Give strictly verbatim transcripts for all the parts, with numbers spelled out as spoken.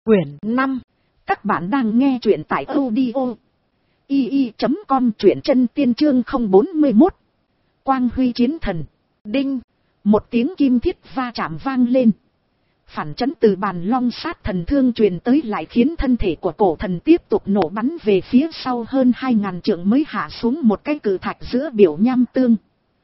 Quyển năm. Các bạn đang nghe truyện tại audio i i chấm com, truyện chân tiên chương không bốn mốt. Quang huy chiến thần. Đinh. Một tiếng kim thiết va chạm vang lên. Phản chấn từ bàn long sát thần thương truyền tới lại khiến thân thể của cổ thần tiếp tục nổ bắn về phía sau hơn hai ngàn trượng mới hạ xuống một cái cự thạch giữa biểu nham tương.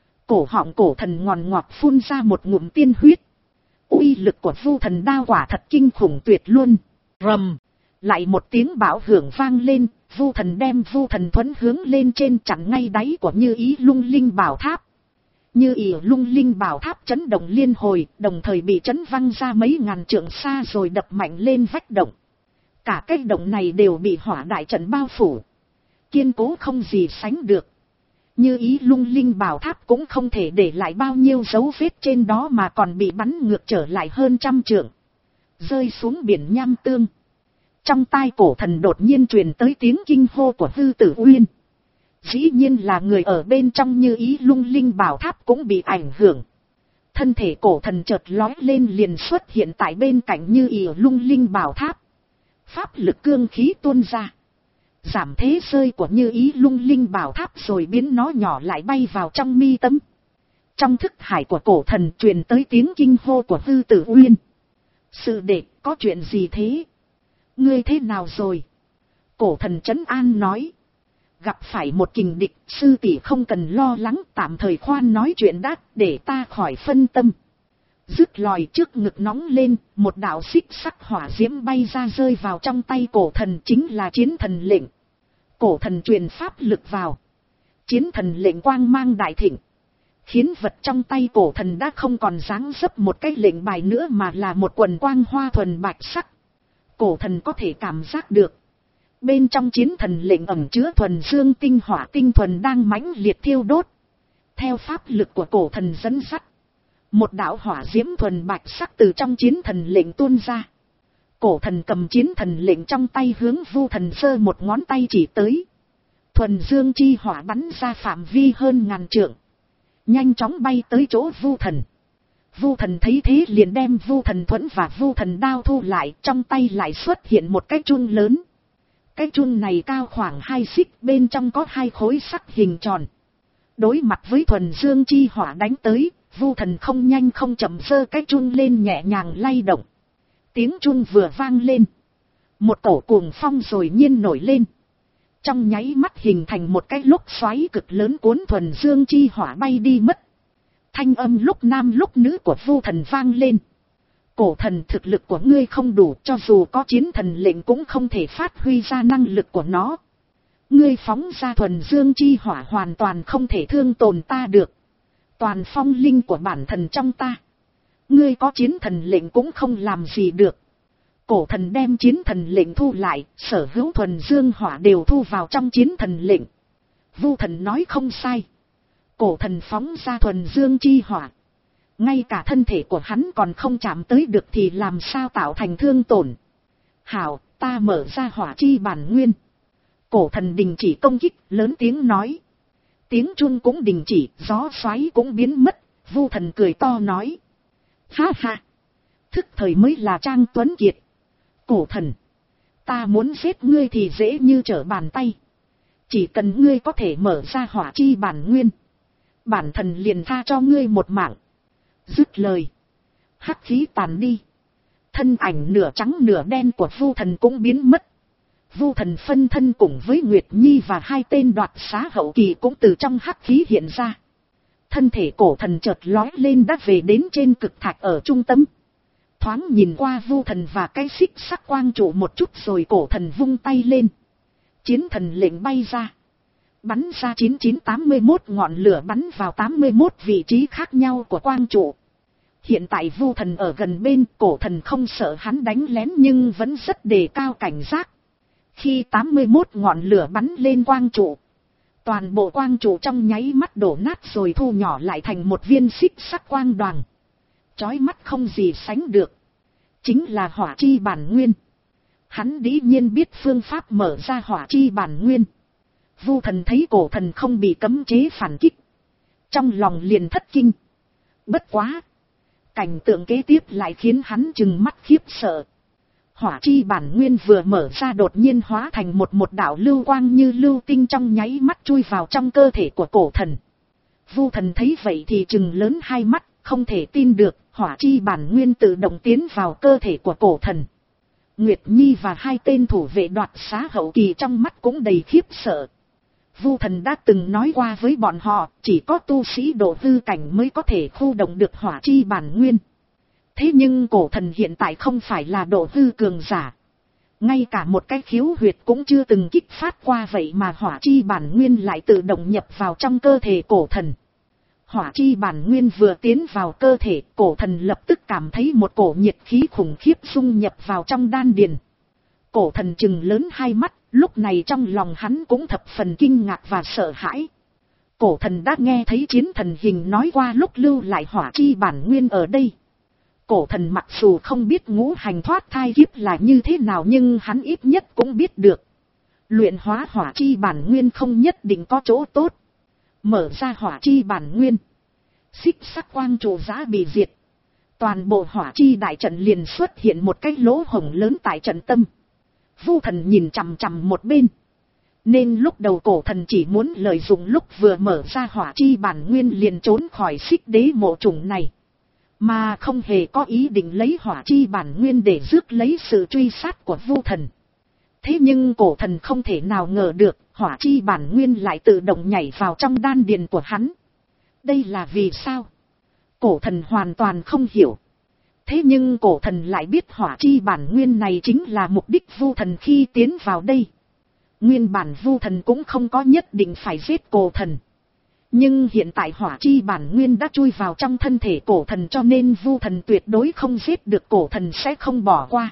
Cổ họng cổ thần ngòn ngọt phun ra một ngụm tiên huyết. Uy lực của vu thần đao quả thật kinh khủng tuyệt luôn. Rầm. Lại một tiếng bão hưởng vang lên, vu thần đem vu thần thuẫn hướng lên trên chặn ngay đáy của Như Ý lung linh bảo tháp. Như Ý lung linh bảo tháp chấn động liên hồi, đồng thời bị chấn văng ra mấy ngàn trượng xa rồi đập mạnh lên vách động. Cả cái động này đều bị hỏa đại trận bao phủ, kiên cố không gì sánh được. Như Ý lung linh bảo tháp cũng không thể để lại bao nhiêu dấu vết trên đó mà còn bị bắn ngược trở lại hơn trăm trượng, rơi xuống biển nham tương. Trong tai cổ thần đột nhiên truyền tới tiếng kinh hô của Hư Tử Uyên. Dĩ nhiên là người ở bên trong Như Ý lung linh bảo tháp cũng bị ảnh hưởng. Thân thể cổ thần chợt lói lên liền xuất hiện tại bên cạnh Như Ý lung linh bảo tháp. Pháp lực cương khí tuôn ra, giảm thế rơi của Như Ý lung linh bảo tháp rồi biến nó nhỏ lại bay vào trong mi tâm. Trong thức hải của cổ thần truyền tới tiếng kinh hô của Hư Tử Uyên. Sư đệ, có chuyện gì thế? Ngươi thế nào rồi? Cổ thần trấn an nói. Gặp phải một kình địch, sư tỷ không cần lo lắng, tạm thời khoan nói chuyện đã, để ta khỏi phân tâm. Dứt lòi trước ngực nóng lên, một đạo xích sắc hỏa diễm bay ra rơi vào trong tay cổ thần, chính là chiến thần lệnh. Cổ thần truyền pháp lực vào. Chiến thần lệnh quang mang đại thịnh, khiến vật trong tay cổ thần đã không còn dáng dấp một cái lệnh bài nữa mà là một quần quang hoa thuần bạch sắc. Cổ thần có thể cảm giác được, bên trong chiến thần lệnh ẩn chứa thuần dương tinh hỏa tinh thuần đang mãnh liệt thiêu đốt. Theo pháp lực của cổ thần dẫn dắt, một đạo hỏa diễm thuần bạch sắc từ trong chiến thần lệnh tuôn ra. Cổ thần cầm chiến thần lệnh trong tay hướng vu thần giơ một ngón tay chỉ tới. Thuần dương chi hỏa bắn ra phạm vi hơn ngàn trượng, nhanh chóng bay tới chỗ vu thần. Vu thần thấy thế liền đem vu thần thuẫn và vu thần đao thu lại, trong tay lại xuất hiện một cái chun lớn. Cái chun này cao khoảng hai xích, bên trong có hai khối sắt hình tròn. Đối mặt với thuần dương chi hỏa đánh tới, vu thần không nhanh không chậm giơ cái chun lên nhẹ nhàng lay động. Tiếng chun vừa vang lên, một cổ cuồng phong rồi nhiên nổi lên. Trong nháy mắt hình thành một cái lốc xoáy cực lớn cuốn thuần dương chi hỏa bay đi mất. Thanh âm lúc nam lúc nữ của vu thần vang lên. Cổ thần, thực lực của ngươi không đủ, cho dù có chiến thần lệnh cũng không thể phát huy ra năng lực của nó. Ngươi phóng ra thuần dương chi hỏa hoàn toàn không thể thương tổn ta được. Toàn phong linh của bản thần trong ta, ngươi có chiến thần lệnh cũng không làm gì được. Cổ thần đem chiến thần lệnh thu lại, sở hữu thuần dương hỏa đều thu vào trong chiến thần lệnh. Vu thần nói không sai. Cổ thần phóng ra thuần dương chi hỏa, ngay cả thân thể của hắn còn không chạm tới được thì làm sao tạo thành thương tổn. Hảo, ta mở ra hỏa chi bản nguyên. Cổ thần đình chỉ công kích, lớn tiếng nói. Tiếng chun cũng đình chỉ, gió xoáy cũng biến mất. Vu thần cười to nói. Ha ha, thức thời mới là Trang Tuấn Kiệt. Cổ thần, ta muốn giết ngươi thì dễ như trở bàn tay. Chỉ cần ngươi có thể mở ra hỏa chi bản nguyên, bản thần liền tha cho ngươi một mạng. Dứt lời, hắc khí tàn đi, thân ảnh nửa trắng nửa đen của vu thần cũng biến mất. Vu thần phân thân cùng với Nguyệt Nhi và hai tên đoạt xá hậu kỳ cũng từ trong hắc khí hiện ra. Thân thể cổ thần chợt lói lên đã về đến trên cực thạch ở trung tâm. Thoáng nhìn qua vu thần và cái xích sắc quang trụ một chút rồi cổ thần vung tay lên. Chiến thần lệnh bay ra, bắn ra chín chín tám mươi mốt ngọn lửa bắn vào tám mươi mốt vị trí khác nhau của quang trụ. Hiện tại vu thần ở gần bên, cổ thần không sợ hắn đánh lén nhưng vẫn rất đề cao cảnh giác. Khi tám mươi mốt ngọn lửa bắn lên quang trụ, toàn bộ quang trụ trong nháy mắt đổ nát rồi thu nhỏ lại thành một viên xích sắc quang đoàn. Chói mắt không gì sánh được. Chính là hỏa chi bản nguyên. Hắn dĩ nhiên biết phương pháp mở ra hỏa chi bản nguyên. Vu thần thấy cổ thần không bị cấm chế phản kích, trong lòng liền thất kinh. Bất quá, cảnh tượng kế tiếp lại khiến hắn trừng mắt khiếp sợ. Hỏa chi bản nguyên vừa mở ra đột nhiên hóa thành một một đạo lưu quang như lưu tinh trong nháy mắt chui vào trong cơ thể của cổ thần. Vu thần thấy vậy thì trừng lớn hai mắt, không thể tin được, hỏa chi bản nguyên tự động tiến vào cơ thể của cổ thần. Nguyệt Nhi và hai tên thủ vệ đoạt xá hậu kỳ trong mắt cũng đầy khiếp sợ. Vu thần đã từng nói qua với bọn họ, chỉ có tu sĩ độ hư cảnh mới có thể khu động được hỏa chi bản nguyên. Thế nhưng cổ thần hiện tại không phải là độ hư cường giả. Ngay cả một cái khiếu huyệt cũng chưa từng kích phát qua, vậy mà hỏa chi bản nguyên lại tự động nhập vào trong cơ thể cổ thần. Hỏa chi bản nguyên vừa tiến vào cơ thể, cổ thần lập tức cảm thấy một cổ nhiệt khí khủng khiếp xung nhập vào trong đan điền. Cổ thần trừng lớn hai mắt, lúc này trong lòng hắn cũng thập phần kinh ngạc và sợ hãi. Cổ thần đã nghe thấy chiến thần hình nói qua lúc lưu lại hỏa chi bản nguyên ở đây. Cổ thần mặc dù không biết ngũ hành thoát thai kiếp là như thế nào, nhưng hắn ít nhất cũng biết được. Luyện hóa hỏa chi bản nguyên không nhất định có chỗ tốt. Mở ra hỏa chi bản nguyên, xích sắc quang trụ giã bị diệt. Toàn bộ hỏa chi đại trận liền xuất hiện một cái lỗ hổng lớn tại trận tâm. Vu thần nhìn chằm chằm một bên. Nên lúc đầu cổ thần chỉ muốn lợi dụng lúc vừa mở ra hỏa chi bản nguyên liền trốn khỏi xích đế mộ trùng này. Mà không hề có ý định lấy hỏa chi bản nguyên để rước lấy sự truy sát của Vu thần. Thế nhưng cổ thần không thể nào ngờ được, hỏa chi bản nguyên lại tự động nhảy vào trong đan điền của hắn. Đây là vì sao? Cổ thần hoàn toàn không hiểu. Thế nhưng cổ thần lại biết hỏa chi bản nguyên này chính là mục đích Vu thần khi tiến vào đây. Nguyên bản Vu thần cũng không có nhất định phải giết cổ thần. Nhưng hiện tại hỏa chi bản nguyên đã chui vào trong thân thể cổ thần, cho nên Vu thần tuyệt đối không giết được, cổ thần sẽ không bỏ qua.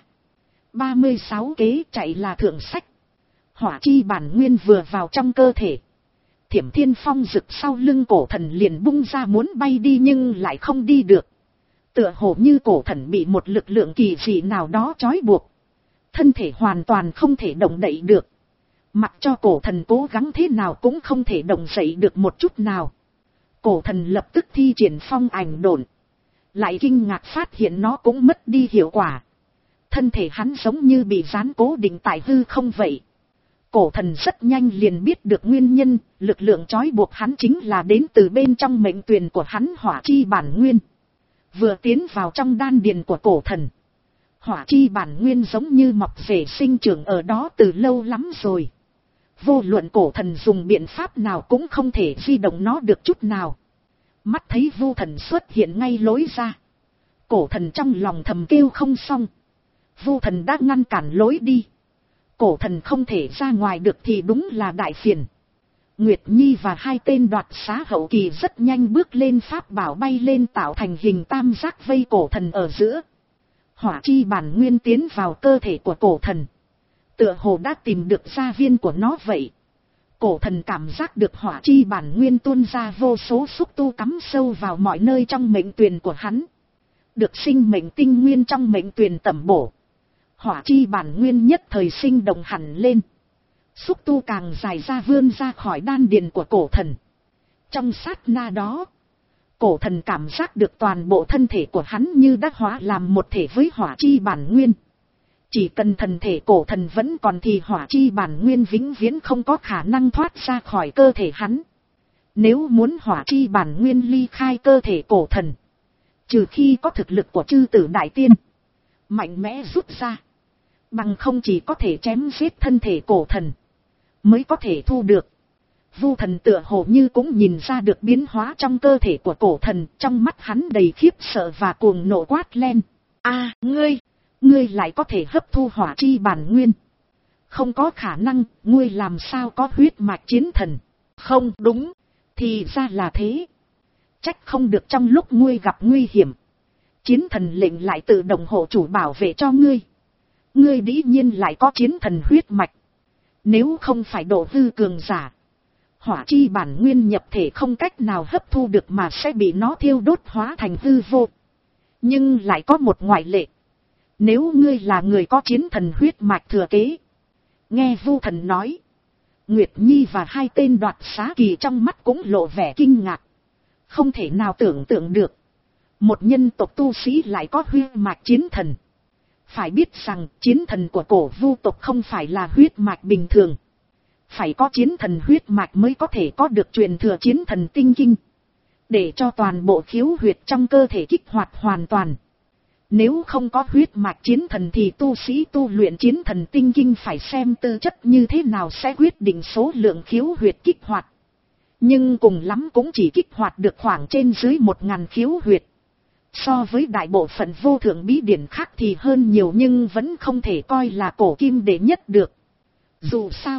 ba mươi sáu kế chạy là thượng sách. Hỏa chi bản nguyên vừa vào trong cơ thể, Thiểm Thiên Phong rực sau lưng cổ thần liền bung ra muốn bay đi nhưng lại không đi được. Tựa hồ như cổ thần bị một lực lượng kỳ dị nào đó trói buộc. Thân thể hoàn toàn không thể động đậy được. Mặc cho cổ thần cố gắng thế nào cũng không thể động dậy được một chút nào. Cổ thần lập tức thi triển phong ảnh độn. Lại kinh ngạc phát hiện nó cũng mất đi hiệu quả. Thân thể hắn giống như bị dán cố định tại hư không vậy. Cổ thần rất nhanh liền biết được nguyên nhân, lực lượng trói buộc hắn chính là đến từ bên trong mệnh tuyền của hắn hỏa chi bản nguyên. Vừa tiến vào trong đan điền của cổ thần, hỏa chi bản nguyên giống như mọc rễ sinh trưởng ở đó từ lâu lắm rồi. Vô luận cổ thần dùng biện pháp nào cũng không thể di động nó được chút nào. Mắt thấy Vu thần xuất hiện ngay lối ra, cổ thần trong lòng thầm kêu không xong. Vu thần đã ngăn cản lối đi, cổ thần không thể ra ngoài được thì đúng là đại phiền. Nguyệt Nhi và hai tên đoạt xá hậu kỳ rất nhanh bước lên pháp bảo bay lên tạo thành hình tam giác vây cổ thần ở giữa. Hỏa chi bản nguyên tiến vào cơ thể của cổ thần, tựa hồ đã tìm được gia viên của nó vậy. Cổ thần cảm giác được hỏa chi bản nguyên tuôn ra vô số xúc tu cắm sâu vào mọi nơi trong mệnh tuyền của hắn. Được sinh mệnh tinh nguyên trong mệnh tuyền tẩm bổ, hỏa chi bản nguyên nhất thời sinh động hẳn lên. Xúc tu càng dài ra vươn ra khỏi đan điền của cổ thần. Trong sát na đó, cổ thần cảm giác được toàn bộ thân thể của hắn như đã hóa làm một thể với hỏa chi bản nguyên. Chỉ cần thân thể cổ thần vẫn còn thì hỏa chi bản nguyên vĩnh viễn không có khả năng thoát ra khỏi cơ thể hắn. Nếu muốn hỏa chi bản nguyên ly khai cơ thể cổ thần, trừ khi có thực lực của chư tử đại tiên mạnh mẽ rút ra, bằng không chỉ có thể chém giết thân thể cổ thần mới có thể thu được. Vu thần tựa hồ như cũng nhìn ra được biến hóa trong cơ thể của cổ thần, trong mắt hắn đầy khiếp sợ và cuồng nộ quát lên. A, ngươi, ngươi lại có thể hấp thu hỏa chi bản nguyên. Không có khả năng, ngươi làm sao có huyết mạch chiến thần. Không đúng, thì ra là thế. Trách không được trong lúc ngươi gặp nguy hiểm, chiến thần lệnh lại tự động hộ chủ bảo vệ cho ngươi. Ngươi dĩ nhiên lại có chiến thần huyết mạch. Nếu không phải độ hư cường giả, hỏa chi bản nguyên nhập thể không cách nào hấp thu được mà sẽ bị nó thiêu đốt hóa thành hư vô. Nhưng lại có một ngoại lệ. Nếu ngươi là người có chiến thần huyết mạch thừa kế. Nghe Vu thần nói, Nguyệt Nhi và hai tên đoạt xá kỳ trong mắt cũng lộ vẻ kinh ngạc. Không thể nào tưởng tượng được, một nhân tộc tu sĩ lại có huyết mạch chiến thần. Phải biết rằng chiến thần của cổ vu tộc không phải là huyết mạch bình thường. Phải có chiến thần huyết mạch mới có thể có được truyền thừa chiến thần tinh kinh. Để cho toàn bộ khiếu huyệt trong cơ thể kích hoạt hoàn toàn. Nếu không có huyết mạch chiến thần thì tu sĩ tu luyện chiến thần tinh kinh phải xem tư chất như thế nào sẽ quyết định số lượng khiếu huyệt kích hoạt. Nhưng cùng lắm cũng chỉ kích hoạt được khoảng trên dưới một ngàn khiếu huyệt. So với đại bộ phận vô thượng bí điển khác thì hơn nhiều nhưng vẫn không thể coi là cổ kim đệ nhất được. Dù sao,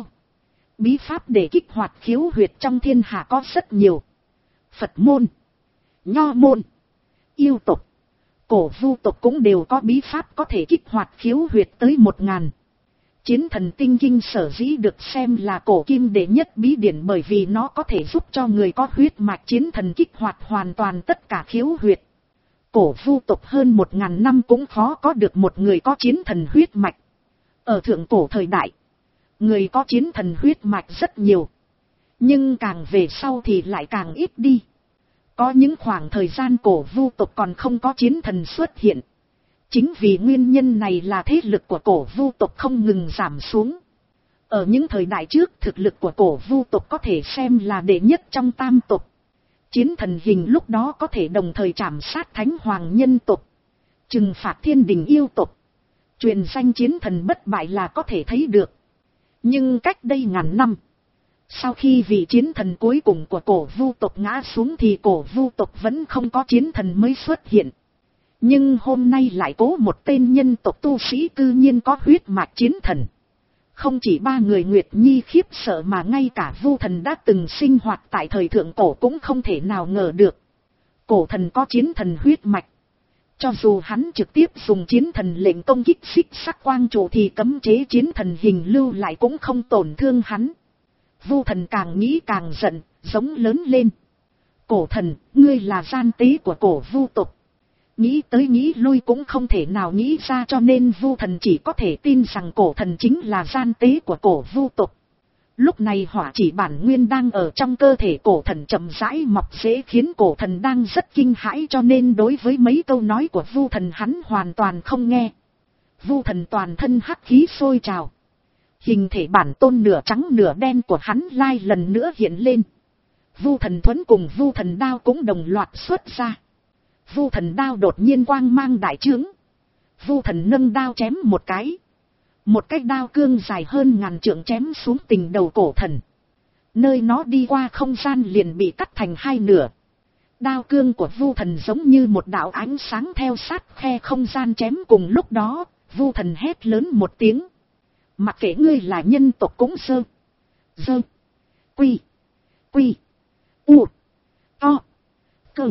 bí pháp để kích hoạt khiếu huyệt trong thiên hạ có rất nhiều. Phật môn, Nho môn, yêu tộc, cổ vu tộc cũng đều có bí pháp có thể kích hoạt khiếu huyệt tới một ngàn. Chiến thần tinh kinh sở dĩ được xem là cổ kim đệ nhất bí điển bởi vì nó có thể giúp cho người có huyết mạch chiến thần kích hoạt hoàn toàn tất cả khiếu huyệt. Cổ vu tộc hơn một ngàn năm cũng khó có được một người có chiến thần huyết mạch. Ở thượng cổ thời đại, người có chiến thần huyết mạch rất nhiều. Nhưng càng về sau thì lại càng ít đi. Có những khoảng thời gian cổ vu tộc còn không có chiến thần xuất hiện. Chính vì nguyên nhân này là thế lực của cổ vu tộc không ngừng giảm xuống. Ở những thời đại trước thực lực của cổ vu tộc có thể xem là đệ nhất trong tam tộc. Chiến thần hình lúc đó có thể đồng thời trảm sát thánh hoàng nhân tộc, trừng phạt thiên đình yêu tộc. Truyền danh chiến thần bất bại là có thể thấy được. Nhưng cách đây ngàn năm, sau khi vị chiến thần cuối cùng của cổ vu tộc ngã xuống thì cổ vu tộc vẫn không có chiến thần mới xuất hiện. Nhưng hôm nay lại có một tên nhân tộc tu sĩ cư nhiên có huyết mạch chiến thần. Không chỉ ba người Nguyệt Nhi khiếp sợ mà ngay cả Vu thần đã từng sinh hoạt tại thời thượng cổ cũng không thể nào ngờ được. Cổ thần có chiến thần huyết mạch. Cho dù hắn trực tiếp dùng chiến thần lệnh công kích xích sắc quang trụ thì cấm chế chiến thần hình lưu lại cũng không tổn thương hắn. Vu thần càng nghĩ càng giận, giống lớn lên. Cổ thần, ngươi là gian tế của cổ vu tộc. Nghĩ tới nghĩ lui cũng không thể nào nghĩ ra cho nên Vu thần chỉ có thể tin rằng cổ thần chính là gian tế của cổ vu tộc. Lúc này hỏa chỉ bản nguyên đang ở trong cơ thể cổ thần chậm rãi mọc rễ khiến cổ thần đang rất kinh hãi cho nên đối với mấy câu nói của Vu thần hắn hoàn toàn không nghe. Vu thần toàn thân hắc khí sôi trào. Hình thể bản tôn nửa trắng nửa đen của hắn lai lần nữa hiện lên. Vu thần thuẫn cùng Vu thần đao cũng đồng loạt xuất ra. Vu thần đao đột nhiên quang mang đại trướng. Vu thần nâng đao chém một cái. Một cái đao cương dài hơn ngàn trượng chém xuống tình đầu cổ thần. Nơi nó đi qua không gian liền bị cắt thành hai nửa. Đao cương của Vu thần giống như một đạo ánh sáng theo sát khe không gian chém cùng lúc đó. Vu thần hét lớn một tiếng. Mặc kệ ngươi là nhân tộc cũng sơ. Dơ. Quy. Quy. U. To. Cơ.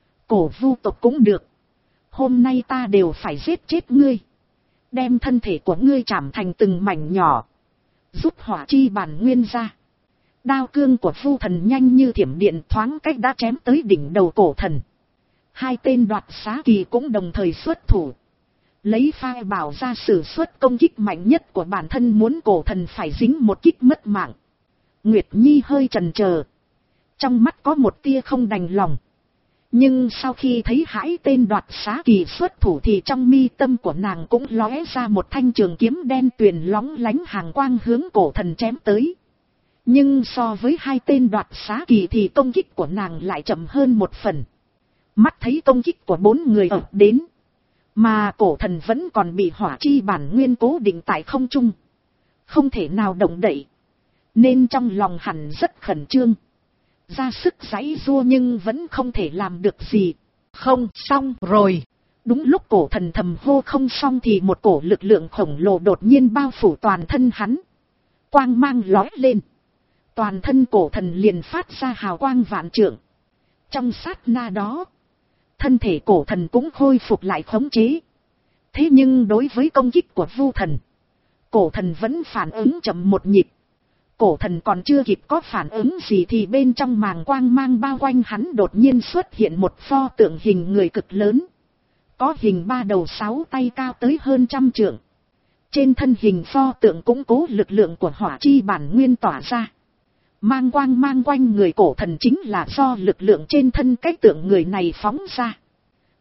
Cổ vu tộc cũng được. Hôm nay ta đều phải giết chết ngươi. Đem thân thể của ngươi chạm thành từng mảnh nhỏ. Giúp hỏa chi bản nguyên ra. Đao cương của Vu thần nhanh như thiểm điện thoáng cách đã chém tới đỉnh đầu cổ thần. Hai tên đoạt xá kỳ cũng đồng thời xuất thủ. Lấy phai bảo ra sử xuất công kích mạnh nhất của bản thân muốn cổ thần phải dính một kích mất mạng. Nguyệt Nhi hơi chần chờ. Trong mắt có một tia không đành lòng. Nhưng sau khi thấy hãi tên đoạt xá kỳ xuất thủ thì trong mi tâm của nàng cũng lóe ra một thanh trường kiếm đen tuyền lóng lánh hàng quang hướng cổ thần chém tới. Nhưng so với hai tên đoạt xá kỳ thì công kích của nàng lại chậm hơn một phần. Mắt thấy công kích của bốn người ập đến. Mà cổ thần vẫn còn bị hỏa chi bản nguyên cố định tại không trung. Không thể nào động đậy. Nên trong lòng hẳn rất khẩn trương. Ra sức giãy giụa nhưng vẫn không thể làm được gì. Không xong rồi. Đúng lúc cổ thần thầm hô không xong thì một cổ lực lượng khổng lồ đột nhiên bao phủ toàn thân hắn. Quang mang lóe lên. Toàn thân cổ thần liền phát ra hào quang vạn trượng. Trong sát na đó, thân thể cổ thần cũng khôi phục lại khống chế. Thế nhưng đối với công kích của Vu thần, cổ thần vẫn phản ứng chậm một nhịp. Cổ thần còn chưa kịp có phản ứng gì thì bên trong màng quang mang bao quanh hắn đột nhiên xuất hiện một pho tượng hình người cực lớn. Có hình ba đầu sáu tay cao tới hơn trăm trượng. Trên thân hình pho tượng cũng cố lực lượng của hỏa chi bản nguyên tỏa ra. Mang quang mang quanh người cổ thần chính là do lực lượng trên thân cái tượng người này phóng ra.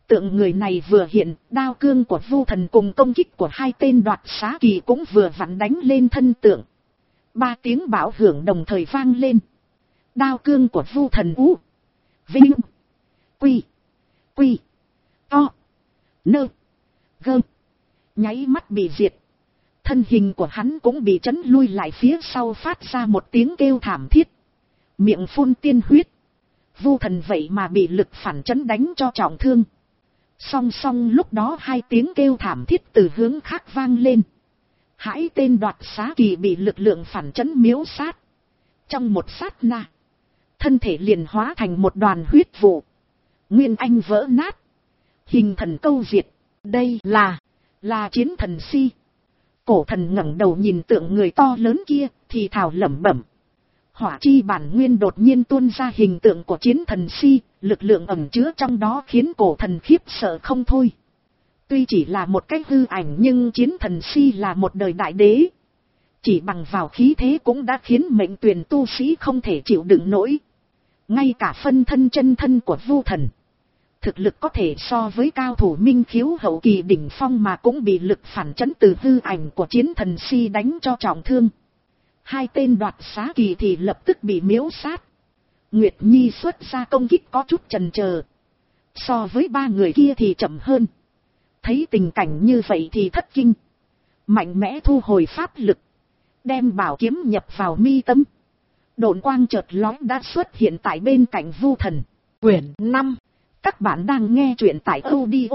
Tượng người này vừa hiện, đao cương của Vu Thần cùng công kích của hai tên đoạt xá kỳ cũng vừa vặn đánh lên thân tượng. Ba tiếng bão hưởng đồng thời vang lên. Đao cương của Vu Thần U, Vinh, Quy, Quy, To, Nơ, Gơ, nháy mắt bị diệt. Thân hình của hắn cũng bị chấn lui lại phía sau, phát ra một tiếng kêu thảm thiết, miệng phun tiên huyết. Vu Thần vậy mà bị lực phản chấn đánh cho trọng thương. Song song lúc đó hai tiếng kêu thảm thiết từ hướng khác vang lên. Hãi tên đoạt xá kỳ bị lực lượng phản chấn miếu sát. Trong một sát na, thân thể liền hóa thành một đoàn huyết vụ, nguyên anh vỡ nát, hình thần câu diệt. Đây là, là chiến thần si. Cổ thần ngẩng đầu nhìn tượng người to lớn kia, thì thào lẩm bẩm. Hỏa chi bản nguyên đột nhiên tuôn ra hình tượng của chiến thần si, lực lượng ẩn chứa trong đó khiến cổ thần khiếp sợ không thôi. Tuy chỉ là một cái hư ảnh nhưng chiến thần si là một đời đại đế. Chỉ bằng vào khí thế cũng đã khiến mệnh tuyển tu sĩ không thể chịu đựng nổi. Ngay cả phân thân chân thân của Vu Thần, thực lực có thể so với cao thủ minh khiếu hậu kỳ đỉnh phong mà cũng bị lực phản chấn từ hư ảnh của chiến thần si đánh cho trọng thương. Hai tên đoạt xá kỳ thì lập tức bị miếu sát. Nguyệt Nhi xuất ra công kích có chút chần chờ, so với ba người kia thì chậm hơn. Thấy tình cảnh như vậy thì thất kinh, mạnh mẽ thu hồi pháp lực, đem bảo kiếm nhập vào mi tâm. Độn quang chợt lóe đã xuất hiện tại bên cạnh Vu Thần. Quyển năm. Các bạn đang nghe truyện tại audio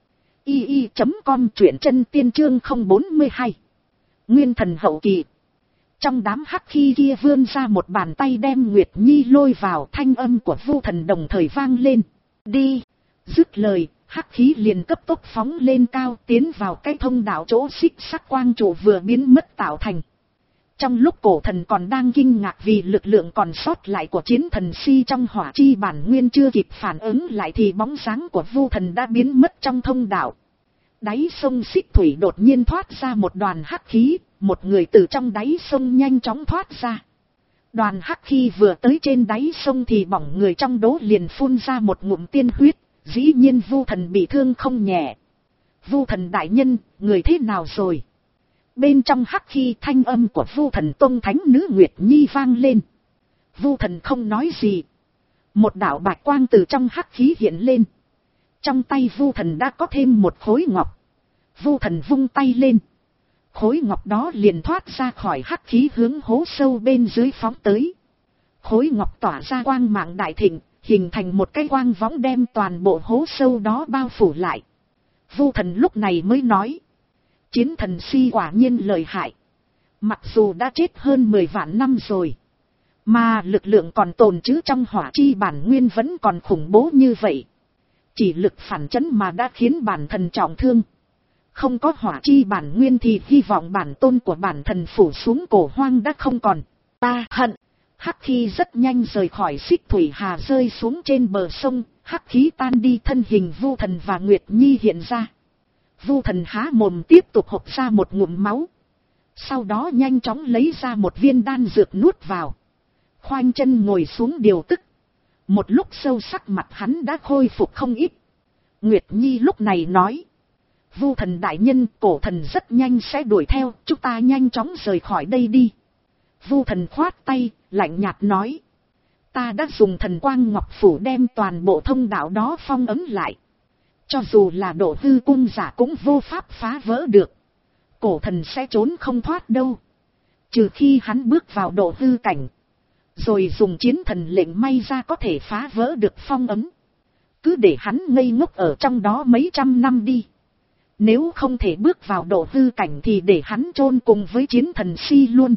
i i chấm com, truyện chân tiên chương không bốn hai. Nguyên thần hậu kỳ. Trong đám hắc khí kia vươn ra một bàn tay đem Nguyệt Nhi lôi vào, thanh âm của Vu Thần đồng thời vang lên. Đi. Dứt lời, hắc khí liền cấp tốc phóng lên cao, tiến vào cái thông đạo chỗ xích sắc quang trụ vừa biến mất tạo thành. Trong lúc cổ thần còn đang kinh ngạc vì lực lượng còn sót lại của chiến thần si trong hỏa chi bản nguyên chưa kịp phản ứng lại thì bóng dáng của Vu Thần đã biến mất trong thông đạo. Đáy sông Xích Thủy đột nhiên thoát ra một đoàn hắc khí, một người từ trong đáy sông nhanh chóng thoát ra. Đoàn hắc khí vừa tới trên đáy sông thì bỏng người trong đố liền phun ra một ngụm tiên huyết, dĩ nhiên Vu Thần bị thương không nhẹ. Vu Thần đại nhân, người thế nào rồi? Bên trong hắc khí thanh âm của Vu Thần Tông Thánh Nữ Nguyệt Nhi vang lên. Vu Thần không nói gì. Một đạo bạch quang từ trong hắc khí hiện lên. Trong tay Vu Thần đã có thêm một khối ngọc. Vu Thần vung tay lên. Khối ngọc đó liền thoát ra khỏi hắc khí hướng hố sâu bên dưới phóng tới. Khối ngọc tỏa ra quang mạng đại thịnh, hình thành một cái quang võng đem toàn bộ hố sâu đó bao phủ lại. Vu Thần lúc này mới nói. Chiến thần si quả nhiên lợi hại. Mặc dù đã chết hơn mười vạn năm rồi, mà lực lượng còn tồn trữ trong hỏa chi bản nguyên vẫn còn khủng bố như vậy. Chỉ lực phản chấn mà đã khiến bản thần trọng thương. Không có hỏa chi bản nguyên thì hy vọng bản tôn của bản thần phủ xuống cổ hoang đã không còn. Ta hận. Hắc khí rất nhanh rời khỏi Xích Thủy Hà rơi xuống trên bờ sông. Hắc khí tan đi, thân hình Vu Thần và Nguyệt Nhi hiện ra. Vu Thần há mồm tiếp tục hộc ra một ngụm máu. Sau đó nhanh chóng lấy ra một viên đan dược nuốt vào. Khoanh chân ngồi xuống điều tức. Một lúc sâu sắc mặt hắn đã khôi phục không ít. Nguyệt Nhi lúc này nói. Vu Thần đại nhân, cổ thần rất nhanh sẽ đuổi theo, chúng ta nhanh chóng rời khỏi đây đi. Vu Thần khoát tay, lạnh nhạt nói. Ta đã dùng thần quang ngọc phủ đem toàn bộ thông đạo đó phong ấn lại. Cho dù là độ hư cung giả cũng vô pháp phá vỡ được. Cổ thần sẽ trốn không thoát đâu. Trừ khi hắn bước vào độ hư cảnh, rồi dùng chiến thần lệnh may ra có thể phá vỡ được phong ấn. Cứ để hắn ngây ngốc ở trong đó mấy trăm năm đi. Nếu không thể bước vào độ hư cảnh thì để hắn chôn cùng với chiến thần si luôn.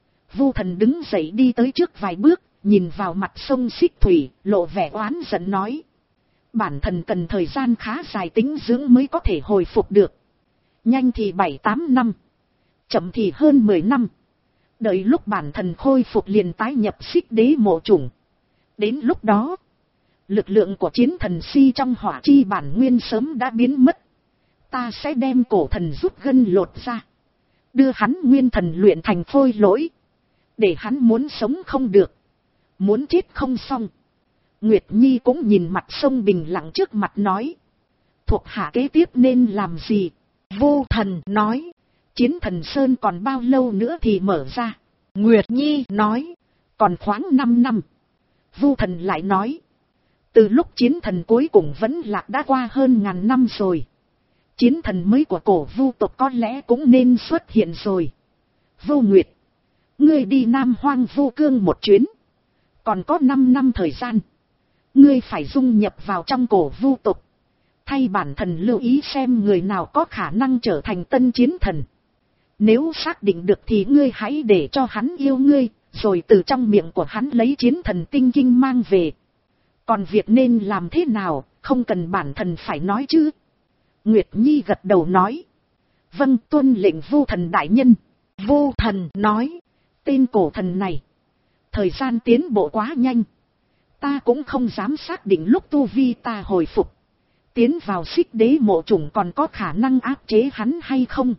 Vu Thần đứng dậy đi tới trước vài bước, nhìn vào mặt sông Xích Thủy, lộ vẻ oán giận nói. Bản thần cần thời gian khá dài tĩnh dưỡng mới có thể hồi phục được. Nhanh thì bảy tám năm, chậm thì hơn mười năm. Đợi lúc bản thần khôi phục liền tái nhập Xích Đế mộ chủng. Đến lúc đó, lực lượng của chiến thần si trong hỏa chi bản nguyên sớm đã biến mất. Ta sẽ đem cổ thần rút gân lột ra, đưa hắn nguyên thần luyện thành phôi lỗi, để hắn muốn sống không được, muốn chết không xong. Nguyệt Nhi cũng nhìn mặt sông bình lặng trước mặt nói. thuộc hạ kế tiếp nên làm gì? Vô Thần nói, Chiến Thần Sơn còn bao lâu nữa thì mở ra? Nguyệt Nhi nói, còn khoảng năm năm. Vô Thần lại nói, từ lúc Chiến Thần cuối cùng vẫn lạc đã qua hơn ngàn năm rồi. Chiến thần mới của cổ vu tộc có lẽ cũng nên xuất hiện rồi. Vô Nguyệt, ngươi đi Nam Hoang Vô Cương một chuyến. Còn có năm năm thời gian. Ngươi phải dung nhập vào trong cổ vu tộc. Thay bản thần lưu ý xem người nào có khả năng trở thành tân chiến thần. Nếu xác định được thì ngươi hãy để cho hắn yêu ngươi, rồi từ trong miệng của hắn lấy chiến thần tinh kinh mang về. Còn việc nên làm thế nào, không cần bản thần phải nói chứ. Nguyệt Nhi gật đầu nói, vâng, tuân lệnh Vô Thần đại nhân. Vô Thần nói, tên cổ thần này, thời gian tiến bộ quá nhanh. Ta cũng không dám xác định lúc tu vi ta hồi phục, tiến vào Xích Đế mộ chủng còn có khả năng áp chế hắn hay không.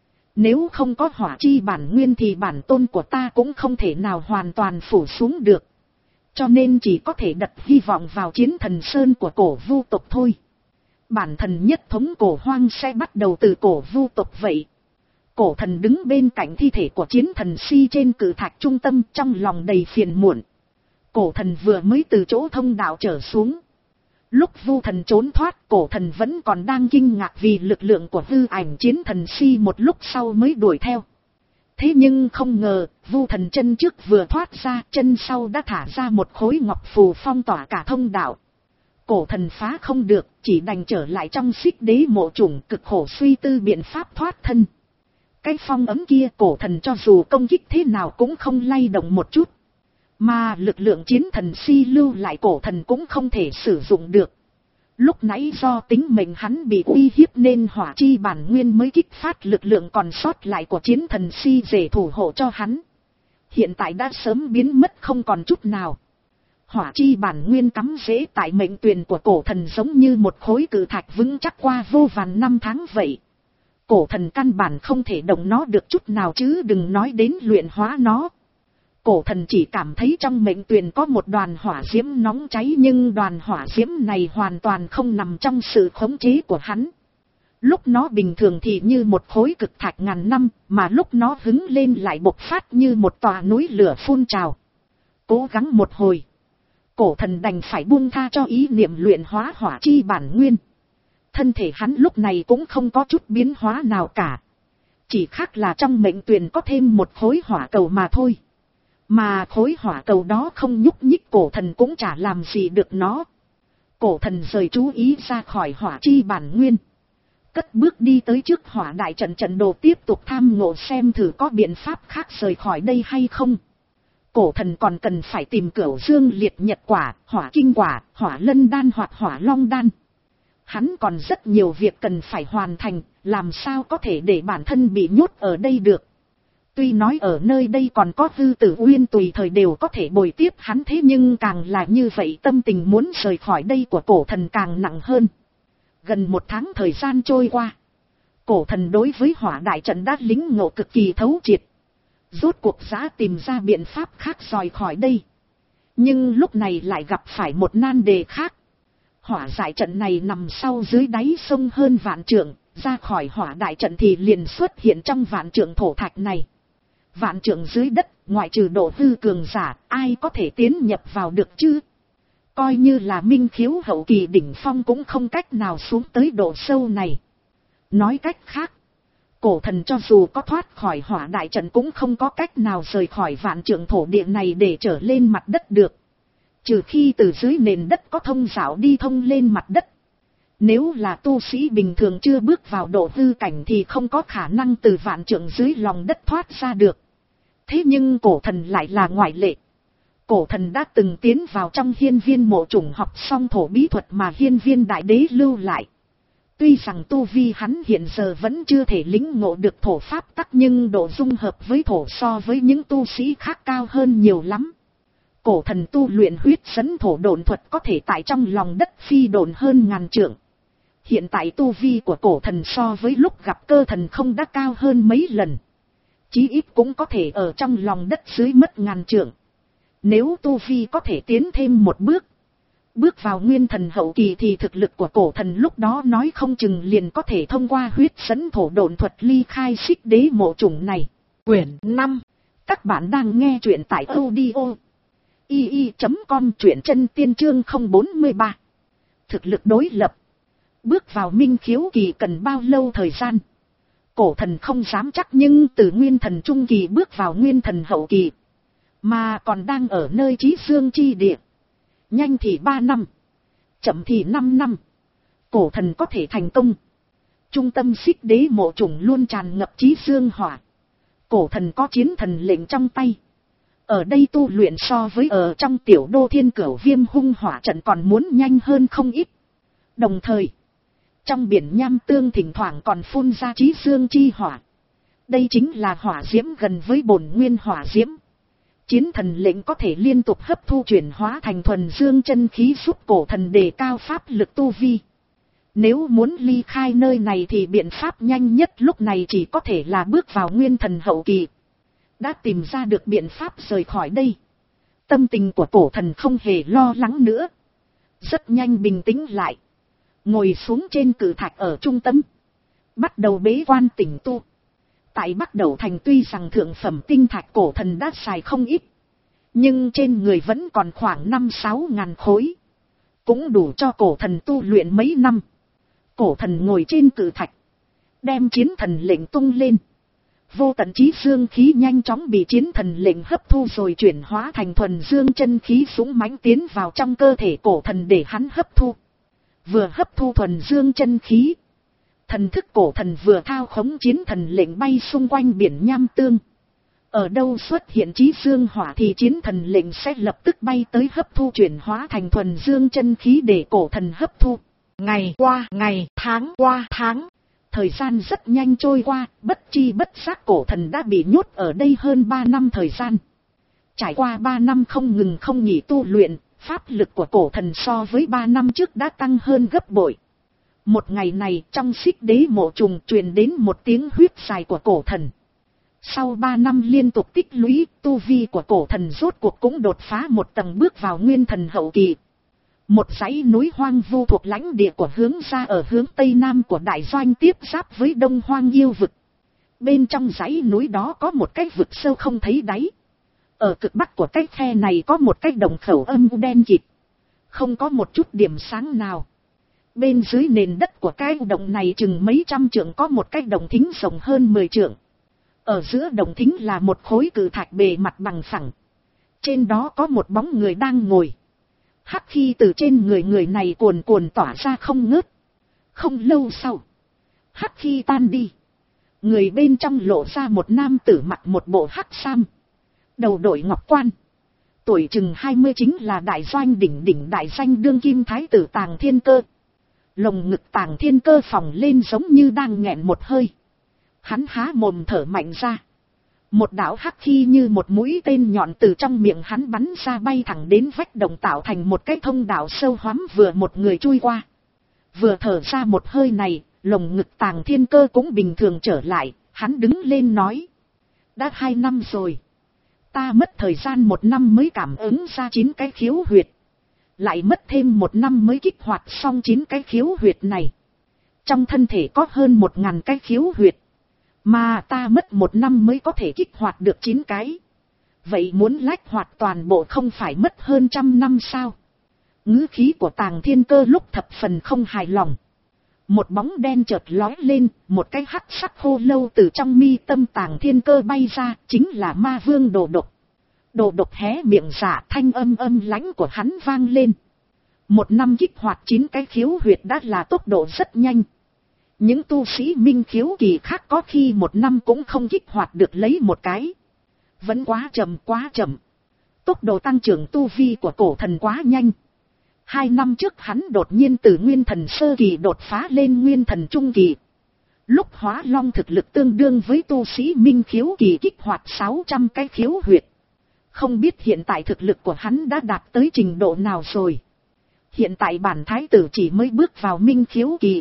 Nếu không có hỏa chi bản nguyên thì bản tôn của ta cũng không thể nào hoàn toàn phủ xuống được. Cho nên chỉ có thể đặt hy vọng vào Chiến Thần Sơn của cổ vu tộc thôi. Bản thần nhất thống cổ hoang sẽ bắt đầu từ cổ vu tộc vậy. Cổ thần đứng bên cạnh thi thể của Chiến Thần Si trên cự thạch trung tâm, trong lòng đầy phiền muộn. Cổ thần vừa mới từ chỗ thông đạo trở xuống. Lúc Vu Thần trốn thoát, cổ thần vẫn còn đang kinh ngạc vì lực lượng của hư ảnh Chiến Thần Si, một lúc sau mới đuổi theo. Thế nhưng không ngờ, Vu Thần chân trước vừa thoát ra, chân sau đã thả ra một khối ngọc phù phong tỏa cả thông đạo. Cổ thần phá không được, chỉ đành trở lại trong Xích Đế mộ chủng, cực khổ suy tư biện pháp thoát thân. Cái phong ấm kia cổ thần cho dù công kích thế nào cũng không lay động một chút. Mà lực lượng Chiến Thần Si lưu lại cổ thần cũng không thể sử dụng được. Lúc nãy do tính mệnh hắn bị uy hiếp nên hỏa chi bản nguyên mới kích phát lực lượng còn sót lại của Chiến Thần Si để thủ hộ cho hắn. Hiện tại đã sớm biến mất không còn chút nào. Hỏa chi bản nguyên cắm rễ tại mệnh tuyền của cổ thần giống như một khối cự thạch vững chắc qua vô vàn năm tháng vậy. Cổ thần căn bản không thể động nó được chút nào, chứ đừng nói đến luyện hóa nó. Cổ thần chỉ cảm thấy trong mệnh tuyền có một đoàn hỏa diễm nóng cháy, nhưng đoàn hỏa diễm này hoàn toàn không nằm trong sự khống chế của hắn. Lúc nó bình thường thì như một khối cực thạch ngàn năm, mà lúc nó hứng lên lại bộc phát như một tòa núi lửa phun trào. Cố gắng một hồi, cổ thần đành phải buông tha cho ý niệm luyện hóa hỏa chi bản nguyên. Thân thể hắn lúc này cũng không có chút biến hóa nào cả. Chỉ khác là trong mệnh tuyền có thêm một khối hỏa cầu mà thôi. Mà khối hỏa cầu đó không nhúc nhích, cổ thần cũng chả làm gì được nó. Cổ thần rời chú ý ra khỏi hỏa chi bản nguyên. Cất bước đi tới trước hỏa đại trận trận đồ, tiếp tục tham ngộ xem thử có biện pháp khác rời khỏi đây hay không. Cổ thần còn cần phải tìm Cửu Dương Liệt Nhật Quả, Hỏa Kinh Quả, Hỏa Lân Đan hoặc Hỏa Long Đan. Hắn còn rất nhiều việc cần phải hoàn thành, làm sao có thể để bản thân bị nhốt ở đây được. Tuy nói ở nơi đây còn có Hư Tử Uyên tùy thời đều có thể bồi tiếp hắn, thế nhưng càng là như vậy tâm tình muốn rời khỏi đây của cổ thần càng nặng hơn. Gần một tháng thời gian trôi qua, cổ thần đối với hỏa đại trận đã lĩnh ngộ cực kỳ thấu triệt. Rốt cuộc giã tìm ra biện pháp khác rời khỏi đây. Nhưng lúc này lại gặp phải một nan đề khác. Hỏa đại trận này nằm sau dưới đáy sông hơn vạn trượng, ra khỏi hỏa đại trận thì liền xuất hiện trong vạn trượng thổ thạch này. Vạn trượng dưới đất, ngoại trừ độ hư cường giả, ai có thể tiến nhập vào được chứ? Coi như là minh khiếu hậu kỳ đỉnh phong cũng không cách nào xuống tới độ sâu này. Nói cách khác, cổ thần cho dù có thoát khỏi hỏa đại trận cũng không có cách nào rời khỏi vạn trượng thổ địa này để trở lên mặt đất được. Trừ khi từ dưới nền đất có thông đạo đi thông lên mặt đất. Nếu là tu sĩ bình thường chưa bước vào độ hư cảnh thì không có khả năng từ vạn trượng dưới lòng đất thoát ra được. Thế nhưng cổ thần lại là ngoại lệ. Cổ thần đã từng tiến vào trong hiên viên mộ chủng học xong thổ bí thuật mà hiên viên đại đế lưu lại. Tuy rằng tu vi hắn hiện giờ vẫn chưa thể lĩnh ngộ được thổ pháp tắc, nhưng độ dung hợp với thổ so với những tu sĩ khác cao hơn nhiều lắm. Cổ thần tu luyện huyết dẫn thổ độn thuật có thể tại trong lòng đất phi độn hơn ngàn trượng. Hiện tại tu vi của cổ thần so với lúc gặp cơ thần không đã cao hơn mấy lần. Chí ít cũng có thể ở trong lòng đất dưới mất ngàn trượng. Nếu tu vi có thể tiến thêm một bước, Bước vào nguyên thần hậu kỳ thì thực lực của cổ thần lúc đó nói không chừng liền có thể thông qua huyết dẫn thổ độn thuật ly khai xích đế mộ chủng này. Quyển năm. Các bạn đang nghe truyện tại audio i i chấm com, truyện chân tiên chương không bốn ba. Thực lực đối lập. Bước vào minh khiếu kỳ cần bao lâu thời gian? Cổ thần không dám chắc, nhưng từ nguyên thần trung kỳ bước vào nguyên thần hậu kỳ, mà còn đang ở nơi chí dương chi địa. Nhanh thì ba năm, chậm thì năm năm. Cổ thần có thể thành công. Trung tâm xích đế mộ chủng luôn tràn ngập chí dương hỏa. Cổ thần có chiến thần lệnh trong tay. Ở đây tu luyện so với ở trong tiểu đô thiên cửu viêm hung hỏa trận còn muốn nhanh hơn không ít. Đồng thời, trong biển nham tương thỉnh thoảng còn phun ra chí dương chi hỏa. Đây chính là hỏa diễm gần với bổn nguyên hỏa diễm. Chiến thần lệnh có thể liên tục hấp thu chuyển hóa thành thuần dương chân khí, giúp cổ thần đề cao pháp lực tu vi. Nếu muốn ly khai nơi này thì biện pháp nhanh nhất lúc này chỉ có thể là bước vào nguyên thần hậu kỳ. Đã tìm ra được biện pháp rời khỏi đây. Tâm tình của cổ thần không hề lo lắng nữa. Rất nhanh bình tĩnh lại. Ngồi xuống trên cự thạch ở trung tâm. Bắt đầu bế quan tĩnh tu. Tại Bắc Đầu Thành tuy rằng thượng phẩm tinh thạch cổ thần đã xài không ít. Nhưng trên người vẫn còn khoảng năm sáu ngàn khối. Cũng đủ cho cổ thần tu luyện mấy năm. Cổ thần ngồi trên cự thạch. Đem chiến thần lệnh tung lên. Vô tận chí dương khí nhanh chóng bị chiến thần lệnh hấp thu rồi chuyển hóa thành thuần dương chân khí dũng mãnh tiến vào trong cơ thể cổ thần để hắn hấp thu. Vừa hấp thu thuần dương chân khí, thần thức cổ thần vừa thao khống chiến thần lệnh bay xung quanh biển nham tương. Ở đâu xuất hiện chí dương hỏa thì chiến thần lệnh sẽ lập tức bay tới hấp thu chuyển hóa thành thuần dương chân khí để cổ thần hấp thu. Ngày qua ngày, tháng qua tháng. Thời gian rất nhanh trôi qua, bất chi bất giác cổ thần đã bị nhốt ở đây hơn ba năm thời gian. Trải qua ba năm không ngừng không nghỉ tu luyện, pháp lực của cổ thần so với ba năm trước đã tăng hơn gấp bội. Một ngày này trong xích đế mộ trùng truyền đến một tiếng huyết dài của cổ thần. Sau ba năm liên tục tích lũy, tu vi của cổ thần rốt cuộc cũng đột phá một tầng bước vào nguyên thần hậu kỳ. Một dãy núi hoang vu thuộc lãnh địa của hướng ra ở hướng tây nam của đại doanh tiếp giáp với đông hoang yêu vực. Bên trong dãy núi đó có một cái vực sâu không thấy đáy. Ở cực bắc của cái khe này có một cái đồng khẩu âm u đen kịt. Không có một chút điểm sáng nào. Bên dưới nền đất của cái đồng này chừng mấy trăm trượng có một cái đồng thính rộng hơn mười trượng. Ở giữa đồng thính là một khối cự thạch bề mặt bằng phẳng. Trên đó có một bóng người đang ngồi. Hắc khí từ trên người người này cuồn cuồn tỏa ra không ngớt. Không lâu sau, hắc khí tan đi. Người bên trong lộ ra một nam tử mặc một bộ hắc sam. Đầu đội ngọc quan. Tuổi chừng hai mươi, chính là đại doanh đỉnh đỉnh đại danh đương kim thái tử Tàng Thiên Cơ. Lồng ngực Tàng Thiên Cơ phồng lên giống như đang nghẹn một hơi. Hắn há mồm thở mạnh ra. Một đạo hắc khí như một mũi tên nhọn từ trong miệng hắn bắn ra bay thẳng đến vách đồng tạo thành một cái thông đạo sâu hoắm vừa một người chui qua. Vừa thở ra một hơi này, lồng ngực Tàng Thiên Cơ cũng bình thường trở lại, hắn đứng lên nói. Đã hai năm rồi. Ta mất thời gian một năm mới cảm ứng ra chín cái khiếu huyệt. Lại mất thêm một năm mới kích hoạt xong chín cái khiếu huyệt này. Trong thân thể có hơn một ngàn cái khiếu huyệt. Mà ta mất một năm mới có thể kích hoạt được chín cái. Vậy muốn lách hoạt toàn bộ không phải mất hơn trăm năm sao? Ngữ khí của Tàng Thiên Cơ lúc thập phần không hài lòng. Một bóng đen chợt lói lên, một cái hắc sắc khô lâu từ trong mi tâm Tàng Thiên Cơ bay ra, chính là ma vương Đồ Độc. Đồ Độc hé miệng giả, thanh âm âm lãnh của hắn vang lên. Một năm kích hoạt chín cái khiếu huyệt đã là tốc độ rất nhanh. Những tu sĩ minh khiếu kỳ khác có khi một năm cũng không kích hoạt được lấy một cái. Vẫn quá chậm quá chậm. Tốc độ tăng trưởng tu vi của cổ thần quá nhanh. Hai năm trước hắn đột nhiên từ nguyên thần sơ kỳ đột phá lên nguyên thần trung kỳ. Lúc hóa long thực lực tương đương với tu sĩ minh khiếu kỳ kích hoạt sáu trăm cái khiếu huyệt. Không biết hiện tại thực lực của hắn đã đạt tới trình độ nào rồi. Hiện tại bản thái tử chỉ mới bước vào minh khiếu kỳ.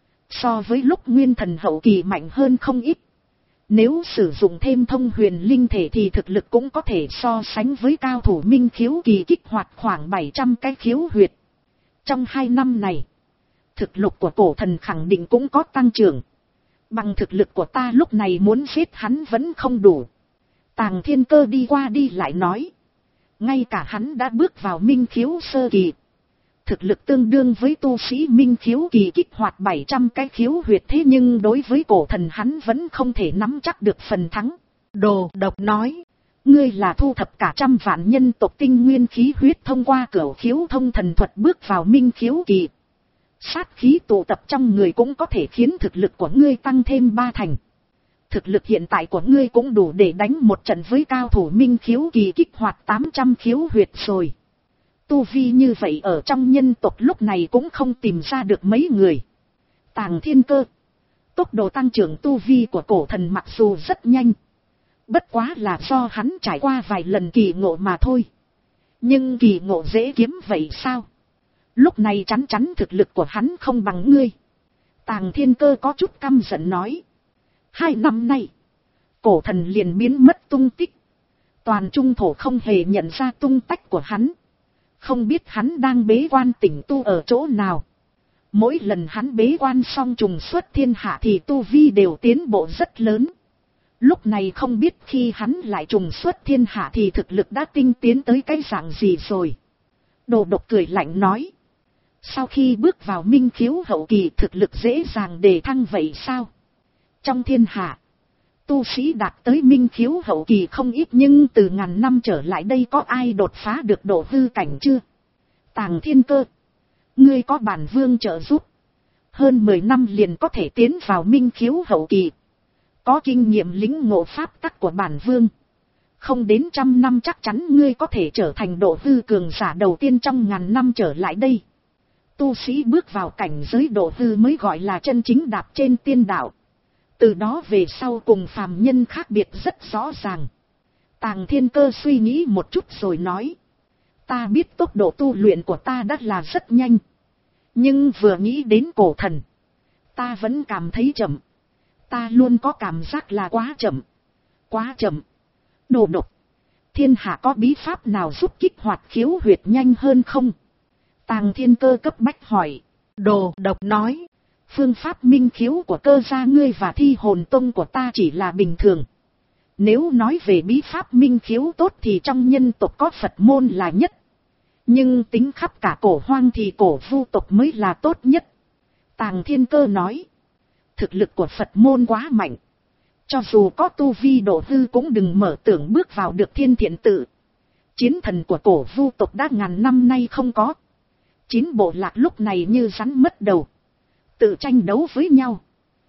So với lúc nguyên thần hậu kỳ mạnh hơn không ít. Nếu sử dụng thêm thông huyền linh thể thì thực lực cũng có thể so sánh với cao thủ minh khiếu kỳ kích hoạt khoảng bảy trăm cái khiếu huyệt. Trong hai năm này, thực lực của cổ thần khẳng định cũng có tăng trưởng. Bằng thực lực của ta lúc này muốn giết hắn vẫn không đủ. Tàng Thiên Cơ đi qua đi lại nói. Ngay cả hắn đã bước vào minh khiếu sơ kỳ. Thực lực tương đương với tu sĩ minh khiếu kỳ kích hoạt bảy trăm cái khiếu huyệt, thế nhưng đối với cổ thần hắn vẫn không thể nắm chắc được phần thắng. Đồ Độc nói. Ngươi là thu thập cả trăm vạn nhân tộc tinh nguyên khí huyết thông qua cửu khiếu thông thần thuật bước vào minh khiếu kỳ. Sát khí tụ tập trong người cũng có thể khiến thực lực của ngươi tăng thêm ba thành. Thực lực hiện tại của ngươi cũng đủ để đánh một trận với cao thủ minh khiếu kỳ kích hoạt tám trăm khiếu huyệt rồi. Tu vi như vậy ở trong nhân tộc lúc này cũng không tìm ra được mấy người. Tàng Thiên Cơ. Tốc độ tăng trưởng tu vi của cổ thần mặc dù rất nhanh. Bất quá là do hắn trải qua vài lần kỳ ngộ mà thôi. Nhưng kỳ ngộ dễ kiếm vậy sao? Lúc này chắn chắn thực lực của hắn không bằng ngươi. Tàng Thiên Cơ có chút căm giận nói. Hai năm nay, cổ thần liền biến mất tung tích. Toàn trung thổ không hề nhận ra tung tích của hắn. Không biết hắn đang bế quan tĩnh tu ở chỗ nào. Mỗi lần hắn bế quan xong trùng xuất thiên hạ thì tu vi đều tiến bộ rất lớn. Lúc này không biết khi hắn lại trùng xuất thiên hạ thì thực lực đã tinh tiến tới cái dạng gì rồi. Đồ Độc cười lạnh nói. Sau khi bước vào minh khiếu hậu kỳ thực lực dễ dàng đề thăng vậy sao? Trong thiên hạ, tu sĩ đạt tới minh khiếu hậu kỳ không ít, nhưng từ ngàn năm trở lại đây có ai đột phá được độ hư cảnh chưa? Tàng Thiên Cơ, ngươi có bản vương trợ giúp. Hơn mười năm liền có thể tiến vào minh khiếu hậu kỳ. Có kinh nghiệm lĩnh ngộ pháp tắc của bản vương. Không đến trăm năm chắc chắn ngươi có thể trở thành độ hư cường giả đầu tiên trong ngàn năm trở lại đây. Tu sĩ bước vào cảnh giới độ hư mới gọi là chân chính đạp trên tiên đạo. Từ đó về sau cùng phàm nhân khác biệt rất rõ ràng. Tàng Thiên Cơ suy nghĩ một chút rồi nói. Ta biết tốc độ tu luyện của ta đã là rất nhanh. Nhưng vừa nghĩ đến cổ thần, ta vẫn cảm thấy chậm. Ta luôn có cảm giác là quá chậm. Quá chậm. Đồ Độc, thiên hạ có bí pháp nào giúp kích hoạt khiếu huyệt nhanh hơn không? Tàng Thiên Cơ cấp bách hỏi. Đồ Độc nói. Phương pháp minh khiếu của Cơ gia ngươi và Thi Hồn Tông của ta chỉ là bình thường. Nếu nói về bí pháp minh khiếu tốt thì trong nhân tộc có Phật môn là nhất. Nhưng tính khắp cả cổ hoang thì cổ vu tộc mới là tốt nhất. Tàng Thiên Cơ nói. Thực lực của Phật môn quá mạnh. Cho dù có tu vi độ hư cũng đừng mở tưởng bước vào được thiên thiện tự. Chiến thần của cổ vu tộc đã ngàn năm nay không có. Chín bộ lạc lúc này như rắn mất đầu. Tự tranh đấu với nhau.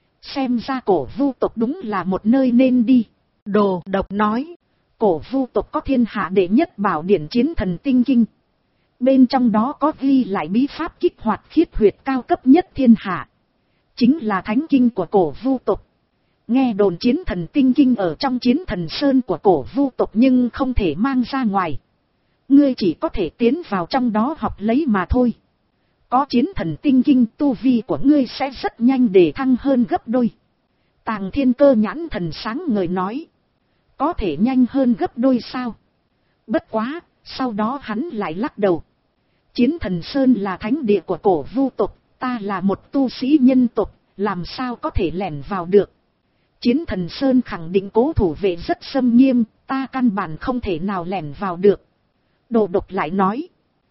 Xem ra cổ vu tộc đúng là một nơi nên đi. Đồ Độc nói. Cổ vu tộc có thiên hạ đệ nhất bảo điển chiến thần tinh kinh. Bên trong đó có ghi lại bí pháp kích hoạt khiết huyệt cao cấp nhất thiên hạ. Chính là thánh kinh của cổ vu tộc. Nghe đồn chiến thần tinh kinh ở trong chiến thần sơn của cổ vu tộc nhưng không thể mang ra ngoài. Ngươi chỉ có thể tiến vào trong đó học lấy mà thôi. Có chiến thần tinh kinh tu vi của ngươi sẽ rất nhanh để thăng hơn gấp đôi. Tàng Thiên Cơ nhãn thần sáng ngời nói. Có thể nhanh hơn gấp đôi sao? Bất quá, sau đó hắn lại lắc đầu. Chiến thần sơn là thánh địa của cổ vu tộc, ta là một tu sĩ nhân tộc, làm sao có thể lẻn vào được. Chiến thần sơn khẳng định cố thủ vệ rất xâm nghiêm, ta căn bản không thể nào lẻn vào được. Đồ Độc lại nói.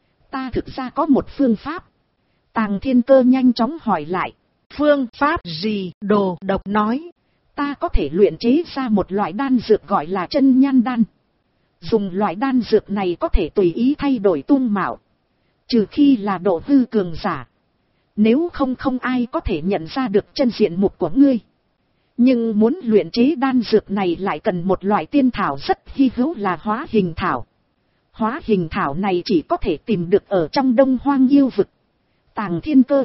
Ta thực ra có một phương pháp. Tàng Thiên Cơ nhanh chóng hỏi lại. Phương pháp gì? Đồ Độc nói. Ta có thể luyện chế ra một loại đan dược gọi là chân nhan đan. Dùng loại đan dược này có thể tùy ý thay đổi tung mạo. Trừ khi là độ hư cường giả. Nếu không không ai có thể nhận ra được chân diện mục của ngươi. Nhưng muốn luyện chế đan dược này lại cần một loại tiên thảo rất hy hữu là hóa hình thảo. Hóa hình thảo này chỉ có thể tìm được ở trong Đông Hoang yêu vực. Tàng Thiên Cơ,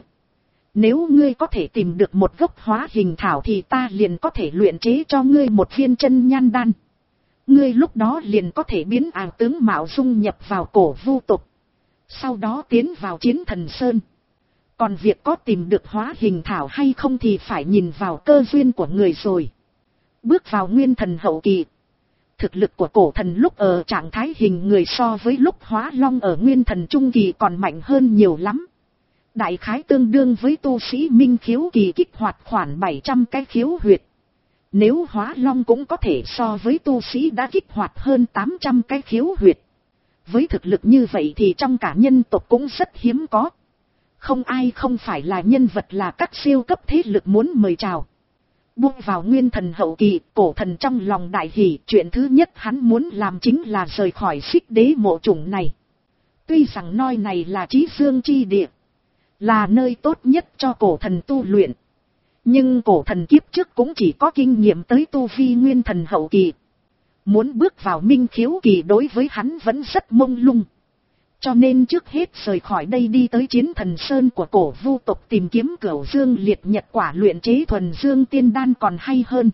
nếu ngươi có thể tìm được một gốc hóa hình thảo thì ta liền có thể luyện chế cho ngươi một viên chân nhan đan. Ngươi lúc đó liền có thể biến ảo tướng mạo dung nhập vào cổ vu tộc. Sau đó tiến vào chiến thần sơn. Còn việc có tìm được hóa hình thảo hay không thì phải nhìn vào cơ duyên của người rồi. Bước vào nguyên thần hậu kỳ. Thực lực của cổ thần lúc ở trạng thái hình người so với lúc hóa long ở nguyên thần trung kỳ còn mạnh hơn nhiều lắm. Đại khái tương đương với tu sĩ minh khiếu kỳ kích hoạt khoảng bảy trăm cái khiếu huyệt. Nếu hóa long cũng có thể so với tu sĩ đã kích hoạt hơn tám trăm cái khiếu huyệt. Với thực lực như vậy thì trong cả nhân tộc cũng rất hiếm có. Không ai không phải là nhân vật là các siêu cấp thế lực muốn mời chào. Buông vào nguyên thần hậu kỳ, cổ thần trong lòng đại hỉ, chuyện thứ nhất hắn muốn làm chính là rời khỏi Xích Đế mộ chủng này. Tuy rằng nơi này là chí dương chi địa, là nơi tốt nhất cho cổ thần tu luyện. Nhưng cổ thần kiếp trước cũng chỉ có kinh nghiệm tới tu vi nguyên thần hậu kỳ. Muốn bước vào minh khiếu kỳ đối với hắn vẫn rất mông lung. Cho nên trước hết rời khỏi đây đi tới Chiến Thần Sơn của cổ vu tộc tìm kiếm Cửu Dương Liệt Nhật quả luyện chế thuần dương tiên đan còn hay hơn.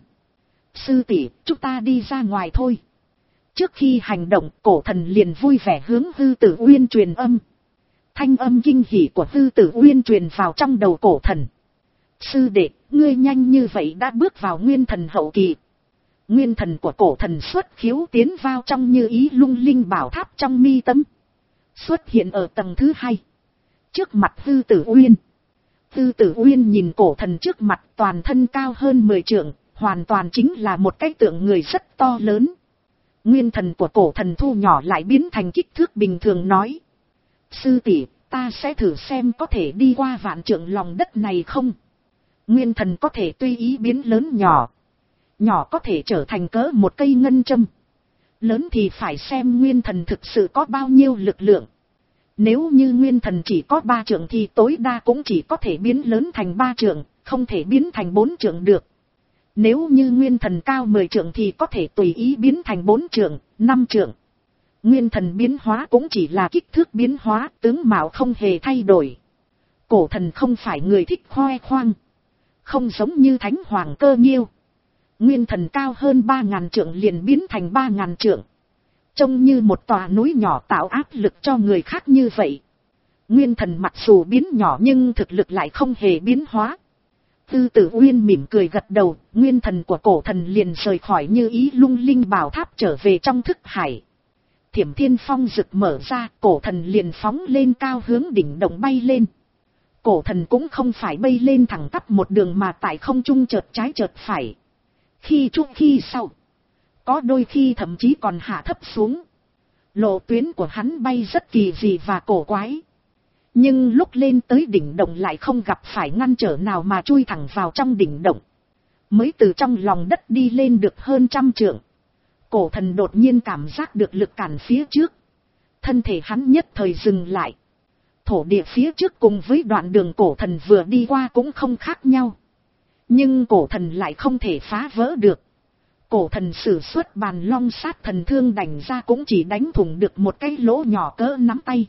Sư tỷ, chúng ta đi ra ngoài thôi. Trước khi hành động, cổ thần liền vui vẻ hướng Hư Tử Uyên truyền âm. Thanh âm kinh hỉ của Hư Tử Uyên truyền vào trong đầu cổ thần. Sư đệ, ngươi nhanh như vậy đã bước vào nguyên thần hậu kỳ. Nguyên thần của cổ thần xuất khiếu tiến vào trong như ý lung linh bảo tháp trong mi tâm. Xuất hiện ở tầng thứ hai. Trước mặt Hư Tử Uyên. Hư Tử Uyên nhìn cổ thần trước mặt, toàn thân cao hơn mười trượng, hoàn toàn chính là một cái tượng người rất to lớn. Nguyên thần của cổ thần thu nhỏ lại biến thành kích thước bình thường nói. Sư tỷ, ta sẽ thử xem có thể đi qua vạn trượng lòng đất này không? Nguyên thần có thể tùy ý biến lớn nhỏ. Nhỏ có thể trở thành cỡ một cây ngân châm. Lớn thì phải xem nguyên thần thực sự có bao nhiêu lực lượng. Nếu như nguyên thần chỉ có ba trượng thì tối đa cũng chỉ có thể biến lớn thành ba trượng, không thể biến thành bốn trượng được. Nếu như nguyên thần cao mười trượng thì có thể tùy ý biến thành bốn trượng, năm trượng. Nguyên thần biến hóa cũng chỉ là kích thước biến hóa, tướng mạo không hề thay đổi. Cổ thần không phải người thích khoe khoang. Không giống như Thánh Hoàng Cơ Nghiêu. Nguyên thần cao hơn ba ngàn trượng liền biến thành ba ngàn trượng. Trông như một tòa núi nhỏ tạo áp lực cho người khác như vậy. Nguyên thần mặc dù biến nhỏ nhưng thực lực lại không hề biến hóa. Tư Tử Uyên mỉm cười gật đầu, nguyên thần của cổ thần liền rời khỏi như ý lung linh bảo tháp trở về trong thức hải. Thiểm Thiên Phong rực mở ra, cổ thần liền phóng lên cao hướng đỉnh động bay lên. Cổ thần cũng không phải bay lên thẳng tắp một đường mà tại không trung chợt trái chợt phải. Khi trung khi sau. Có đôi khi thậm chí còn hạ thấp xuống. Lộ tuyến của hắn bay rất kỳ dị và cổ quái. Nhưng lúc lên tới đỉnh động lại không gặp phải ngăn trở nào mà chui thẳng vào trong đỉnh động. Mới từ trong lòng đất đi lên được hơn trăm trượng. Cổ thần đột nhiên cảm giác được lực cản phía trước. Thân thể hắn nhất thời dừng lại. Thổ địa phía trước cùng với đoạn đường cổ thần vừa đi qua cũng không khác nhau. Nhưng cổ thần lại không thể phá vỡ được. Cổ thần sử xuất bàn long sát thần thương đánh ra cũng chỉ đánh thủng được một cái lỗ nhỏ cỡ nắm tay.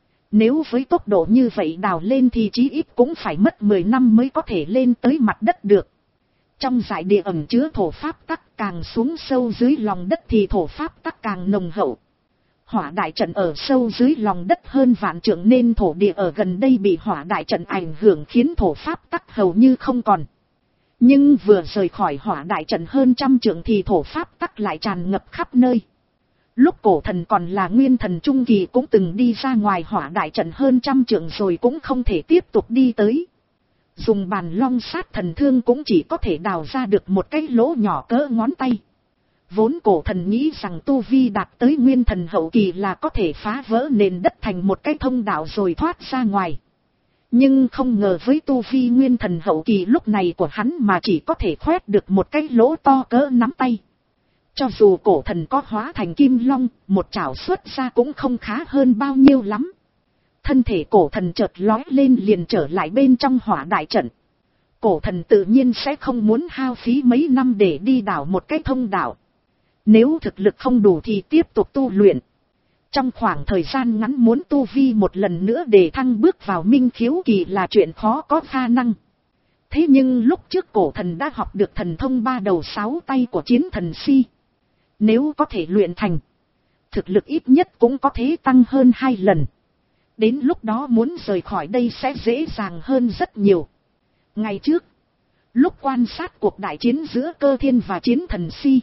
Nếu với tốc độ như vậy đào lên thì chí ít cũng phải mất mười năm mới có thể lên tới mặt đất được. Trong dải địa ẩn chứa thổ pháp tắc, càng xuống sâu dưới lòng đất thì thổ pháp tắc càng nồng hậu. Hỏa đại trận ở sâu dưới lòng đất hơn vạn trượng nên thổ địa ở gần đây bị hỏa đại trận ảnh hưởng khiến thổ pháp tắc hầu như không còn. Nhưng vừa rời khỏi hỏa đại trận hơn trăm trượng thì thổ pháp tắc lại tràn ngập khắp nơi. Lúc cổ thần còn là nguyên thần trung kỳ cũng từng đi ra ngoài hỏa đại trận hơn trăm trượng rồi cũng không thể tiếp tục đi tới. Dùng bàn long sát thần thương cũng chỉ có thể đào ra được một cái lỗ nhỏ cỡ ngón tay. Vốn cổ thần nghĩ rằng tu vi đạt tới nguyên thần hậu kỳ là có thể phá vỡ nền đất thành một cái thông đạo rồi thoát ra ngoài. Nhưng không ngờ với tu vi nguyên thần hậu kỳ lúc này của hắn mà chỉ có thể khoét được một cái lỗ to cỡ nắm tay. Cho dù cổ thần có hóa thành kim long, một chảo xuất ra cũng không khá hơn bao nhiêu lắm. Thân thể cổ thần chợt lói lên liền trở lại bên trong hỏa đại trận. Cổ thần tự nhiên sẽ không muốn hao phí mấy năm để đi đảo một cái thông đạo. Nếu thực lực không đủ thì tiếp tục tu luyện. Trong khoảng thời gian ngắn muốn tu vi một lần nữa để thăng bước vào minh khiếu kỳ là chuyện khó có khả năng. Thế nhưng lúc trước cổ thần đã học được thần thông ba đầu sáu tay của Chiến Thần Si. Nếu có thể luyện thành, thực lực ít nhất cũng có thể tăng hơn hai lần. Đến lúc đó muốn rời khỏi đây sẽ dễ dàng hơn rất nhiều. Ngày trước, lúc quan sát cuộc đại chiến giữa Cơ Thiên và Chiến Thần Si,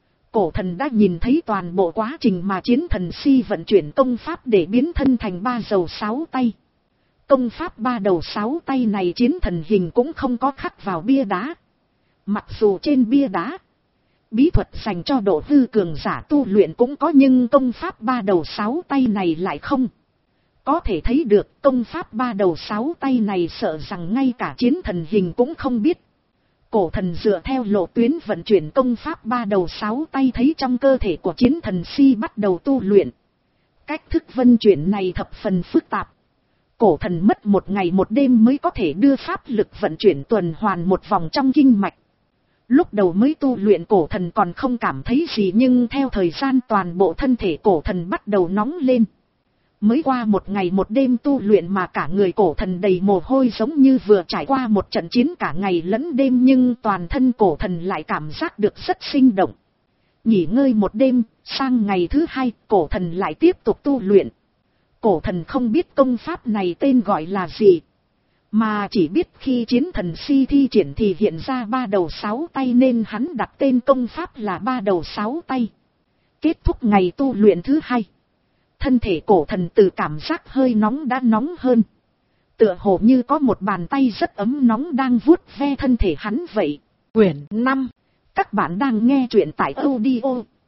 cổ thần đã nhìn thấy toàn bộ quá trình mà Chiến Thần Si vận chuyển công pháp để biến thân thành ba dầu sáu tay. công pháp ba đầu sáu tay này chiến thần hình cũng không có khắc vào bia đá. Mặc dù trên bia đá, bí thuật dành cho độ hư cường giả tu luyện cũng có, nhưng công pháp ba đầu sáu tay này lại không. Có thể thấy được công pháp ba đầu sáu tay này sợ rằng ngay cả chiến thần hình cũng không biết. Cổ thần dựa theo lộ tuyến vận chuyển công pháp ba đầu sáu tay, thấy trong cơ thể của chiến thần si bắt đầu tu luyện. Cách thức vận chuyển này thập phần phức tạp. Cổ thần mất một ngày một đêm mới có thể đưa pháp lực vận chuyển tuần hoàn một vòng trong kinh mạch. Lúc đầu mới tu luyện cổ thần còn không cảm thấy gì, nhưng theo thời gian toàn bộ thân thể cổ thần bắt đầu nóng lên. Mới qua một ngày một đêm tu luyện mà cả người cổ thần đầy mồ hôi, giống như vừa trải qua một trận chiến cả ngày lẫn đêm, nhưng toàn thân cổ thần lại cảm giác được rất sinh động. Nghỉ ngơi một đêm, sang ngày thứ hai, cổ thần lại tiếp tục tu luyện. Cổ thần không biết công pháp này tên gọi là gì, mà chỉ biết khi chiến thần si thi triển thì hiện ra ba đầu sáu tay, nên hắn đặt tên công pháp là ba đầu sáu tay. Kết thúc ngày tu luyện thứ hai, thân thể cổ thần từ cảm giác hơi nóng đã nóng hơn. Tựa hồ như có một bàn tay rất ấm nóng đang vuốt ve thân thể hắn vậy. Quyển năm. Các bạn đang nghe truyện tại audio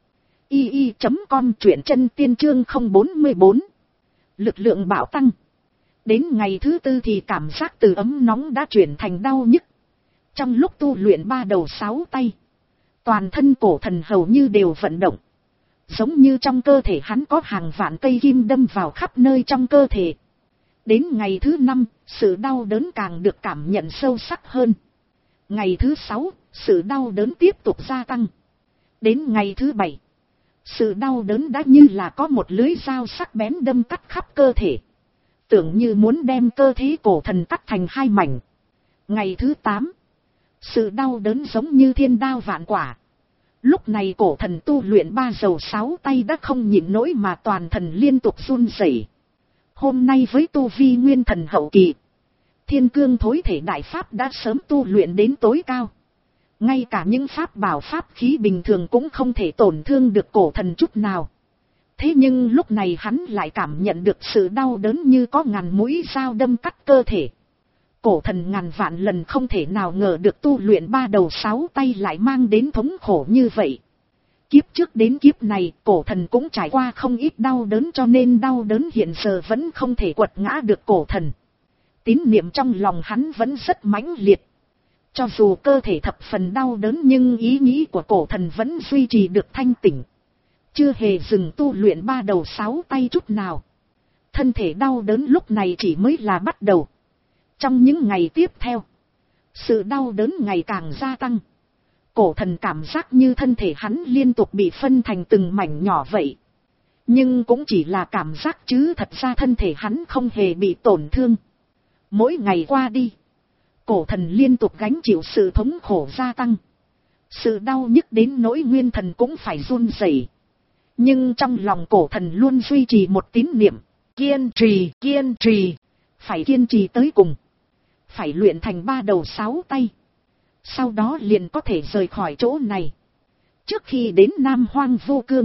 i i chấm com, truyện chân tiên chương không bốn bốn. Lực lượng bạo tăng. Đến ngày thứ tư thì cảm giác từ ấm nóng đã chuyển thành đau nhức. Trong lúc tu luyện ba đầu sáu tay, toàn thân cổ thần hầu như đều vận động. Giống như trong cơ thể hắn có hàng vạn cây kim đâm vào khắp nơi trong cơ thể. Đến ngày thứ năm, sự đau đớn càng được cảm nhận sâu sắc hơn. Ngày thứ sáu, sự đau đớn tiếp tục gia tăng. Đến ngày thứ bảy, sự đau đớn đã như là có một lưới dao sắc bén đâm cắt khắp cơ thể, tưởng như muốn đem cơ thể cổ thần cắt thành hai mảnh. Ngày thứ tám, sự đau đớn giống như thiên đao vạn quả. Lúc này cổ thần tu luyện ba dầu sáu tay đã không nhịn nổi mà toàn thân liên tục run rẩy. Hôm nay với tu vi nguyên thần hậu kỳ, thiên cương thối thể đại pháp đã sớm tu luyện đến tối cao. Ngay cả những pháp bảo pháp khí bình thường cũng không thể tổn thương được cổ thần chút nào. Thế nhưng lúc này hắn lại cảm nhận được sự đau đớn như có ngàn mũi dao đâm cắt cơ thể. Cổ thần ngàn vạn lần không thể nào ngờ được tu luyện ba đầu sáu tay lại mang đến thống khổ như vậy. Kiếp trước đến kiếp này, cổ thần cũng trải qua không ít đau đớn, cho nên đau đớn hiện giờ vẫn không thể quật ngã được cổ thần. Tín niệm trong lòng hắn vẫn rất mãnh liệt. Cho dù cơ thể thập phần đau đớn nhưng ý nghĩ của cổ thần vẫn duy trì được thanh tỉnh. Chưa hề dừng tu luyện ba đầu sáu tay chút nào. Thân thể đau đớn lúc này chỉ mới là bắt đầu. Trong những ngày tiếp theo, sự đau đớn ngày càng gia tăng. Cổ thần cảm giác như thân thể hắn liên tục bị phân thành từng mảnh nhỏ vậy. Nhưng cũng chỉ là cảm giác chứ thật ra thân thể hắn không hề bị tổn thương. Mỗi ngày qua đi, cổ thần liên tục gánh chịu sự thống khổ gia tăng. Sự đau nhức đến nỗi nguyên thần cũng phải run rẩy. Nhưng trong lòng cổ thần luôn duy trì một tín niệm, kiên trì, kiên trì, phải kiên trì tới cùng. Phải luyện thành ba đầu sáu tay. Sau đó liền có thể rời khỏi chỗ này. Trước khi đến Nam Hoang Vô Cương,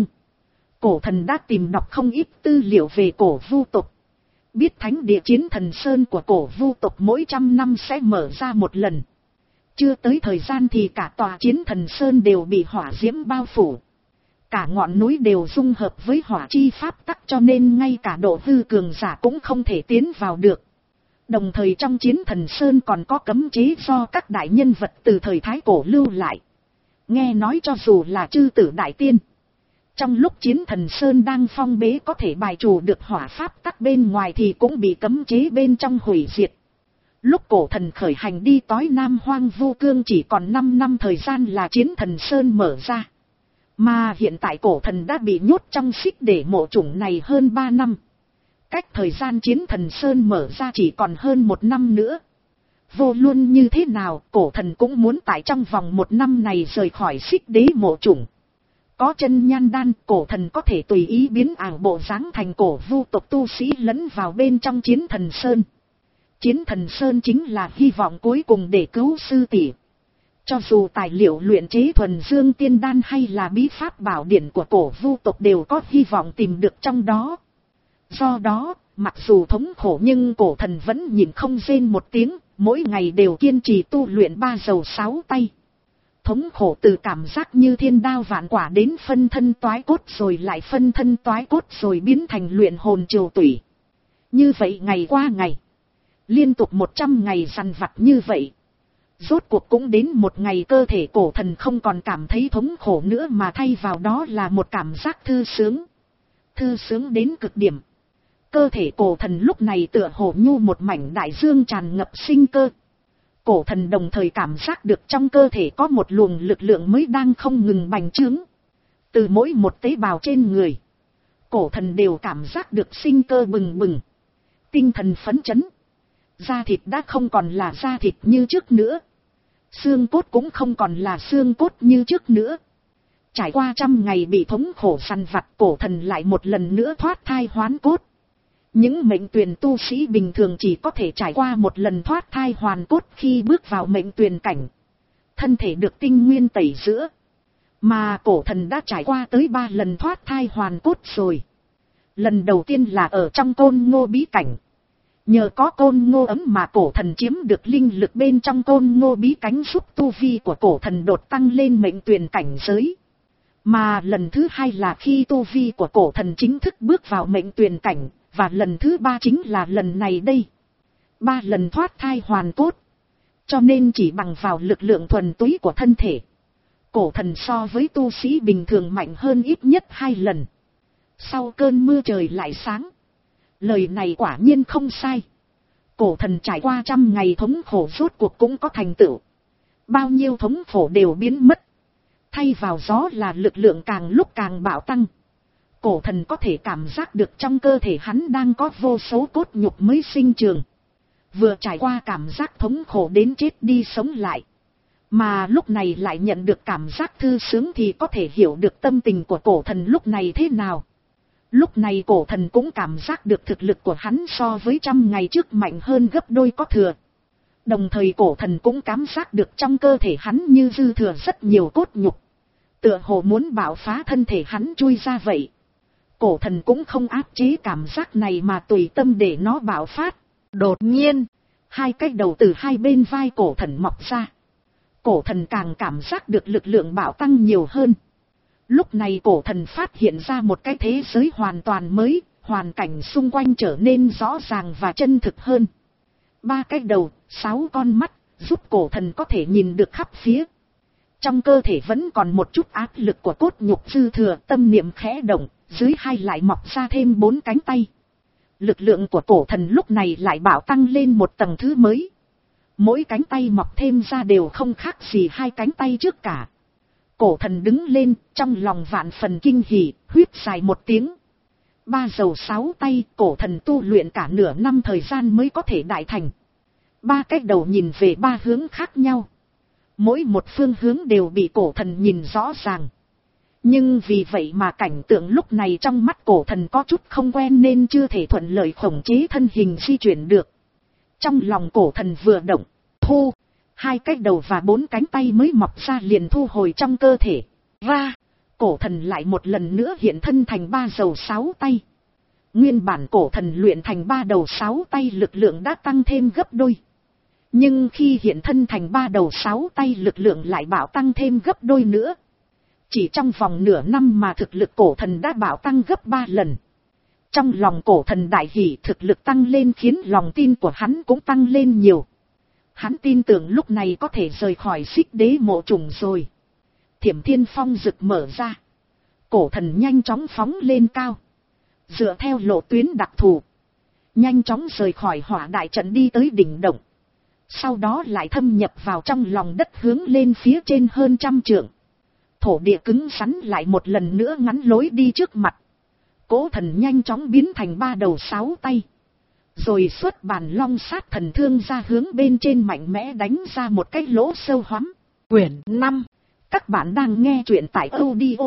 cổ thần đã tìm đọc không ít tư liệu về cổ vu tộc. Biết thánh địa chiến thần sơn của cổ vu tộc mỗi trăm năm sẽ mở ra một lần. Chưa tới thời gian thì cả tòa chiến thần sơn đều bị hỏa diễm bao phủ. Cả ngọn núi đều dung hợp với hỏa chi pháp tắc, cho nên ngay cả độ hư cường giả cũng không thể tiến vào được. Đồng thời trong chiến thần sơn còn có cấm chế do các đại nhân vật từ thời Thái Cổ lưu lại. Nghe nói cho dù là chư tử đại tiên, trong lúc chiến thần sơn đang phong bế có thể bài trừ được hỏa pháp tắc bên ngoài thì cũng bị cấm chế bên trong hủy diệt. Lúc cổ thần khởi hành đi tới Nam Hoang Vu Cương chỉ còn năm năm thời gian là chiến thần sơn mở ra. Mà hiện tại cổ thần đã bị nhốt trong xích để mộ chủng này hơn ba năm. Cách thời gian chiến thần sơn mở ra chỉ còn hơn một năm nữa. Vô luận như thế nào, cổ thần cũng muốn tại trong vòng một năm này rời khỏi xích đế mộ chủng. Có chân nhan đan, cổ thần có thể tùy ý biến ảo bộ dáng thành cổ vu tộc tu sĩ lẫn vào bên trong chiến thần sơn. Chiến thần sơn chính là hy vọng cuối cùng để cứu sư tỷ. Cho dù tài liệu luyện chế thuần dương tiên đan hay là bí pháp bảo điển của cổ vu tộc đều có hy vọng tìm được trong đó. Do đó, mặc dù thống khổ nhưng cổ thần vẫn nhìn không rên một tiếng, mỗi ngày đều kiên trì tu luyện ba dầu sáu tay. Thống khổ từ cảm giác như thiên đao vạn quả đến phân thân toái cốt rồi lại phân thân toái cốt rồi biến thành luyện hồn triều tủy. Như vậy ngày qua ngày, liên tục một trăm ngày dằn vặt như vậy. Rốt cuộc cũng đến một ngày cơ thể cổ thần không còn cảm thấy thống khổ nữa mà thay vào đó là một cảm giác thư sướng. Thư sướng đến cực điểm. Cơ thể cổ thần lúc này tựa hồ như một mảnh đại dương tràn ngập sinh cơ. Cổ thần đồng thời cảm giác được trong cơ thể có một luồng lực lượng mới đang không ngừng bành trướng. Từ mỗi một tế bào trên người, cổ thần đều cảm giác được sinh cơ bừng bừng. Tinh thần phấn chấn. Da thịt đã không còn là da thịt như trước nữa. Xương cốt cũng không còn là xương cốt như trước nữa. Trải qua trăm ngày bị thống khổ săn vặt, cổ thần lại một lần nữa thoát thai hoán cốt. Những mệnh tuyền tu sĩ bình thường chỉ có thể trải qua một lần thoát thai hoàn cốt khi bước vào mệnh tuyền cảnh. Thân thể được tinh nguyên tẩy rửa. Mà cổ thần đã trải qua tới ba lần thoát thai hoàn cốt rồi. Lần đầu tiên là ở trong côn ngô bí cảnh. Nhờ có côn ngô ấm mà cổ thần chiếm được linh lực bên trong côn ngô bí cánh giúp tu vi của cổ thần đột tăng lên mệnh tuyền cảnh giới. Mà lần thứ hai là khi tu vi của cổ thần chính thức bước vào mệnh tuyền cảnh, và lần thứ ba chính là lần này đây. Ba lần thoát thai hoàn cốt. Cho nên chỉ bằng vào lực lượng thuần túy của thân thể, cổ thần so với tu sĩ bình thường mạnh hơn ít nhất hai lần. Sau cơn mưa trời lại sáng. Lời này quả nhiên không sai. Cổ thần trải qua trăm ngày thống khổ rốt cuộc cũng có thành tựu. Bao nhiêu thống khổ đều biến mất. Thay vào gió là lực lượng càng lúc càng bạo tăng. Cổ thần có thể cảm giác được trong cơ thể hắn đang có vô số cốt nhục mới sinh trường. Vừa trải qua cảm giác thống khổ đến chết đi sống lại. Mà lúc này lại nhận được cảm giác thư sướng thì có thể hiểu được tâm tình của cổ thần lúc này thế nào. Lúc này cổ thần cũng cảm giác được thực lực của hắn so với trăm ngày trước mạnh hơn gấp đôi có thừa. Đồng thời cổ thần cũng cảm giác được trong cơ thể hắn như dư thừa rất nhiều cốt nhục. Tựa hồ muốn bạo phá thân thể hắn chui ra vậy. Cổ thần cũng không áp chế cảm giác này mà tùy tâm để nó bạo phát. Đột nhiên, hai cái đầu từ hai bên vai cổ thần mọc ra. Cổ thần càng cảm giác được lực lượng bạo tăng nhiều hơn. Lúc này cổ thần phát hiện ra một cái thế giới hoàn toàn mới, hoàn cảnh xung quanh trở nên rõ ràng và chân thực hơn. Ba cái đầu, sáu con mắt, giúp cổ thần có thể nhìn được khắp phía. Trong cơ thể vẫn còn một chút áp lực của cốt nhục dư thừa, tâm niệm khẽ động, dưới hai lại mọc ra thêm bốn cánh tay. Lực lượng của cổ thần lúc này lại bạo tăng lên một tầng thứ mới. Mỗi cánh tay mọc thêm ra đều không khác gì hai cánh tay trước cả. Cổ thần đứng lên, trong lòng vạn phần kinh hỉ, huýt dài một tiếng. Ba dầu sáu tay, cổ thần tu luyện cả nửa năm thời gian mới có thể đại thành. Ba cái đầu nhìn về ba hướng khác nhau. Mỗi một phương hướng đều bị cổ thần nhìn rõ ràng. Nhưng vì vậy mà cảnh tượng lúc này trong mắt cổ thần có chút không quen nên chưa thể thuận lợi khống chế thân hình di chuyển được. Trong lòng cổ thần vừa động, thu, hai cái đầu và bốn cánh tay mới mọc ra liền thu hồi trong cơ thể. Ra, cổ thần lại một lần nữa hiện thân thành ba dầu sáu tay. Nguyên bản cổ thần luyện thành ba đầu sáu tay lực lượng đã tăng thêm gấp đôi. Nhưng khi hiện thân thành ba đầu sáu tay lực lượng lại bạo tăng thêm gấp đôi nữa. Chỉ trong vòng nửa năm mà thực lực cổ thần đã bạo tăng gấp ba lần. Trong lòng cổ thần đại hỷ, thực lực tăng lên khiến lòng tin của hắn cũng tăng lên nhiều. Hắn tin tưởng lúc này có thể rời khỏi Xích Đế mộ trùng rồi. Thiểm Thiên Phong rực mở ra. Cổ thần nhanh chóng phóng lên cao. Dựa theo lộ tuyến đặc thù, nhanh chóng rời khỏi hỏa đại trận đi tới đỉnh động. Sau đó lại thâm nhập vào trong lòng đất hướng lên phía trên hơn trăm trượng. Thổ địa cứng rắn lại một lần nữa ngắn lối đi trước mặt. Cố thần nhanh chóng biến thành ba đầu sáu tay. Rồi xuất bản long sát thần thương ra hướng bên trên mạnh mẽ đánh ra một cái lỗ sâu hoắm. Quyển năm. Các bạn đang nghe truyện tại audio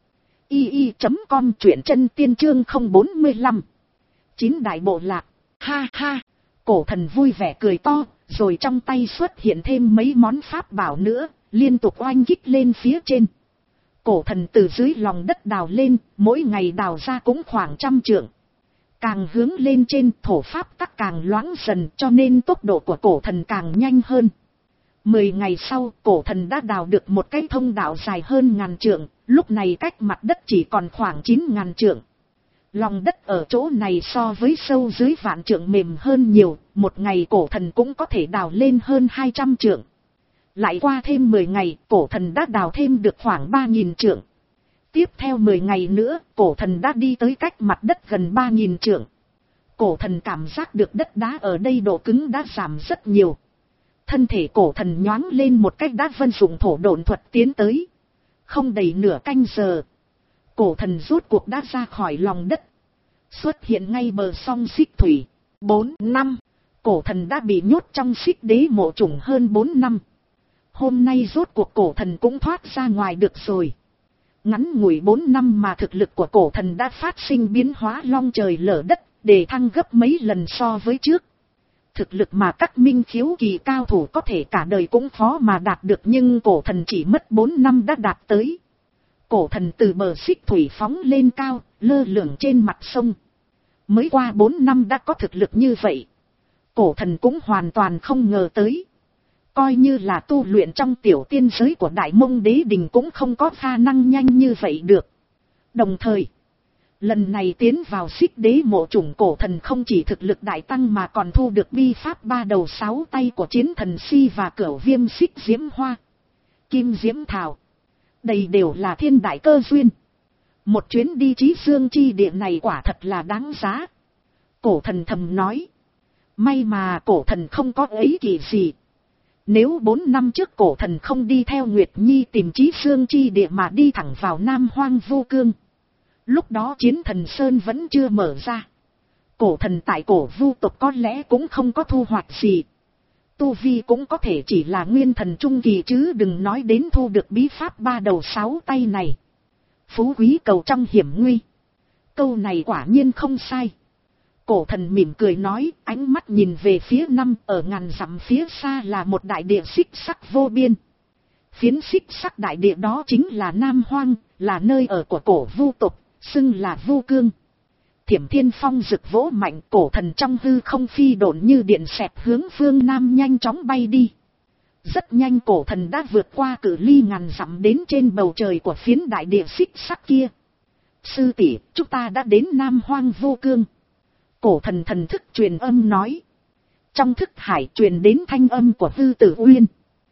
i i chấm com, truyện chân tiên chương không bốn lăm. Chín đại bộ lạc. Ha ha. Cổ thần vui vẻ cười to, rồi trong tay xuất hiện thêm mấy món pháp bảo nữa, liên tục oanh kích lên phía trên. Cổ thần từ dưới lòng đất đào lên, mỗi ngày đào ra cũng khoảng trăm trượng. Càng hướng lên trên thổ pháp tắc càng loãng dần, cho nên tốc độ của cổ thần càng nhanh hơn. Mười ngày sau, cổ thần đã đào được một cái thông đạo dài hơn ngàn trượng, lúc này cách mặt đất chỉ còn khoảng chín ngàn trượng. Lòng đất ở chỗ này so với sâu dưới vạn trượng mềm hơn nhiều, một ngày cổ thần cũng có thể đào lên hơn hai trăm trượng. Lại qua thêm mười ngày, cổ thần đã đào thêm được khoảng ba nghìn trượng. Tiếp theo mười ngày nữa, cổ thần đã đi tới cách mặt đất gần ba nghìn trượng. Cổ thần cảm giác được đất đá ở đây độ cứng đã giảm rất nhiều. Thân thể cổ thần nhoáng lên một cách đã vân dụng thổ độn thuật tiến tới. Không đầy nửa canh giờ, cổ thần rốt cuộc đã ra khỏi lòng đất, xuất hiện ngay bờ sông Xích Thủy. Bốn năm, cổ thần đã bị nhốt trong Xích Đế mộ trùng hơn bốn năm. Hôm nay rốt cuộc cổ thần cũng thoát ra ngoài được rồi. Ngắn ngủi bốn năm mà thực lực của cổ thần đã phát sinh biến hóa long trời lở đất, để thăng gấp mấy lần so với trước. Thực lực mà các minh khiếu kỳ cao thủ có thể cả đời cũng khó mà đạt được, nhưng cổ thần chỉ mất bốn năm đã đạt tới. Cổ thần từ bờ Xích Thủy phóng lên cao, lơ lửng trên mặt sông. Mới qua bốn năm đã có thực lực như vậy. Cổ thần cũng hoàn toàn không ngờ tới. Coi như là tu luyện trong tiểu tiên giới của Đại Mông Đế Đình cũng không có khả năng nhanh như vậy được. Đồng thời, lần này tiến vào Xích Đế mộ chủng, cổ thần không chỉ thực lực đại tăng mà còn thu được bi pháp ba đầu sáu tay của Chiến Thần Si và Cửu Viêm Xích Diễm Hoa, Kim Diễm Thảo. Đây đều là thiên đại cơ duyên. Một chuyến đi Chí Dương chi địa này quả thật là đáng giá. Cổ thần thầm nói. May mà cổ thần không có ấy kỳ gì. Nếu bốn năm trước cổ thần không đi theo Nguyệt Nhi tìm Chí Dương chi địa mà đi thẳng vào Nam Hoang Vô Cương, lúc đó Chiến Thần Sơn vẫn chưa mở ra, cổ thần tại cổ vu tộc có lẽ cũng không có thu hoạch gì. Tu vi cũng có thể chỉ là nguyên thần trung kỳ chứ đừng nói đến thu được bí pháp ba đầu sáu tay này. Phú quý cầu trong hiểm nguy. Câu này quả nhiên không sai. Cổ thần mỉm cười nói, ánh mắt nhìn về phía năm, ở ngàn dặm phía xa là một đại địa xích sắc vô biên. Phiến xích sắc đại địa đó chính là Nam Hoang, là nơi ở của cổ vu tộc, xưng là Vu Cương. Thiểm Thiên Phong rực vỗ mạnh, cổ thần trong hư không phi độn như điện xẹt hướng phương Nam nhanh chóng bay đi. Rất nhanh cổ thần đã vượt qua cự ly ngàn dặm đến trên bầu trời của phiến đại địa xích sắc kia. Sư tỷ, chúng ta đã đến Nam Hoang Vô Cương. Cổ thần thần thức truyền âm nói. Trong thức hải truyền đến thanh âm của Hư Tử Uyên.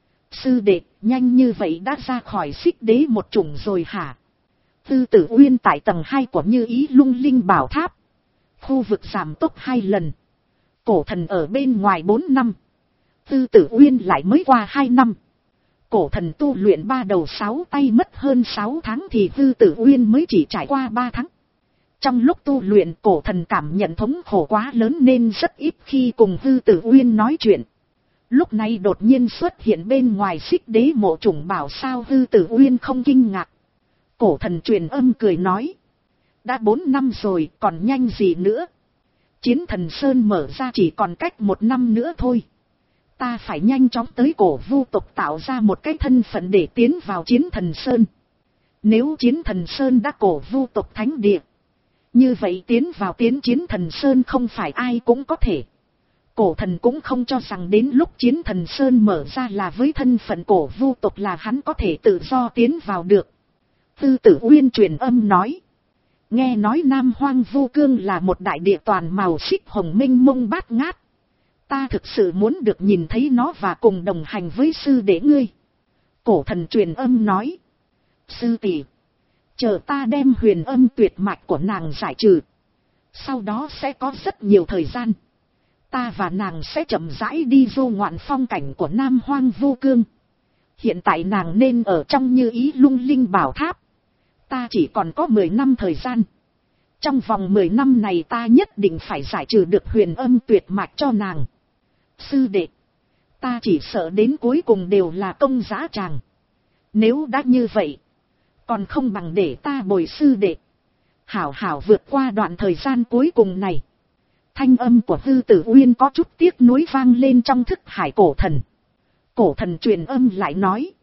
Sư đệ, nhanh như vậy đã ra khỏi Xích Đế một chủng rồi hả? Hư Tử Uyên tại tầng hai của Như Ý Lung Linh Bảo Tháp. Khu vực giảm tốc hai lần. Cổ thần ở bên ngoài bốn năm. Hư Tử Uyên lại mới qua hai năm. Cổ thần tu luyện ba đầu sáu tay mất hơn sáu tháng thì Hư Tử Uyên mới chỉ trải qua ba tháng. Trong lúc tu luyện cổ thần cảm nhận thống khổ quá lớn nên rất ít khi cùng Hư Tử Uyên nói chuyện. Lúc này đột nhiên xuất hiện bên ngoài Xích Đế mộ chủng, bảo sao Hư Tử Uyên không kinh ngạc. Cổ thần truyền âm cười nói. Đã bốn năm rồi còn nhanh gì nữa. Chiến Thần Sơn mở ra chỉ còn cách một năm nữa thôi. Ta phải nhanh chóng tới cổ vu tộc tạo ra một cái thân phận để tiến vào Chiến Thần Sơn. Nếu Chiến Thần Sơn đã cổ vu tộc thánh địa, như vậy tiến vào tiến Chiến Thần Sơn không phải ai cũng có thể. Cổ thần cũng không cho rằng đến lúc Chiến Thần Sơn mở ra là với thân phận cổ vu tộc là hắn có thể tự do tiến vào được. Tư Tử Uyên truyền âm nói. Nghe nói Nam Hoang Vô Cương là một đại địa toàn màu xích hồng minh mông bát ngát. Ta thực sự muốn được nhìn thấy nó và cùng đồng hành với sư đệ ngươi. Cổ thần truyền âm nói. Sư tỷ, chờ ta đem huyền âm tuyệt mạch của nàng giải trừ. Sau đó sẽ có rất nhiều thời gian. Ta và nàng sẽ chậm rãi đi vô ngoạn phong cảnh của Nam Hoang Vô Cương. Hiện tại nàng nên ở trong Như Ý Lung Linh Bảo Tháp. Ta chỉ còn có mười năm thời gian. Trong vòng mười năm này ta nhất định phải giải trừ được huyền âm tuyệt mạch cho nàng. Sư đệ, ta chỉ sợ đến cuối cùng đều là công dã tràng. Nếu đã như vậy, còn không bằng để ta bồi sư đệ. Hảo hảo vượt qua đoạn thời gian cuối cùng này. Thanh âm của Hư Tử Uyên có chút tiếc nuối vang lên trong thức hải cổ thần. Cổ thần truyền âm lại nói.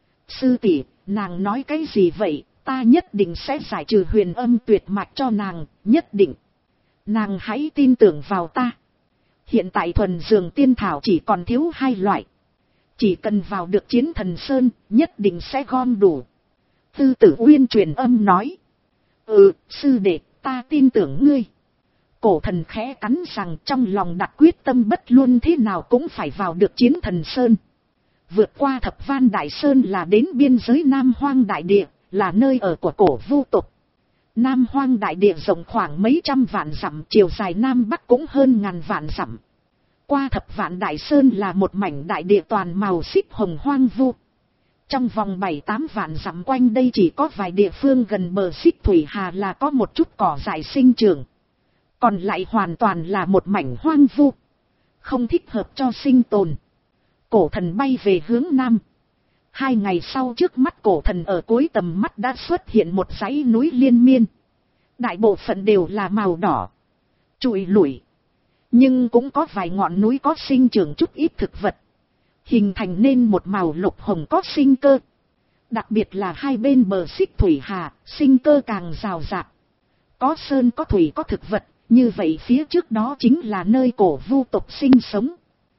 Sư tỷ, nàng nói cái gì vậy? Ta nhất định sẽ giải trừ huyền âm tuyệt mạch cho nàng, nhất định. Nàng hãy tin tưởng vào ta. Hiện tại thuần dường tiên thảo chỉ còn thiếu hai loại. Chỉ cần vào được Chiến Thần Sơn, nhất định sẽ gom đủ. Tư Tử Uyên truyền âm nói. Ừ, sư đệ, ta tin tưởng ngươi. Cổ thần khẽ cắn rằng trong lòng đặt quyết tâm bất luân thế nào cũng phải vào được Chiến Thần Sơn. Vượt qua Thập Van Đại Sơn là đến biên giới Nam Hoang Đại Địa, là nơi ở của cổ vu tộc. Nam Hoang Đại Địa rộng khoảng mấy trăm vạn dặm, chiều dài Nam Bắc cũng hơn ngàn vạn dặm. Qua Thập Vạn Đại Sơn là một mảnh đại địa toàn màu xích hồng hoang vu. Trong vòng bảy tám vạn dặm quanh đây chỉ có vài địa phương gần bờ xích thủy hà là có một chút cỏ dại sinh trưởng. Còn lại hoàn toàn là một mảnh hoang vu, không thích hợp cho sinh tồn. Cổ thần bay về hướng Nam. Hai ngày sau trước mắt cổ thần ở cuối tầm mắt đã xuất hiện một dãy núi liên miên. Đại bộ phận đều là màu đỏ, trụi lủi. Nhưng cũng có vài ngọn núi có sinh trưởng chút ít thực vật, hình thành nên một màu lục hồng có sinh cơ. Đặc biệt là hai bên bờ xích thủy hà, sinh cơ càng rào rạt. Có sơn có thủy có thực vật, như vậy phía trước đó chính là nơi cổ vu tộc sinh sống.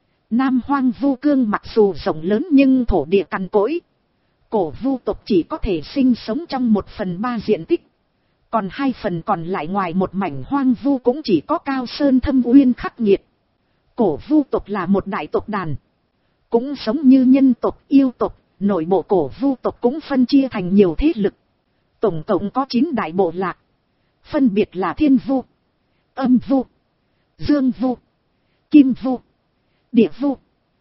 Nam Hoang Vu Cương mặc dù rộng lớn nhưng thổ địa cằn cỗi. Cổ vu tộc chỉ có thể sinh sống trong một phần ba diện tích. Còn hai phần còn lại ngoài một mảnh hoang vu cũng chỉ có cao sơn thâm uyên khắc nghiệt. Cổ vu tộc là một đại tộc đàn. Cũng giống như nhân tộc, yêu tộc, nội bộ cổ vu tộc cũng phân chia thành nhiều thế lực. Tổng cộng có chín đại bộ lạc. Phân biệt là Thiên Vu, Âm Vu, Dương Vu, Kim Vu, Địa Vu,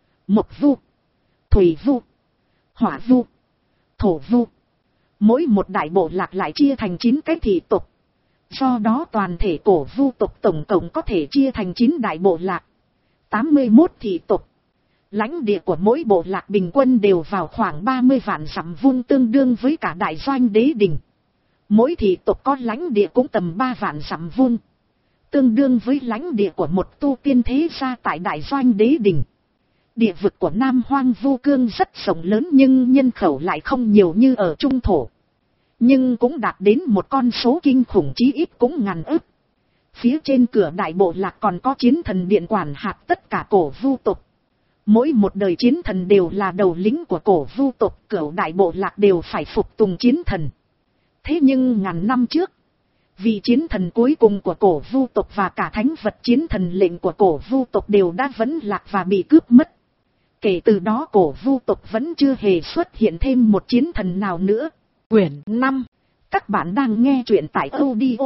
Mộc Vu, Thủy Vu, Hỏa Vu, Thổ Vu. Mỗi một đại bộ lạc lại chia thành chín cái thị tộc. Do đó toàn thể cổ vu tộc tổng cộng có thể chia thành chín đại bộ lạc, tám mươi mốt thị tộc. Lãnh địa của mỗi bộ lạc bình quân đều vào khoảng ba mươi vạn dặm vuông, tương đương với cả đại doanh đế đình. Mỗi thị tộc có lãnh địa cũng tầm ba vạn dặm vuông, tương đương với lãnh địa của một tu tiên thế gia tại đại doanh đế đình. Địa vực của Nam Hoang Vu Cương rất rộng lớn nhưng nhân khẩu lại không nhiều như ở Trung Thổ. Nhưng cũng đạt đến một con số kinh khủng, chí ít cũng ngàn ức. Phía trên cửa đại bộ lạc còn có chiến thần điện quản hạt tất cả cổ vu tộc. Mỗi một đời chiến thần đều là đầu lĩnh của cổ vu tộc, cửu đại bộ lạc đều phải phục tùng chiến thần. Thế nhưng ngàn năm trước, vị chiến thần cuối cùng của cổ vu tộc và cả thánh vật chiến thần lệnh của cổ vu tộc đều đã vẫn lạc và bị cướp mất. Kể từ đó cổ vu tộc vẫn chưa hề xuất hiện thêm một chiến thần nào nữa. Quyển năm. Các bạn đang nghe truyện tại audio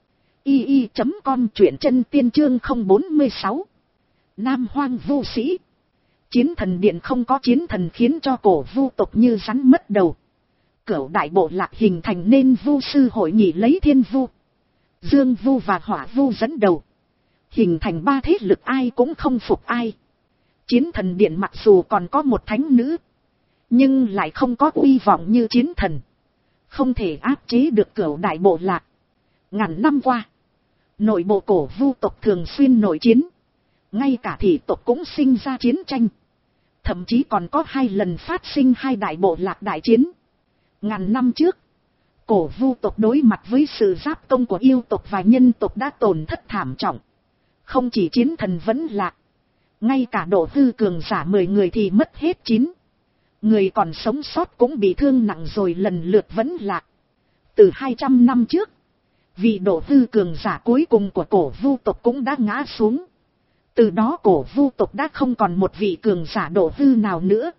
i i chấm com, truyện chân tiên chương không bốn sáu. Nam Hoang Vu Sĩ. Chiến thần điện không có chiến thần khiến cho cổ vu tộc như rắn mất đầu. Cửu đại bộ lạc hình thành nên vu sư hội nghị lấy Thiên Vu, Dương Vu và Hỏa Vu dẫn đầu. Hình thành ba thế lực ai cũng không phục ai. Chiến thần điện mặc dù còn có một thánh nữ, nhưng lại không có uy vọng như chiến thần. Không thể áp chế được cửu đại bộ lạc. Ngàn năm qua, nội bộ cổ vu tộc thường xuyên nội chiến. Ngay cả thị tộc cũng sinh ra chiến tranh. Thậm chí còn có hai lần phát sinh hai đại bộ lạc đại chiến. Ngàn năm trước, cổ vu tộc đối mặt với sự giáp công của yêu tộc và nhân tộc đã tổn thất thảm trọng. Không chỉ chiến thần vẫn lạc, ngay cả độ hư cường giả mười người thì mất hết chín. Người còn sống sót cũng bị thương nặng rồi lần lượt vẫn lạc. Từ hai trăm năm trước, vị độ hư cường giả cuối cùng của cổ vu tộc cũng đã ngã xuống. Từ đó cổ vu tộc đã không còn một vị cường giả độ hư nào nữa.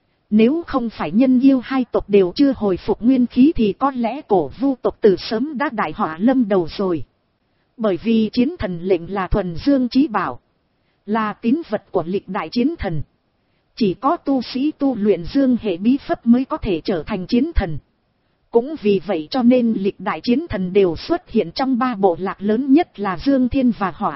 Nếu không phải nhân yêu hai tộc đều chưa hồi phục nguyên khí thì có lẽ cổ vu tộc từ sớm đã đại họa lâm đầu rồi. Bởi vì chiến thần lệnh là thuần dương chí bảo, là tín vật của lịch đại chiến thần. Chỉ có tu sĩ tu luyện dương hệ bí pháp mới có thể trở thành chiến thần. Cũng vì vậy cho nên lịch đại chiến thần đều xuất hiện trong ba bộ lạc lớn nhất là Dương Thiên và Hỏa.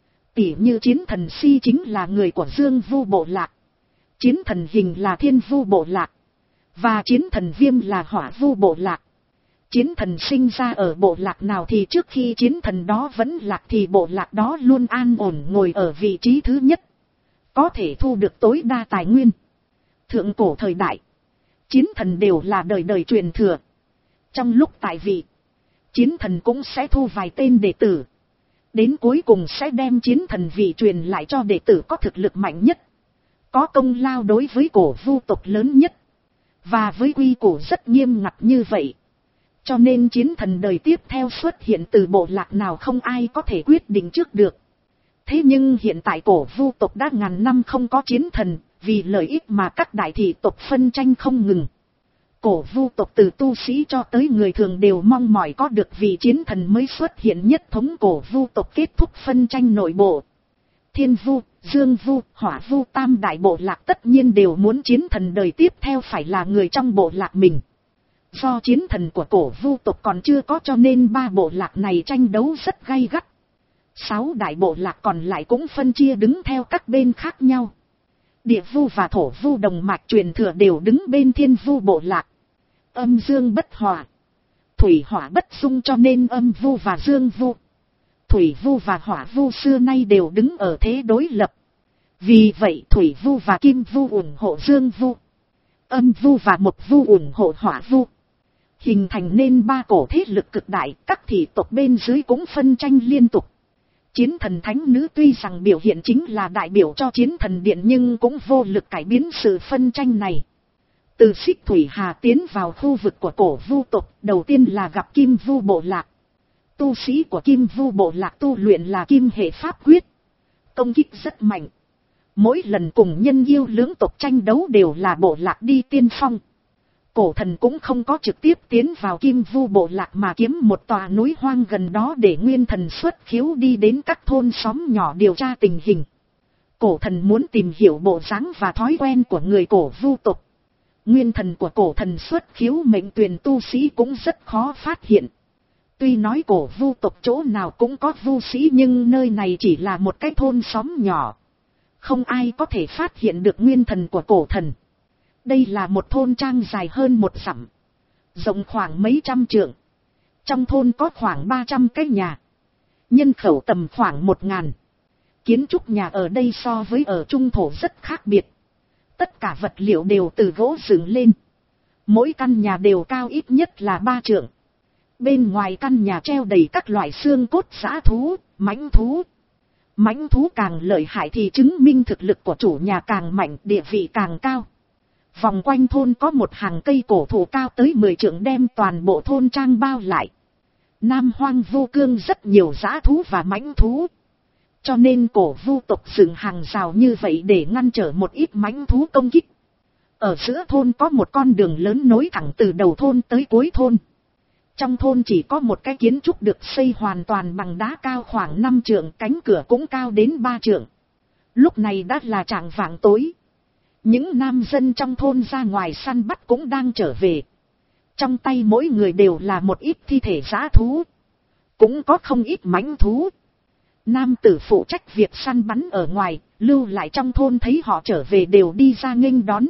Tỉ như chiến thần Si chính là người của Dương Vu bộ lạc, chiến thần Hình là Thiên Vu bộ lạc, và chiến thần Viêm là Hỏa Vu bộ lạc. Chiến thần sinh ra ở bộ lạc nào thì trước khi chiến thần đó vẫn lạc thì bộ lạc đó luôn an ổn ngồi ở vị trí thứ nhất, có thể thu được tối đa tài nguyên. Thượng cổ thời đại, chiến thần đều là đời đời truyền thừa. Trong lúc tại vị, chiến thần cũng sẽ thu vài tên đệ tử. Đến cuối cùng sẽ đem chiến thần vị truyền lại cho đệ tử có thực lực mạnh nhất. Có công lao đối với cổ vu tộc lớn nhất. Và với quy củ rất nghiêm ngặt như vậy. Cho nên chiến thần đời tiếp theo xuất hiện từ bộ lạc nào không ai có thể quyết định trước được. Thế nhưng hiện tại cổ vu tộc đã ngàn năm không có chiến thần, vì lợi ích mà các đại thị tộc phân tranh không ngừng. Cổ vu tộc từ tu sĩ cho tới người thường đều mong mỏi có được vị chiến thần mới xuất hiện nhất thống cổ vu tộc kết thúc phân tranh nội bộ. Thiên vu, dương vu, hỏa vu tam đại bộ lạc tất nhiên đều muốn chiến thần đời tiếp theo phải là người trong bộ lạc mình. Do chiến thần của cổ vu tộc còn chưa có cho nên ba bộ lạc này tranh đấu rất gay gắt. Sáu đại bộ lạc còn lại cũng phân chia đứng theo các bên khác nhau. Địa vu và thổ vu đồng mạch truyền thừa đều đứng bên thiên vu bộ lạc. Âm dương bất hòa, thủy hỏa bất xung cho nên âm vu và dương vu, thủy vu và hỏa vu xưa nay đều đứng ở thế đối lập. Vì vậy thủy vu và kim vu ủng hộ dương vu, âm vu và mộc vu ủng hộ hỏa vu. Hình thành nên ba cổ thế lực cực đại, các thị tộc bên dưới cũng phân tranh liên tục. Chiến thần thánh nữ tuy rằng biểu hiện chính là đại biểu cho chiến thần điện nhưng cũng vô lực cải biến sự phân tranh này. Từ Xích Thủy Hà tiến vào khu vực của cổ vu tộc, đầu tiên là gặp Kim Vu bộ lạc. Tu sĩ của Kim Vu bộ lạc tu luyện là kim hệ pháp quyết. Công kích rất mạnh. Mỗi lần cùng nhân yêu lưỡng tộc tranh đấu đều là bộ lạc đi tiên phong. Cổ thần cũng không có trực tiếp tiến vào Kim Vu bộ lạc mà kiếm một tòa núi hoang gần đó để nguyên thần xuất khiếu đi đến các thôn xóm nhỏ điều tra tình hình. Cổ thần muốn tìm hiểu bộ dáng và thói quen của người cổ vu tộc. Nguyên thần của cổ thần xuất khiếu mệnh tuyển tu sĩ cũng rất khó phát hiện. Tuy nói cổ vu tộc chỗ nào cũng có vu sĩ nhưng nơi này chỉ là một cái thôn xóm nhỏ. Không ai có thể phát hiện được nguyên thần của cổ thần. Đây là một thôn trang dài hơn một dặm, rộng khoảng mấy trăm trượng. Trong thôn có khoảng ba trăm cái nhà. Nhân khẩu tầm khoảng một ngàn. Kiến trúc nhà ở đây so với ở trung thổ rất khác biệt. Tất cả vật liệu đều từ gỗ dựng lên. Mỗi căn nhà đều cao ít nhất là ba trượng. Bên ngoài căn nhà treo đầy các loại xương cốt dã thú, mãnh thú. Mãnh thú càng lợi hại thì chứng minh thực lực của chủ nhà càng mạnh, địa vị càng cao. Vòng quanh thôn có một hàng cây cổ thụ cao tới mười trượng đem toàn bộ thôn trang bao lại. Nam Hoang Vu Cương rất nhiều dã thú và mãnh thú. Cho nên cổ vu tộc dựng hàng rào như vậy để ngăn trở một ít mãnh thú công kích. Ở giữa thôn có một con đường lớn nối thẳng từ đầu thôn tới cuối thôn. Trong thôn chỉ có một cái kiến trúc được xây hoàn toàn bằng đá cao khoảng năm trượng, cánh cửa cũng cao đến ba trượng. Lúc này đã là chạng vạng tối. Những nam dân trong thôn ra ngoài săn bắt cũng đang trở về. Trong tay mỗi người đều là một ít thi thể dã thú. Cũng có không ít mãnh thú. Nam tử phụ trách việc săn bắn ở ngoài, lưu lại trong thôn thấy họ trở về đều đi ra nghênh đón.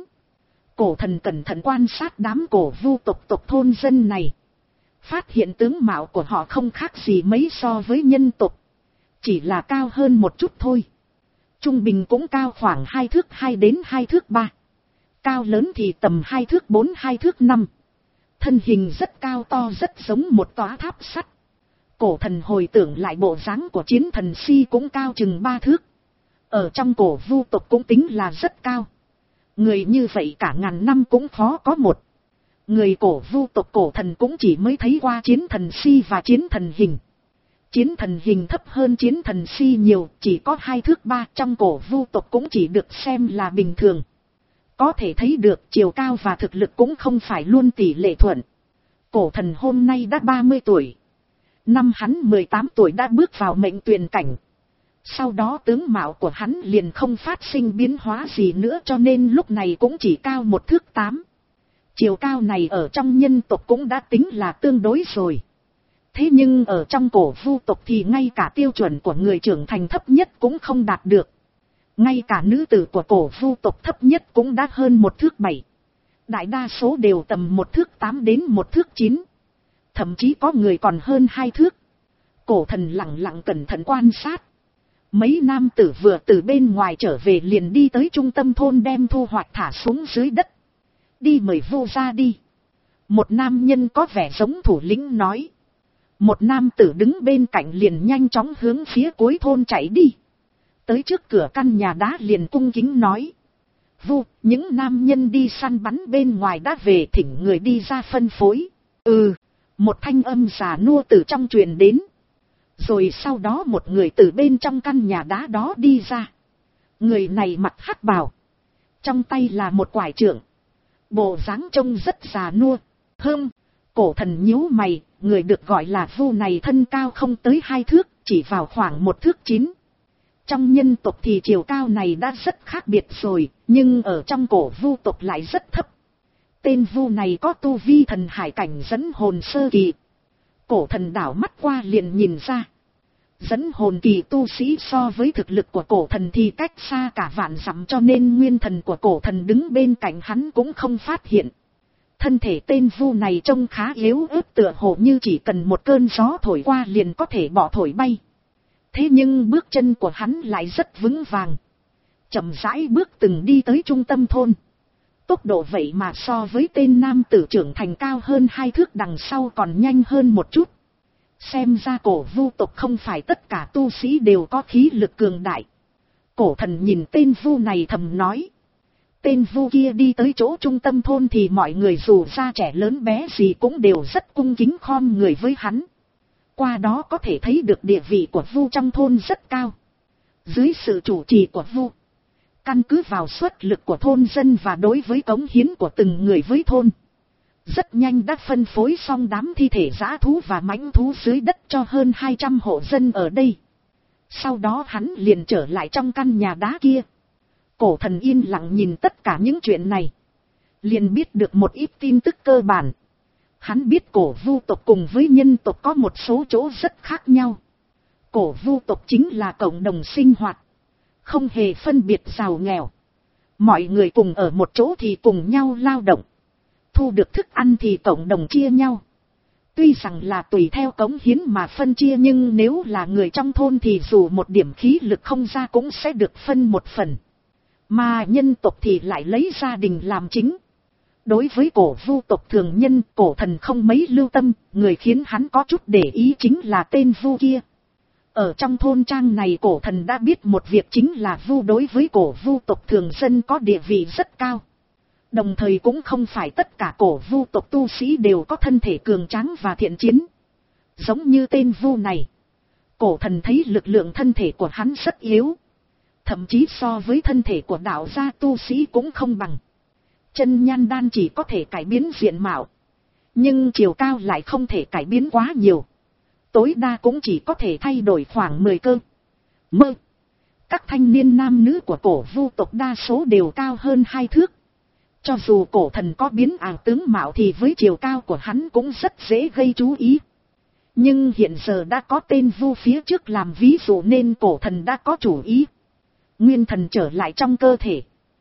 Cổ thần cẩn thận quan sát đám cổ vu tộc tộc thôn dân này. Phát hiện tướng mạo của họ không khác gì mấy so với nhân tộc. Chỉ là cao hơn một chút thôi. Trung bình cũng cao khoảng hai thước hai đến hai thước ba. Cao lớn thì tầm hai thước bốn hai thước năm. Thân hình rất cao to rất giống một tòa tháp sắt. Cổ thần hồi tưởng lại bộ dáng của chiến thần Si cũng cao chừng ba thước. Ở trong cổ vu tộc cũng tính là rất cao. Người như vậy cả ngàn năm cũng khó có một. Người cổ vu tộc cổ thần cũng chỉ mới thấy qua chiến thần Si và chiến thần Hình. Chiến thần Hình thấp hơn chiến thần Si nhiều, chỉ có hai thước ba, trong cổ vu tộc cũng chỉ được xem là bình thường. Có thể thấy được chiều cao và thực lực cũng không phải luôn tỷ lệ thuận. Cổ thần hôm nay đã ba mươi tuổi. Năm hắn mười tám tuổi đã bước vào mệnh tuyền cảnh. Sau đó tướng mạo của hắn liền không phát sinh biến hóa gì nữa cho nên lúc này cũng chỉ cao một thước tám. Chiều cao này ở trong nhân tộc cũng đã tính là tương đối rồi. Thế nhưng ở trong cổ vu tộc thì ngay cả tiêu chuẩn của người trưởng thành thấp nhất cũng không đạt được. Ngay cả nữ tử của cổ vu tộc thấp nhất cũng đã hơn một thước bảy. Đại đa số đều tầm một thước tám đến một thước chín. Thậm chí có người còn hơn hai thước. Cổ thần lặng lặng cẩn thận quan sát. Mấy nam tử vừa từ bên ngoài trở về liền đi tới trung tâm thôn đem thu hoạch thả xuống dưới đất. Đi mời vu ra đi. Một nam nhân có vẻ giống thủ lĩnh nói. Một nam tử đứng bên cạnh liền nhanh chóng hướng phía cuối thôn chạy đi. Tới trước cửa căn nhà đá liền cung kính nói. Vu, những nam nhân đi săn bắn bên ngoài đã về, thỉnh người đi ra phân phối. Ừ, một thanh âm già nua từ trong truyền đến. Rồi sau đó một người từ bên trong căn nhà đá đó đi ra. Người này mặc hắc bào. Trong tay là một quải trượng. Bộ dáng trông rất già nua. Hơm, cổ thần nhíu mày, người được gọi là Vu này thân cao không tới hai thước, chỉ vào khoảng một thước chín. Trong nhân tộc thì chiều cao này đã rất khác biệt rồi, nhưng ở trong cổ Vu tộc lại rất thấp. Tên Vu này có tu vi thần hải cảnh dẫn hồn sơ kỳ. Cổ thần đảo mắt qua liền nhìn ra. Dẫn hồn kỳ tu sĩ so với thực lực của cổ thần thì cách xa cả vạn dặm, cho nên nguyên thần của cổ thần đứng bên cạnh hắn cũng không phát hiện. Thân thể tên Vu này trông khá yếu ớt, tựa hồ như chỉ cần một cơn gió thổi qua liền có thể bỏ thổi bay. Thế nhưng bước chân của hắn lại rất vững vàng. Chậm rãi bước từng đi tới trung tâm thôn. Tốc độ vậy mà so với tên nam tử trưởng thành cao hơn hai thước đằng sau còn nhanh hơn một chút. Xem ra cổ Vu tộc không phải tất cả tu sĩ đều có khí lực cường đại. Cổ thần nhìn tên Vu này thầm nói. Tên Vu kia đi tới chỗ trung tâm thôn thì mọi người dù ra trẻ lớn bé gì cũng đều rất cung kính khom người với hắn. Qua đó có thể thấy được địa vị của Vu trong thôn rất cao. Dưới sự chủ trì của Vu, căn cứ vào suất lực của thôn dân và đối với cống hiến của từng người với thôn, rất nhanh đã phân phối xong đám thi thể dã thú và mãnh thú dưới đất cho hơn hai trăm hộ dân ở đây. Sau đó hắn liền trở lại trong căn nhà đá kia. Cổ thần yên lặng nhìn tất cả những chuyện này, liền biết được một ít tin tức cơ bản. Hắn biết cổ Vu tộc cùng với nhân tộc có một số chỗ rất khác nhau. Cổ Vu tộc chính là cộng đồng sinh hoạt, không hề phân biệt giàu nghèo. Mọi người cùng ở một chỗ thì cùng nhau lao động. Thu được thức ăn thì cộng đồng chia nhau. Tuy rằng là tùy theo cống hiến mà phân chia, nhưng nếu là người trong thôn thì dù một điểm khí lực không ra cũng sẽ được phân một phần. Mà nhân tộc thì lại lấy gia đình làm chính. Đối với cổ Vu tộc thường nhân, cổ thần không mấy lưu tâm, người khiến hắn có chút để ý chính là tên Vu kia. Ở trong thôn trang này cổ thần đã biết một việc, chính là Vu đối với cổ Vu tộc thường dân có địa vị rất cao. Đồng thời cũng không phải tất cả cổ Vu tộc tu sĩ đều có thân thể cường tráng và thiện chiến. Giống như tên Vu này, cổ thần thấy lực lượng thân thể của hắn rất yếu. Thậm chí so với thân thể của đạo gia tu sĩ cũng không bằng. Chân nhan đan chỉ có thể cải biến diện mạo, nhưng chiều cao lại không thể cải biến quá nhiều. Tối đa cũng chỉ có thể thay đổi khoảng mười cơ. Mơ. Các thanh niên nam nữ của cổ Vu tộc đa số đều cao hơn hai thước. Cho dù cổ thần có biến ảo tướng mạo thì với chiều cao của hắn cũng rất dễ gây chú ý. Nhưng hiện giờ đã có tên Vu phía trước làm ví dụ nên cổ thần đã có chủ ý. Nguyên thần trở lại trong cơ thể.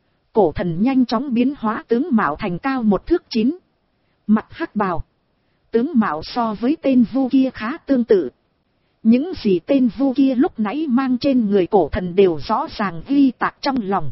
Cổ thần nhanh chóng biến hóa tướng mạo thành cao một thước chín. Mặt hắc bào. Tướng mạo so với tên Vu kia khá tương tự. Những gì tên Vu kia lúc nãy mang trên người cổ thần đều rõ ràng ghi tạc trong lòng.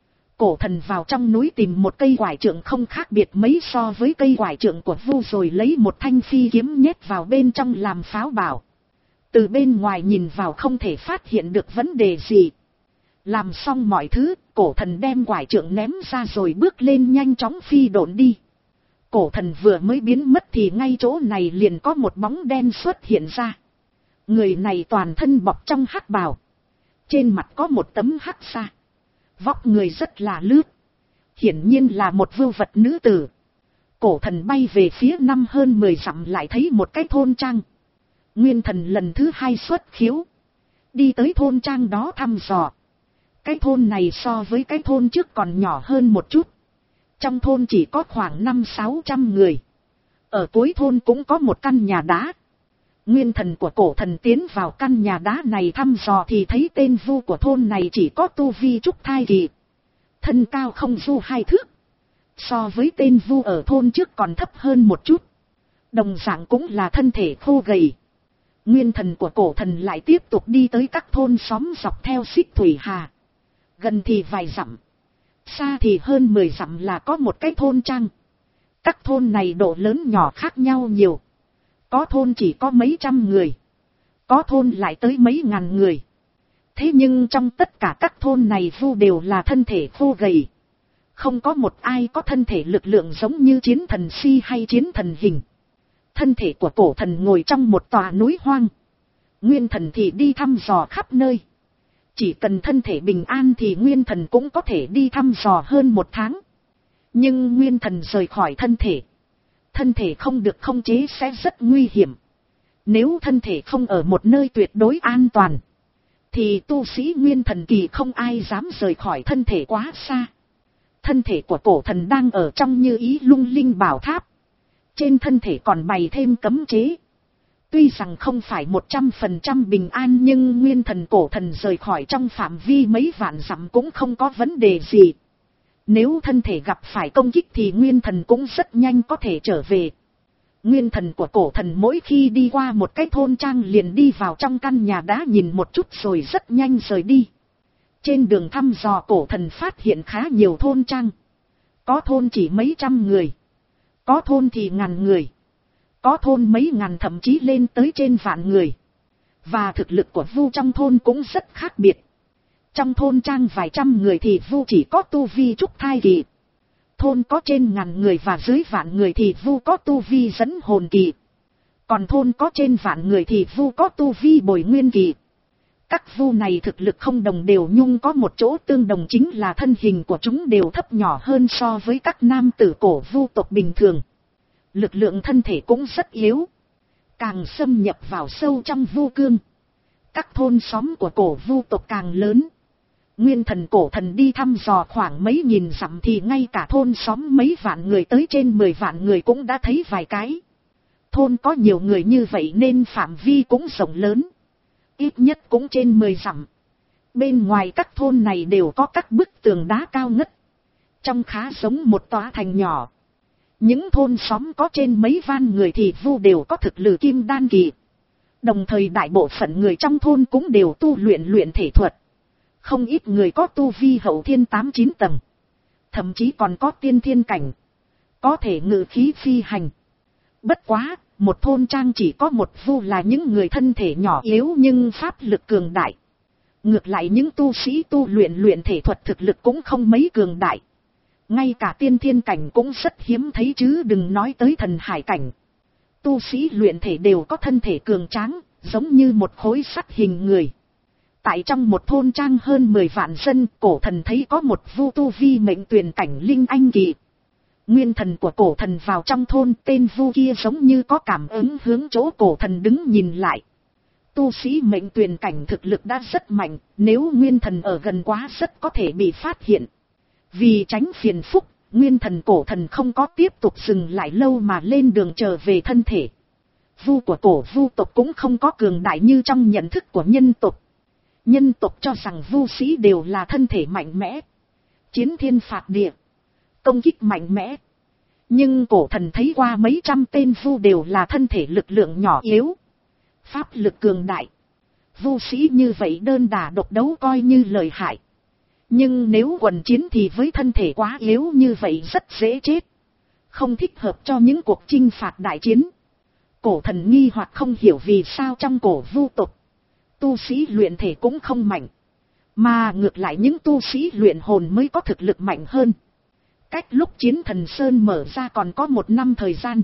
Cổ thần vào trong núi tìm một cây quải trượng không khác biệt mấy so với cây quải trượng của Vu, rồi lấy một thanh phi kiếm nhét vào bên trong làm pháo bảo. Từ bên ngoài nhìn vào không thể phát hiện được vấn đề gì. Làm xong mọi thứ, cổ thần đem quải trượng ném ra rồi bước lên nhanh chóng phi độn đi. Cổ thần vừa mới biến mất thì ngay chỗ này liền có một bóng đen xuất hiện ra. Người này toàn thân bọc trong hắc bào. Trên mặt có một tấm hắc sa. Vóc người rất là lướt. Hiển nhiên là một vưu vật nữ tử. Cổ thần bay về phía năm hơn mười dặm lại thấy một cái thôn trang. Nguyên thần lần thứ hai xuất khiếu. Đi tới thôn trang đó thăm dò. Cái thôn này so với cái thôn trước còn nhỏ hơn một chút. Trong thôn chỉ có khoảng năm sáu trăm người. Ở cuối thôn cũng có một căn nhà đá. Nguyên thần của cổ thần tiến vào căn nhà đá này thăm dò thì thấy tên Vu của thôn này chỉ có tu vi trúc thai kỳ. Thân cao không du hai thước. So với tên Vu ở thôn trước còn thấp hơn một chút. Đồng dạng cũng là thân thể khô gầy. Nguyên thần của cổ thần lại tiếp tục đi tới các thôn xóm dọc theo xích thủy hà. Gần thì vài dặm. Xa thì hơn mười dặm là có một cái thôn trang. Các thôn này độ lớn nhỏ khác nhau nhiều. Có thôn chỉ có mấy trăm người, có thôn lại tới mấy ngàn người. Thế nhưng trong tất cả các thôn này vu đều là thân thể khô gầy. Không có một ai có thân thể lực lượng giống như chiến thần si hay chiến thần hình. Thân thể của cổ thần ngồi trong một tòa núi hoang. Nguyên thần thì đi thăm dò khắp nơi. Chỉ cần thân thể bình an thì nguyên thần cũng có thể đi thăm dò hơn một tháng. Nhưng nguyên thần rời khỏi thân thể, thân thể không được khống chế sẽ rất nguy hiểm. Nếu thân thể không ở một nơi tuyệt đối an toàn, thì tu sĩ nguyên thần kỳ không ai dám rời khỏi thân thể quá xa. Thân thể của cổ thần đang ở trong Như Ý Lung Linh Bảo Tháp. Trên thân thể còn bày thêm cấm chế. Tuy rằng không phải một trăm phần trăm bình an, nhưng nguyên thần cổ thần rời khỏi trong phạm vi mấy vạn dặm cũng không có vấn đề gì. Nếu thân thể gặp phải công kích thì nguyên thần cũng rất nhanh có thể trở về. Nguyên thần của cổ thần mỗi khi đi qua một cái thôn trang liền đi vào trong căn nhà đá nhìn một chút rồi rất nhanh rời đi. Trên đường thăm dò cổ thần phát hiện khá nhiều thôn trang. Có thôn chỉ mấy trăm người, có thôn thì ngàn người, có thôn mấy ngàn thậm chí lên tới trên vạn người. Và thực lực của vu trong thôn cũng rất khác biệt. Trong thôn trang vài trăm người thì vu chỉ có tu vi trúc thai kỳ. Thôn có trên ngàn người và dưới vạn người thì vu có tu vi dẫn hồn kỳ. Còn thôn có trên vạn người thì vu có tu vi bồi nguyên kỳ. Các vu này thực lực không đồng đều, nhưng có một chỗ tương đồng chính là thân hình của chúng đều thấp nhỏ hơn so với các nam tử cổ vu tộc bình thường. Lực lượng thân thể cũng rất yếu. Càng xâm nhập vào sâu trong vu cương, các thôn xóm của cổ vu tộc càng lớn. Nguyên thần cổ thần đi thăm dò khoảng mấy nghìn dặm thì ngay cả thôn xóm mấy vạn người tới trên mười vạn người cũng đã thấy vài cái. Thôn có nhiều người như vậy nên phạm vi cũng rộng lớn. Ít nhất cũng trên mười dặm. Bên ngoài các thôn này đều có các bức tường đá cao ngất. Trông khá giống một tòa thành nhỏ. Những thôn xóm có trên mấy van người thì vu đều có thực lực kim đan kỳ. Đồng thời đại bộ phận người trong thôn cũng đều tu luyện luyện thể thuật. Không ít người có tu vi hậu thiên tám chín tầng. Thậm chí còn có tiên thiên cảnh. Có thể ngự khí phi hành. Bất quá, một thôn trang chỉ có một vu là những người thân thể nhỏ yếu nhưng pháp lực cường đại. Ngược lại những tu sĩ tu luyện luyện thể thuật thực lực cũng không mấy cường đại. Ngay cả tiên thiên cảnh cũng rất hiếm thấy chứ đừng nói tới thần hải cảnh. Tu sĩ luyện thể đều có thân thể cường tráng, giống như một khối sắt hình người. Tại trong một thôn trang hơn mười vạn dân, cổ thần thấy có một vu tu vi mệnh tuyển cảnh linh anh kỳ. Nguyên thần của cổ thần vào trong thôn, tên vu kia giống như có cảm ứng hướng chỗ cổ thần đứng nhìn lại. Tu sĩ mệnh tuyển cảnh thực lực đã rất mạnh, nếu nguyên thần ở gần quá rất có thể bị phát hiện. Vì tránh phiền phức, nguyên thần cổ thần không có tiếp tục dừng lại lâu mà lên đường trở về thân thể. Vu của cổ vu tộc cũng không có cường đại như trong nhận thức của nhân tộc. Nhân tộc cho rằng vu sĩ đều là thân thể mạnh mẽ, chiến thiên phạt địa, công kích mạnh mẽ. Nhưng cổ thần thấy qua mấy trăm tên vu đều là thân thể lực lượng nhỏ yếu, pháp lực cường đại. Vu sĩ như vậy đơn đả độc đấu coi như lợi hại. Nhưng nếu quần chiến thì với thân thể quá yếu như vậy rất dễ chết. Không thích hợp cho những cuộc chinh phạt đại chiến. Cổ thần nghi hoặc không hiểu vì sao trong cổ vu tộc, tu sĩ luyện thể cũng không mạnh. Mà ngược lại những tu sĩ luyện hồn mới có thực lực mạnh hơn. Cách lúc chiến thần Sơn mở ra còn có một năm thời gian.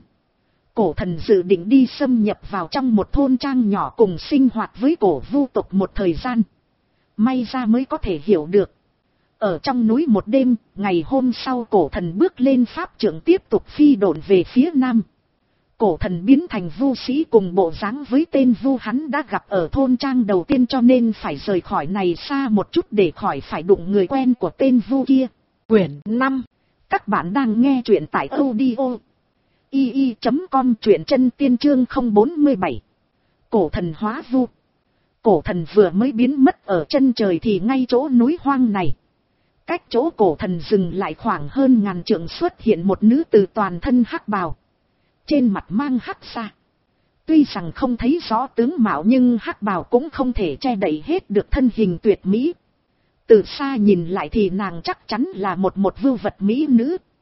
Cổ thần dự định đi xâm nhập vào trong một thôn trang nhỏ cùng sinh hoạt với cổ vu tộc một thời gian. May ra mới có thể hiểu được. Ở trong núi một đêm, ngày hôm sau cổ thần bước lên pháp trưởng tiếp tục phi độn về phía nam. Cổ thần biến thành vu sĩ cùng bộ dáng với tên vu hắn đã gặp ở thôn trang đầu tiên, cho nên phải rời khỏi này xa một chút để khỏi phải đụng người quen của tên vu kia. Quyển năm. Các bạn đang nghe truyện tại audio i i chấm com, truyện chân tiên chương không bốn bảy. Cổ thần hóa vu. Cổ thần vừa mới biến mất ở chân trời thì ngay chỗ núi hoang này, cách chỗ cổ thần dừng lại khoảng hơn ngàn trượng xuất hiện một nữ tử toàn thân hắc bào, trên mặt mang hắc xa. Tuy rằng không thấy rõ tướng mạo nhưng hắc bào cũng không thể che đậy hết được thân hình tuyệt mỹ. Từ xa nhìn lại thì nàng chắc chắn là một một vưu vật mỹ nữ.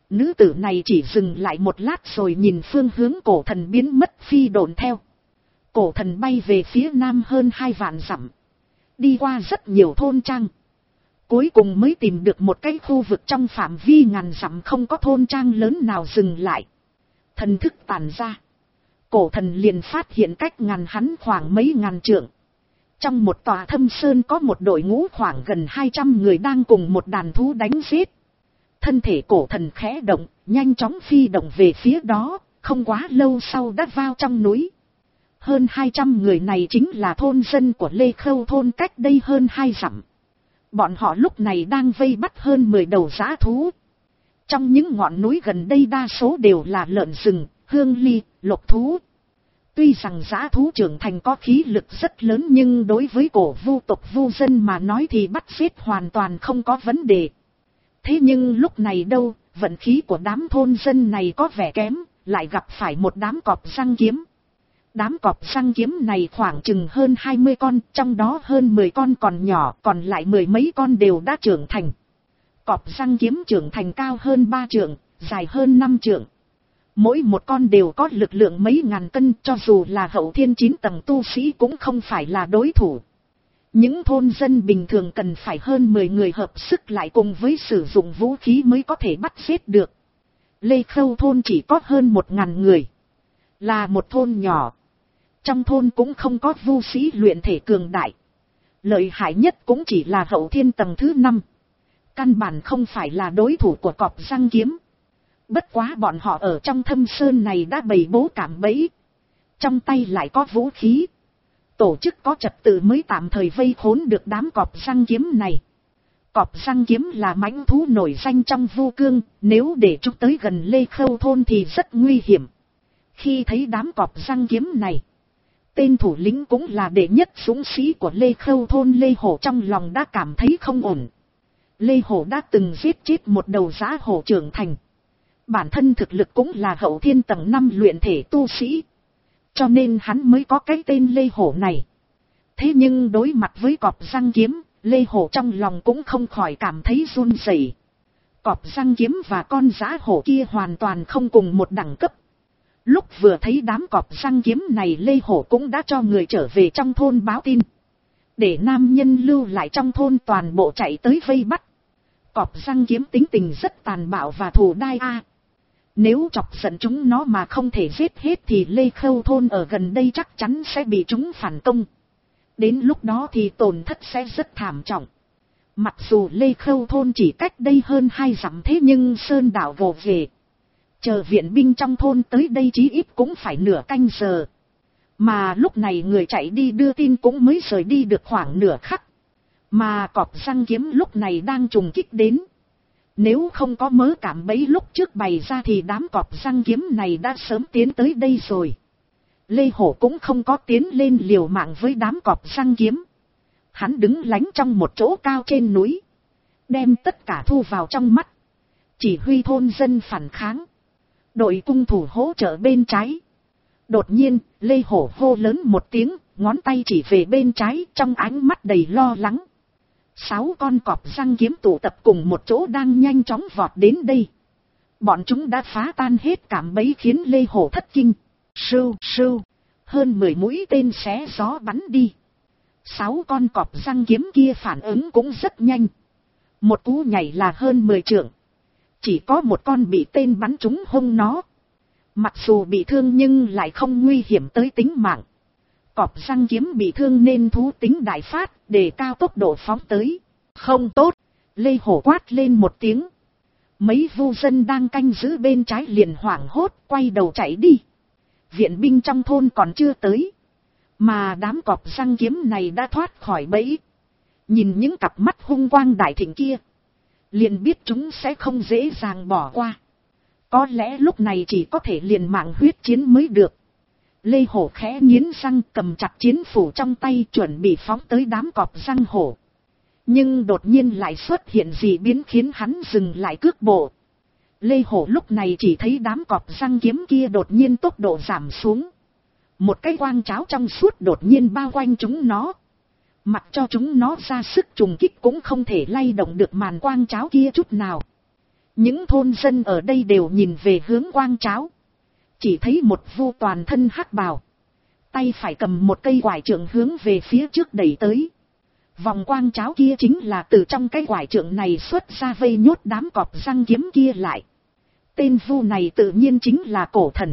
Nữ tử này chỉ dừng lại một lát rồi nhìn phương hướng cổ thần biến mất phi độn theo. Cổ thần bay về phía nam hơn hai vạn dặm. Đi qua rất nhiều thôn trang. Cuối cùng mới tìm được một cái khu vực trong phạm vi ngàn dặm không có thôn trang lớn nào dừng lại. Thần thức tản ra. Cổ thần liền phát hiện cách ngàn hắn khoảng mấy ngàn trượng. Trong một tòa thâm sơn có một đội ngũ khoảng gần hai trăm người đang cùng một đàn thú đánh giết. Thân thể cổ thần khẽ động, nhanh chóng phi động về phía đó, không quá lâu sau đã vào trong núi. Hơn hai trăm người này chính là thôn dân của Lê Khâu thôn cách đây hơn hai dặm. Bọn họ lúc này đang vây bắt hơn mười đầu dã thú. Trong những ngọn núi gần đây đa số đều là lợn rừng, hương ly, lộc thú. Tuy rằng dã thú trưởng thành có khí lực rất lớn nhưng đối với cổ vu tộc vu dân mà nói thì bắt giết hoàn toàn không có vấn đề. Thế nhưng lúc này đâu, vận khí của đám thôn dân này có vẻ kém, lại gặp phải một đám cọp răng kiếm. Đám cọp răng kiếm này khoảng chừng hơn hai mươi con, trong đó hơn mười con còn nhỏ, còn lại mười mấy con đều đã trưởng thành. Cọp răng kiếm trưởng thành cao hơn ba trượng, dài hơn năm trượng. Mỗi một con đều có lực lượng mấy ngàn cân, cho dù là hậu thiên chín tầng tu sĩ cũng không phải là đối thủ. Những thôn dân bình thường cần phải hơn mười người hợp sức lại cùng với sử dụng vũ khí mới có thể bắt giết được. Lê Khâu thôn chỉ có hơn một ngàn người. Là một thôn nhỏ. Trong thôn cũng không có vu sĩ luyện thể cường đại. Lợi hại nhất cũng chỉ là hậu thiên tầng thứ năm. Căn bản không phải là đối thủ của cọp răng kiếm. Bất quá bọn họ ở trong thâm sơn này đã bày bố cảm bẫy. Trong tay lại có vũ khí. Tổ chức có trật tự mới tạm thời vây khốn được đám cọp răng kiếm này. Cọp răng kiếm là mãnh thú nổi danh trong vu cương, nếu để chúng tới gần Lê Khâu thôn thì rất nguy hiểm. Khi thấy đám cọp răng kiếm này, tên thủ lĩnh cũng là đệ nhất dũng sĩ của Lê Khâu thôn Lê Hổ trong lòng đã cảm thấy không ổn. Lê Hổ đã từng giết chết một đầu dã hổ trưởng thành. Bản thân thực lực cũng là hậu thiên tầng năm luyện thể tu sĩ. Cho nên hắn mới có cái tên Lê Hổ này. Thế nhưng đối mặt với cọp răng kiếm, Lê Hổ trong lòng cũng không khỏi cảm thấy run rẩy. Cọp răng kiếm và con dã hổ kia hoàn toàn không cùng một đẳng cấp. Lúc vừa thấy đám cọp răng kiếm này, Lê Hổ cũng đã cho người trở về trong thôn báo tin. Để nam nhân lưu lại trong thôn toàn bộ chạy tới vây bắt. Cọp răng kiếm tính tình rất tàn bạo và thù đai a. Nếu chọc giận chúng nó mà không thể giết hết thì Lê Khâu thôn ở gần đây chắc chắn sẽ bị chúng phản công. Đến lúc đó thì tổn thất sẽ rất thảm trọng. Mặc dù Lê Khâu thôn chỉ cách đây hơn hai dặm thế nhưng sơn đảo vồ về. Chờ viện binh trong thôn tới đây chí ít cũng phải nửa canh giờ. Mà lúc này người chạy đi đưa tin cũng mới rời đi được khoảng nửa khắc. Mà cọp răng kiếm lúc này đang trùng kích đến. Nếu không có mớ cảm bấy lúc trước bày ra thì đám cọp răng kiếm này đã sớm tiến tới đây rồi. Lê Hổ cũng không có tiến lên liều mạng với đám cọp răng kiếm. Hắn đứng lánh trong một chỗ cao trên núi. Đem tất cả thu vào trong mắt. Chỉ huy thôn dân phản kháng. Đội cung thủ hỗ trợ bên trái. Đột nhiên, Lê Hổ hô lớn một tiếng, ngón tay chỉ về bên trái trong ánh mắt đầy lo lắng. Sáu con cọp răng kiếm tụ tập cùng một chỗ đang nhanh chóng vọt đến đây. Bọn chúng đã phá tan hết cảm bẫy khiến Lê Hổ thất kinh. Sưu, sưu, hơn mười mũi tên xé gió bắn đi. Sáu con cọp răng kiếm kia phản ứng cũng rất nhanh. Một cú nhảy là hơn mười trượng. Chỉ có một con bị tên bắn trúng hông nó. Mặc dù bị thương nhưng lại không nguy hiểm tới tính mạng. Cọp răng kiếm bị thương nên thú tính đại phát, để cao tốc độ phóng tới. Không tốt, Lê Hổ quát lên một tiếng. Mấy vu dân đang canh giữ bên trái liền hoảng hốt, quay đầu chạy đi. Viện binh trong thôn còn chưa tới. Mà đám cọp răng kiếm này đã thoát khỏi bẫy. Nhìn những cặp mắt hung quang đại thịnh kia, liền biết chúng sẽ không dễ dàng bỏ qua. Có lẽ lúc này chỉ có thể liền mạng huyết chiến mới được. Lê Hổ khẽ nghiến răng cầm chặt chiến phủ trong tay chuẩn bị phóng tới đám cọp răng hổ. Nhưng đột nhiên lại xuất hiện dị biến khiến hắn dừng lại cước bộ. Lê Hổ lúc này chỉ thấy đám cọp răng kiếm kia đột nhiên tốc độ giảm xuống. Một cái quang cháo trong suốt đột nhiên bao quanh chúng nó. Mặc cho chúng nó ra sức trùng kích cũng không thể lay động được màn quang cháo kia chút nào. Những thôn dân ở đây đều nhìn về hướng quang tráo. Chỉ thấy một vu toàn thân hắc bào. Tay phải cầm một cây quải trượng hướng về phía trước đẩy tới. Vòng quang tráo kia chính là từ trong cái quải trượng này xuất ra vây nhốt đám cọp răng kiếm kia lại. Tên vu này tự nhiên chính là Cổ Thần.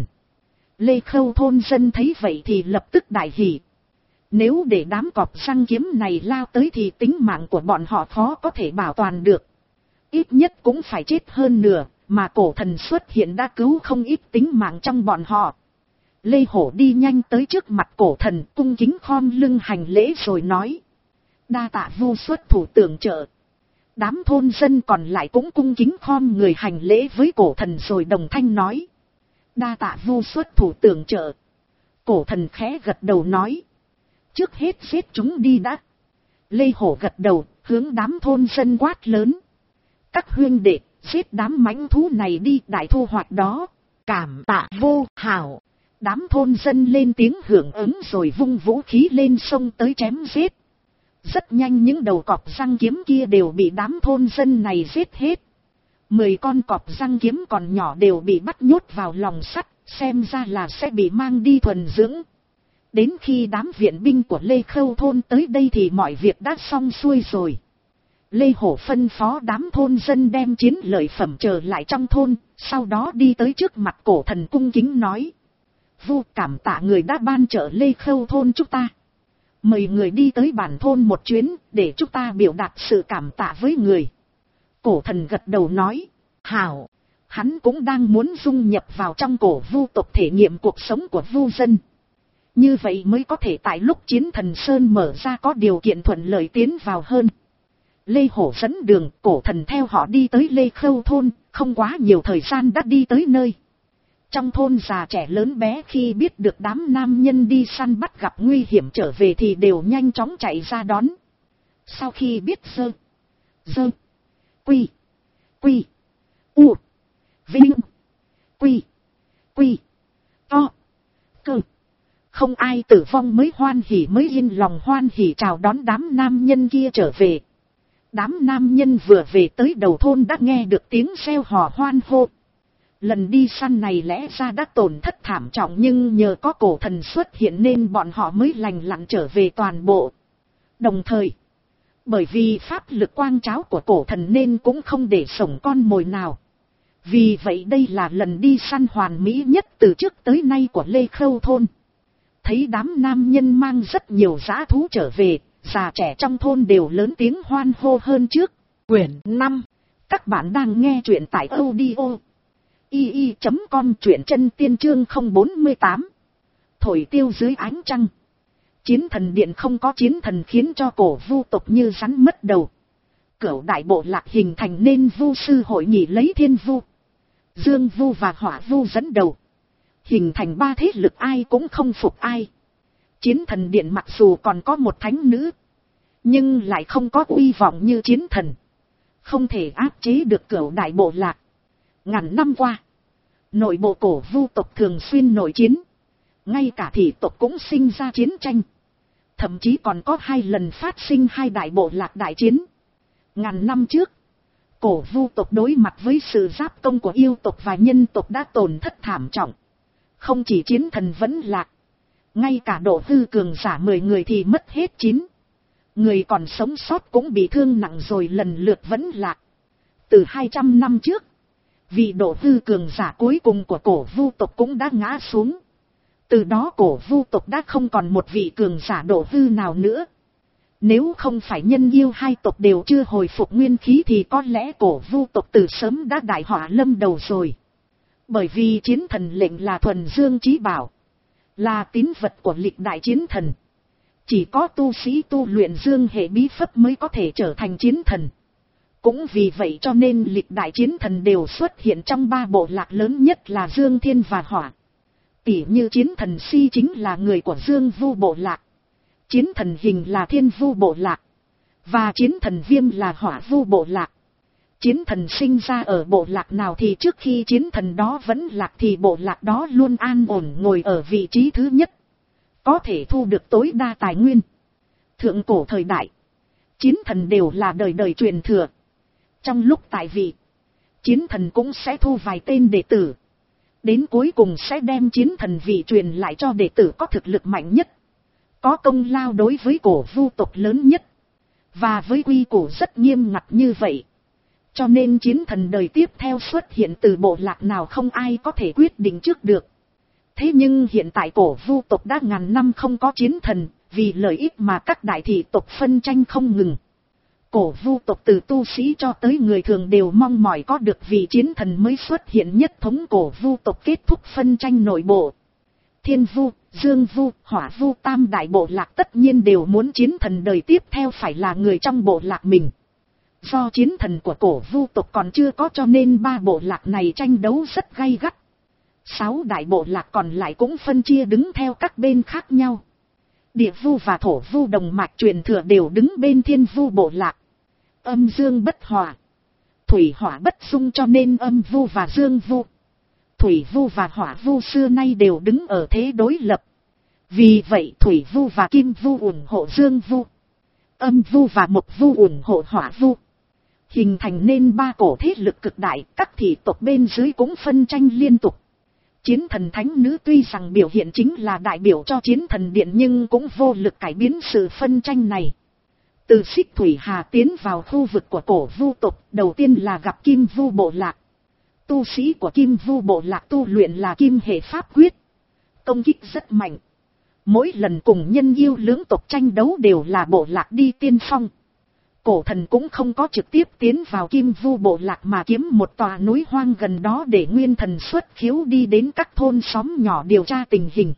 Lê Khâu thôn dân thấy vậy thì lập tức đại hỉ. Nếu để đám cọp răng kiếm này lao tới thì tính mạng của bọn họ khó có thể bảo toàn được. Ít nhất cũng phải chết hơn nửa, mà Cổ Thần xuất hiện đã cứu không ít tính mạng trong bọn họ. Lê Hổ đi nhanh tới trước mặt Cổ Thần, cung kính khom lưng hành lễ rồi nói. Đa tạ vu xuất thủ tưởng trợ. Đám thôn dân còn lại cũng cung kính khom người hành lễ với Cổ Thần rồi đồng thanh nói. Đa tạ vu xuất thủ tưởng trợ. Cổ Thần khẽ gật đầu nói. Trước hết giết chúng đi đã. Lê Hổ gật đầu, hướng đám thôn dân quát lớn. Các huynh đệ, giết đám mãnh thú này đi, đại thu hoạch đó. Cảm tạ vô hảo. Đám thôn dân lên tiếng hưởng ứng rồi vung vũ khí lên sông tới chém giết. Rất nhanh những đầu cọp răng kiếm kia đều bị đám thôn dân này giết hết. Mười con cọp răng kiếm còn nhỏ đều bị bắt nhốt vào lòng sắt, xem ra là sẽ bị mang đi thuần dưỡng. Đến khi đám viện binh của Lê Khâu thôn tới đây thì mọi việc đã xong xuôi rồi. Lê Hổ phân phó đám thôn dân đem chiến lợi phẩm trở lại trong thôn, sau đó đi tới trước mặt Cổ Thần cung kính nói. Vu cảm tạ người đã ban trợ Lê Khâu thôn chúng ta. Mời người đi tới bản thôn một chuyến, để chúng ta biểu đạt sự cảm tạ với người. Cổ Thần gật đầu nói, hảo, hắn cũng đang muốn dung nhập vào trong cổ vu tộc thể nghiệm cuộc sống của vu dân. Như vậy mới có thể tại lúc Chiến Thần Sơn mở ra có điều kiện thuận lợi tiến vào hơn. Lê Hổ dẫn đường, Cổ Thần theo họ đi tới Lê Khâu thôn, không quá nhiều thời gian đã đi tới nơi. Trong thôn già trẻ lớn bé khi biết được đám nam nhân đi săn bắt gặp nguy hiểm trở về thì đều nhanh chóng chạy ra đón. Sau khi biết dơ, dơ, quy, quy, u, vinh, quy, quy, to, cơ. Không ai tử vong mới hoan hỉ mới yên lòng hoan hỉ chào đón đám nam nhân kia trở về. Đám nam nhân vừa về tới đầu thôn đã nghe được tiếng reo hò hoan hô. Lần đi săn này lẽ ra đã tổn thất thảm trọng nhưng nhờ có Cổ Thần xuất hiện nên bọn họ mới lành lặn trở về toàn bộ. Đồng thời, bởi vì pháp lực quang tráo của Cổ Thần nên cũng không để sổng con mồi nào. Vì vậy đây là lần đi săn hoàn mỹ nhất từ trước tới nay của Lê Khâu thôn. Thấy đám nam nhân mang rất nhiều dã thú trở về, già trẻ trong thôn đều lớn tiếng hoan hô hơn trước. Quyển năm. Các bạn đang nghe truyện tại audio i i chấm com, truyện chân tiên chương không bốn tám. Thổi tiêu dưới ánh trăng. Chiến thần điện không có chiến thần khiến cho cổ vu tộc như rắn mất đầu. Cửu đại bộ lạc hình thành nên vu sư hội nghị lấy thiên vu, dương vu và hỏa vu dẫn đầu. Hình thành ba thế lực ai cũng không phục ai. Chiến thần điện mặc dù còn có một thánh nữ, nhưng lại không có uy vọng như chiến thần. Không thể áp chế được cửu đại bộ lạc. Ngàn năm qua, nội bộ cổ vu tộc thường xuyên nội chiến. Ngay cả thị tộc cũng sinh ra chiến tranh. Thậm chí còn có hai lần phát sinh hai đại bộ lạc đại chiến. Ngàn năm trước, cổ vu tộc đối mặt với sự giáp công của yêu tộc và nhân tộc đã tổn thất thảm trọng. Không chỉ chiến thần vẫn lạc, ngay cả độ hư cường giả mười người thì mất hết chín. Người còn sống sót cũng bị thương nặng rồi lần lượt vẫn lạc. Từ hai trăm năm trước, vị độ hư cường giả cuối cùng của cổ vu tộc cũng đã ngã xuống. Từ đó cổ vu tộc đã không còn một vị cường giả độ hư nào nữa. Nếu không phải nhân yêu hai tộc đều chưa hồi phục nguyên khí thì có lẽ cổ vu tộc từ sớm đã đại họa lâm đầu rồi. Bởi vì chiến thần lệnh là thuần dương chí bảo, là tín vật của lịch đại chiến thần. Chỉ có tu sĩ tu luyện dương hệ bí pháp mới có thể trở thành chiến thần. Cũng vì vậy cho nên lịch đại chiến thần đều xuất hiện trong ba bộ lạc lớn nhất là Dương Thiên và Hỏa. Tỉ như chiến thần Si chính là người của Dương Vu bộ lạc, chiến thần Hình là Thiên Vu bộ lạc, và chiến thần Viêm là Hỏa Vu bộ lạc. Chiến thần sinh ra ở bộ lạc nào thì trước khi chiến thần đó vẫn lạc thì bộ lạc đó luôn an ổn ngồi ở vị trí thứ nhất, có thể thu được tối đa tài nguyên. Thượng cổ thời đại, chiến thần đều là đời đời truyền thừa. Trong lúc tại vị, chiến thần cũng sẽ thu vài tên đệ tử. Đến cuối cùng sẽ đem chiến thần vị truyền lại cho đệ tử có thực lực mạnh nhất. Có công lao đối với cổ vu tộc lớn nhất. Và với quy củ rất nghiêm ngặt như vậy. Cho nên chiến thần đời tiếp theo xuất hiện từ bộ lạc nào không ai có thể quyết định trước được. Thế nhưng hiện tại cổ vu tộc đã ngàn năm không có chiến thần, vì lợi ích mà các đại thị tộc phân tranh không ngừng. Cổ vu tộc từ tu sĩ cho tới người thường đều mong mỏi có được vị chiến thần mới xuất hiện nhất thống cổ vu tộc kết thúc phân tranh nội bộ. Thiên vu, dương vu, hỏa vu tam đại bộ lạc tất nhiên đều muốn chiến thần đời tiếp theo phải là người trong bộ lạc mình. Do chiến thần của cổ vu tộc còn chưa có cho nên ba bộ lạc này tranh đấu rất gay gắt. Sáu đại bộ lạc còn lại cũng phân chia đứng theo các bên khác nhau. Địa vu và thổ vu đồng mạch truyền thừa đều đứng bên thiên vu bộ lạc. Âm dương bất hòa, thủy hỏa bất xung cho nên âm vu và dương vu, thủy vu và hỏa vu xưa nay đều đứng ở thế đối lập. Vì vậy thủy vu và kim vu ủng hộ dương vu, âm vu và mộc vu ủng hộ hỏa vu. Hình thành nên ba cổ thế lực cực đại, các thị tộc bên dưới cũng phân tranh liên tục. Chiến thần thánh nữ tuy rằng biểu hiện chính là đại biểu cho chiến thần điện nhưng cũng vô lực cải biến sự phân tranh này. Từ Xích Thủy Hà tiến vào khu vực của cổ vu tộc, đầu tiên là gặp Kim Vu bộ lạc. Tu sĩ của Kim Vu bộ lạc tu luyện là kim hệ pháp quyết. Công kích rất mạnh. Mỗi lần cùng nhân yêu lưỡng tộc tranh đấu đều là bộ lạc đi tiên phong. Cổ thần cũng không có trực tiếp tiến vào Kim Vu bộ lạc mà kiếm một tòa núi hoang gần đó để nguyên thần xuất khiếu đi đến các thôn xóm nhỏ điều tra tình hình.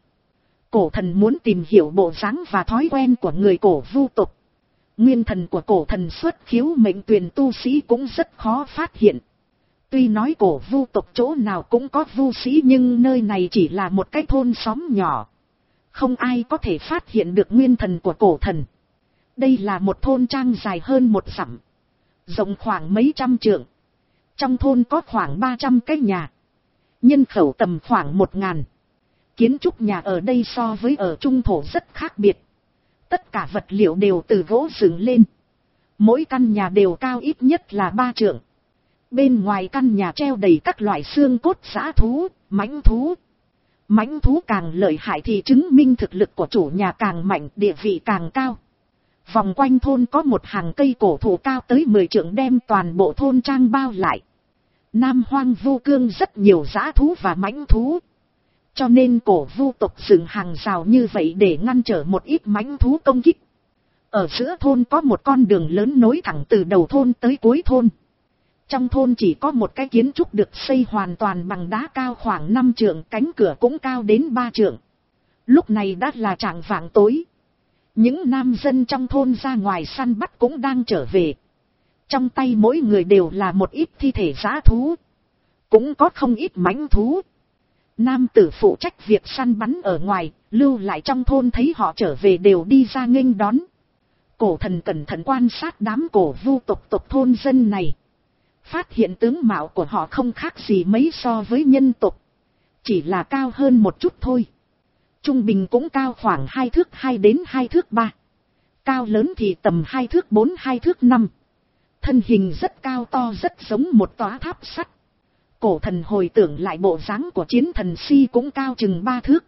Cổ thần muốn tìm hiểu bộ dáng và thói quen của người cổ vu tộc. Nguyên thần của cổ thần xuất khiếu mệnh tuyền tu sĩ cũng rất khó phát hiện. Tuy nói cổ vu tộc chỗ nào cũng có vu sĩ nhưng nơi này chỉ là một cái thôn xóm nhỏ. Không ai có thể phát hiện được nguyên thần của cổ thần. Đây là một thôn trang dài hơn một dặm, rộng khoảng mấy trăm trượng. Trong thôn có khoảng ba trăm cái nhà, nhân khẩu tầm khoảng một ngàn. Kiến trúc nhà ở đây so với ở Trung Thổ rất khác biệt. Tất cả vật liệu đều từ gỗ dựng lên. Mỗi căn nhà đều cao ít nhất là ba trượng. Bên ngoài căn nhà treo đầy các loại xương cốt dã thú, mãnh thú. Mãnh thú càng lợi hại thì chứng minh thực lực của chủ nhà càng mạnh, địa vị càng cao. Vòng quanh thôn có một hàng cây cổ thụ cao tới mười trượng đem toàn bộ thôn trang bao lại. Nam Hoang Vu Cương rất nhiều dã thú và mãnh thú. Cho nên cổ vu tộc dựng hàng rào như vậy để ngăn trở một ít mãnh thú công kích. Ở giữa thôn có một con đường lớn nối thẳng từ đầu thôn tới cuối thôn. Trong thôn chỉ có một cái kiến trúc được xây hoàn toàn bằng đá cao khoảng năm trượng, cánh cửa cũng cao đến ba trượng. Lúc này đã là rạng vạng tối. Những nam dân trong thôn ra ngoài săn bắt cũng đang trở về. Trong tay mỗi người đều là một ít thi thể dã thú. Cũng có không ít mãnh thú. Nam tử phụ trách việc săn bắn ở ngoài, lưu lại trong thôn thấy họ trở về đều đi ra nghênh đón. Cổ thần cẩn thận quan sát đám cổ vu tộc tộc thôn dân này. Phát hiện tướng mạo của họ không khác gì mấy so với nhân tộc. Chỉ là cao hơn một chút thôi. Trung bình cũng cao khoảng hai thước hai đến hai thước ba. Cao lớn thì tầm hai thước bốn hai thước năm. Thân hình rất cao to rất giống một tòa tháp sắt. Cổ thần hồi tưởng lại bộ dáng của chiến thần Si cũng cao chừng ba thước.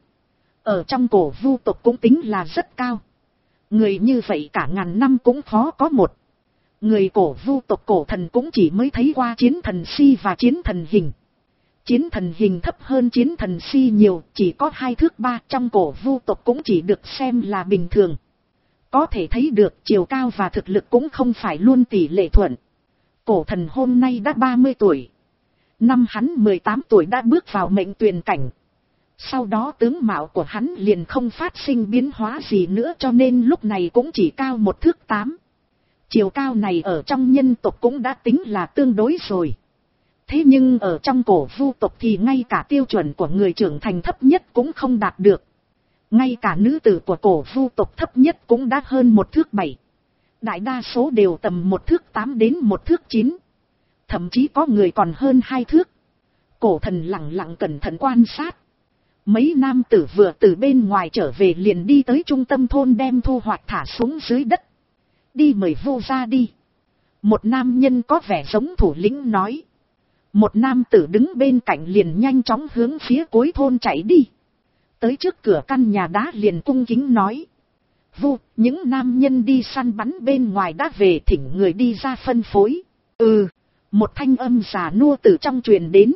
Ở trong cổ vu tộc cũng tính là rất cao. Người như vậy cả ngàn năm cũng khó có một. Người cổ vu tộc cổ thần cũng chỉ mới thấy qua chiến thần Si và chiến thần Hình. Chiến thần Hình thấp hơn chiến thần Si nhiều, chỉ có hai thước ba, trong cổ vu tộc cũng chỉ được xem là bình thường. Có thể thấy được chiều cao và thực lực cũng không phải luôn tỷ lệ thuận. Cổ thần hôm nay đã ba mươi tuổi. Năm hắn mười tám tuổi đã bước vào mệnh tuyền cảnh. Sau đó tướng mạo của hắn liền không phát sinh biến hóa gì nữa cho nên lúc này cũng chỉ cao một thước tám. Chiều cao này ở trong nhân tộc cũng đã tính là tương đối rồi. Thế nhưng ở trong cổ vu tộc thì ngay cả tiêu chuẩn của người trưởng thành thấp nhất cũng không đạt được. Ngay cả nữ tử của cổ vu tộc thấp nhất cũng đã hơn một thước bảy. Đại đa số đều tầm một thước tám đến một thước chín. Thậm chí có người còn hơn hai thước. Cổ thần lặng lặng cẩn thận quan sát. Mấy nam tử vừa từ bên ngoài trở về liền đi tới trung tâm thôn đem thu hoạch thả xuống dưới đất. Đi mời vô ra đi. Một nam nhân có vẻ giống thủ lĩnh nói. Một nam tử đứng bên cạnh liền nhanh chóng hướng phía cuối thôn chạy đi. Tới trước cửa căn nhà đá liền cung kính nói. Vu, những nam nhân đi săn bắn bên ngoài đã về, thỉnh người đi ra phân phối. Ừ, một thanh âm già nua từ trong truyền đến.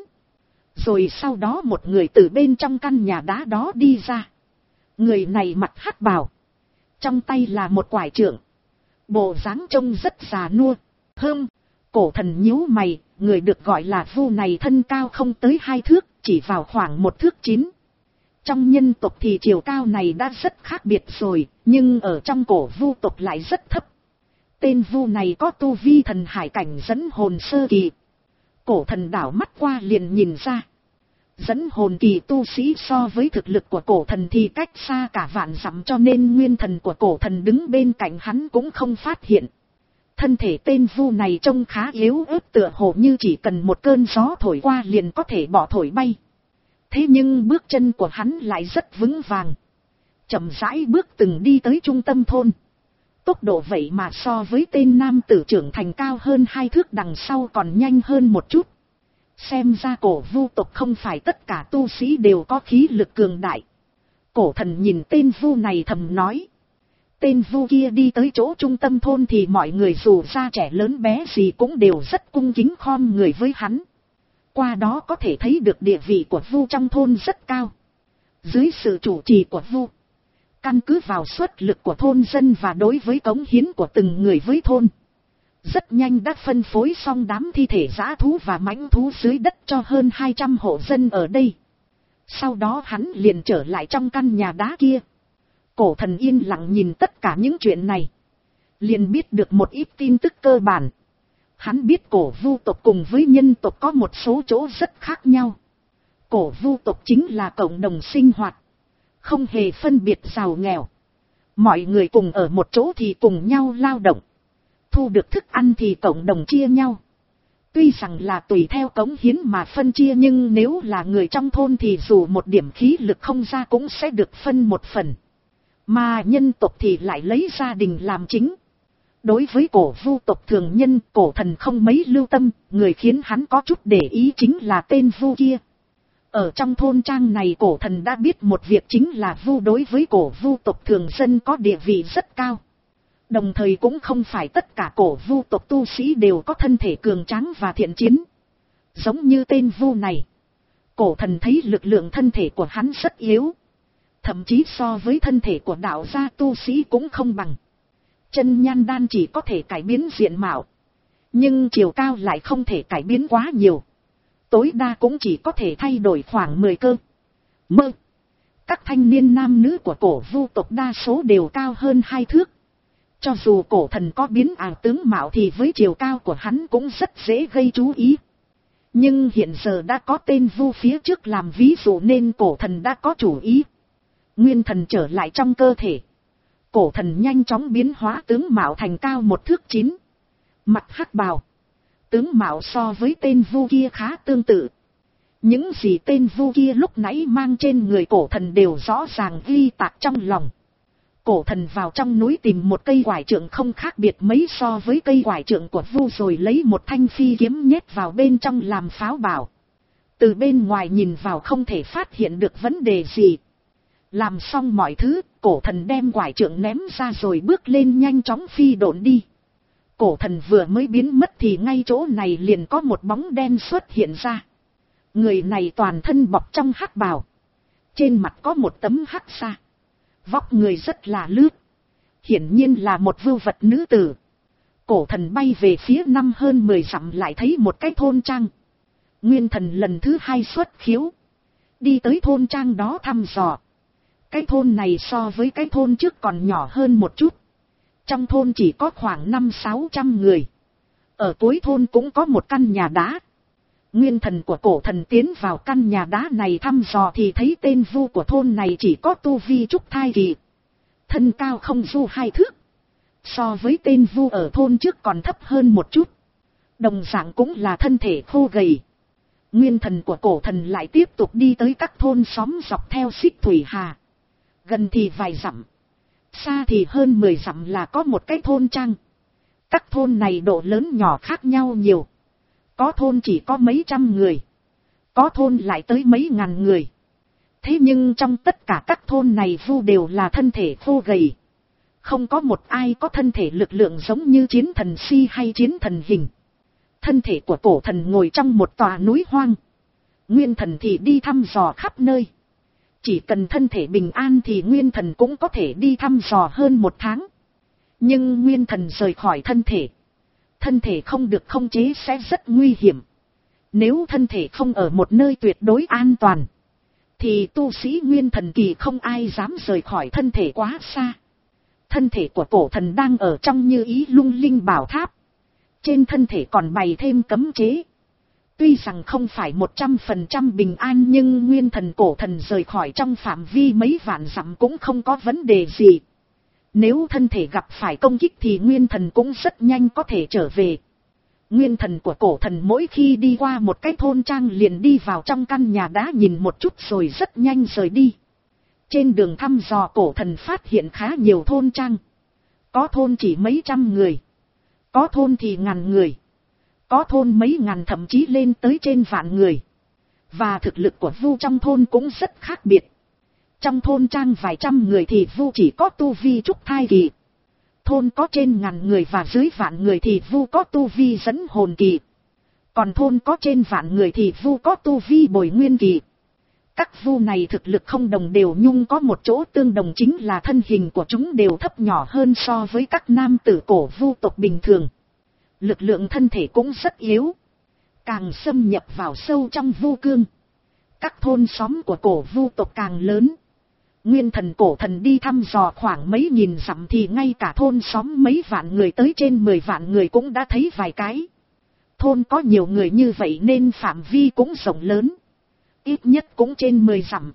Rồi sau đó một người từ bên trong căn nhà đá đó đi ra. Người này mặc hắc bào, trong tay là một quải trượng, bộ dáng trông rất già nua. Hơm, Cổ Thần nhíu mày, người được gọi là Vu này thân cao không tới hai thước, chỉ vào khoảng một thước chín. Trong nhân tộc thì chiều cao này đã rất khác biệt rồi, nhưng ở trong cổ Vu tộc lại rất thấp. Tên Vu này có tu vi thần hải cảnh dẫn hồn sơ kỳ. Cổ Thần đảo mắt qua liền nhìn ra. Dẫn hồn kỳ tu sĩ so với thực lực của Cổ Thần thì cách xa cả vạn dặm, cho nên nguyên thần của Cổ Thần đứng bên cạnh hắn cũng không phát hiện. Thân thể tên Vu này trông khá yếu ớt, tựa hồ như chỉ cần một cơn gió thổi qua liền có thể bỏ thổi bay. Thế nhưng bước chân của hắn lại rất vững vàng. Chậm rãi bước từng đi tới trung tâm thôn. Tốc độ vậy mà so với tên nam tử trưởng thành cao hơn hai thước đằng sau còn nhanh hơn một chút. Xem ra cổ Vu tộc không phải tất cả tu sĩ đều có khí lực cường đại. Cổ Thần nhìn tên Vu này thầm nói. Tên Vu kia đi tới chỗ trung tâm thôn thì mọi người dù ra trẻ lớn bé gì cũng đều rất cung kính khom người với hắn. Qua đó có thể thấy được địa vị của Vu trong thôn rất cao. Dưới sự chủ trì của Vu, căn cứ vào suất lực của thôn dân và đối với cống hiến của từng người với thôn, rất nhanh đã phân phối xong đám thi thể dã thú và mãnh thú dưới đất cho hơn hai trăm hộ dân ở đây. Sau đó hắn liền trở lại trong căn nhà đá kia. Cổ Thần yên lặng nhìn tất cả những chuyện này, liền biết được một ít tin tức cơ bản. Hắn biết cổ Vu tộc cùng với nhân tộc có một số chỗ rất khác nhau. Cổ Vu tộc chính là cộng đồng sinh hoạt, không hề phân biệt giàu nghèo. Mọi người cùng ở một chỗ thì cùng nhau lao động, thu được thức ăn thì cộng đồng chia nhau. Tuy rằng là tùy theo cống hiến mà phân chia, nhưng nếu là người trong thôn thì dù một điểm khí lực không ra cũng sẽ được phân một phần. Mà nhân tộc thì lại lấy gia đình làm chính. Đối với cổ Vu tộc thường nhân, Cổ Thần không mấy lưu tâm, người khiến hắn có chút để ý chính là tên Vu kia. Ở trong thôn trang này Cổ Thần đã biết một việc, chính là Vu đối với cổ Vu tộc thường dân có địa vị rất cao. Đồng thời cũng không phải tất cả cổ Vu tộc tu sĩ đều có thân thể cường tráng và thiện chiến. Giống như tên Vu này, Cổ Thần thấy lực lượng thân thể của hắn rất yếu. Thậm chí so với thân thể của đạo gia tu sĩ cũng không bằng. Chân nhan đan chỉ có thể cải biến diện mạo, nhưng chiều cao lại không thể cải biến quá nhiều. Tối đa cũng chỉ có thể thay đổi khoảng mười cơ. Mơ. Các thanh niên nam nữ của cổ Vu tộc đa số đều cao hơn hai thước. Cho dù Cổ Thần có biến ảo tướng mạo thì với chiều cao của hắn cũng rất dễ gây chú ý. Nhưng hiện giờ đã có tên Vu phía trước làm ví dụ nên Cổ Thần đã có chủ ý. Nguyên thần trở lại trong cơ thể. Cổ Thần nhanh chóng biến hóa tướng mạo thành cao một thước chín. Mặt hắc bào. Tướng mạo so với tên Vu kia khá tương tự. Những gì tên Vu kia lúc nãy mang trên người Cổ Thần đều rõ ràng ghi tạc trong lòng. Cổ Thần vào trong núi tìm một cây quải trượng không khác biệt mấy so với cây quải trượng của Vu, rồi lấy một thanh phi kiếm nhét vào bên trong làm pháo bảo. Từ bên ngoài nhìn vào không thể phát hiện được vấn đề gì. Làm xong mọi thứ, Cổ Thần đem quải trượng ném ra rồi bước lên nhanh chóng phi độn đi. Cổ Thần vừa mới biến mất thì ngay chỗ này liền có một bóng đen xuất hiện ra. Người này toàn thân bọc trong hắc bào, trên mặt có một tấm hắc sa, vóc người rất là lướt, hiển nhiên là một vưu vật nữ tử. Cổ Thần bay về phía năm hơn mười dặm lại thấy một cái thôn trang. Nguyên thần lần thứ hai xuất khiếu, đi tới thôn trang đó thăm dò. Cái thôn này so với cái thôn trước còn nhỏ hơn một chút. Trong thôn chỉ có khoảng năm sáu trăm người. Ở cuối thôn cũng có một căn nhà đá. Nguyên thần của Cổ Thần tiến vào căn nhà đá này thăm dò thì thấy tên Vu của thôn này chỉ có tu vi trúc thai kỳ. Thân cao không du hai thước. So với tên Vu ở thôn trước còn thấp hơn một chút. Đồng dạng cũng là thân thể khô gầy. Nguyên thần của Cổ Thần lại tiếp tục đi tới các thôn xóm dọc theo xích thủy hà. Gần thì vài dặm, xa thì hơn mười dặm là có một cái thôn trang. Các thôn này độ lớn nhỏ khác nhau nhiều. Có thôn chỉ có mấy trăm người, có thôn lại tới mấy ngàn người. Thế nhưng trong tất cả các thôn này vu đều là thân thể khô gầy. Không có một ai có thân thể lực lượng giống như chiến thần Si hay chiến thần Hình. Thân thể của cổ thần ngồi trong một tòa núi hoang. Nguyên thần thì đi thăm dò khắp nơi. Chỉ cần thân thể bình an thì nguyên thần cũng có thể đi thăm dò hơn một tháng. Nhưng nguyên thần rời khỏi thân thể, thân thể không được khống chế sẽ rất nguy hiểm. Nếu thân thể không ở một nơi tuyệt đối an toàn, thì tu sĩ nguyên thần kỳ không ai dám rời khỏi thân thể quá xa. Thân thể của cổ thần đang ở trong Như Ý Lung Linh Bảo Tháp. Trên thân thể còn bày thêm cấm chế. Tuy rằng không phải một trăm phần trăm bình an nhưng nguyên thần cổ thần rời khỏi trong phạm vi mấy vạn dặm cũng không có vấn đề gì. Nếu thân thể gặp phải công kích thì nguyên thần cũng rất nhanh có thể trở về. Nguyên thần của cổ thần mỗi khi đi qua một cái thôn trang liền đi vào trong căn nhà đá nhìn một chút rồi rất nhanh rời đi. Trên đường thăm dò cổ thần phát hiện khá nhiều thôn trang. Có thôn chỉ mấy trăm người, có thôn thì ngàn người, có thôn mấy ngàn thậm chí lên tới trên vạn người. Và thực lực của vu trong thôn cũng rất khác biệt. Trong thôn trang vài trăm người thì vu chỉ có tu vi trúc thai kỳ. Thôn có trên ngàn người và dưới vạn người thì vu có tu vi dẫn hồn kỳ. Còn thôn có trên vạn người thì vu có tu vi bồi nguyên kỳ. Các vu này thực lực không đồng đều nhưng có một chỗ tương đồng chính là thân hình của chúng đều thấp nhỏ hơn so với các nam tử cổ vu tộc bình thường. Lực lượng thân thể cũng rất yếu. Càng xâm nhập vào sâu trong vu cương, các thôn xóm của cổ vu tộc càng lớn. Nguyên thần cổ thần đi thăm dò khoảng mấy nghìn dặm thì ngay cả thôn xóm mấy vạn người tới trên mười vạn người cũng đã thấy vài cái. Thôn có nhiều người như vậy nên phạm vi cũng rộng lớn. Ít nhất cũng trên mười dặm.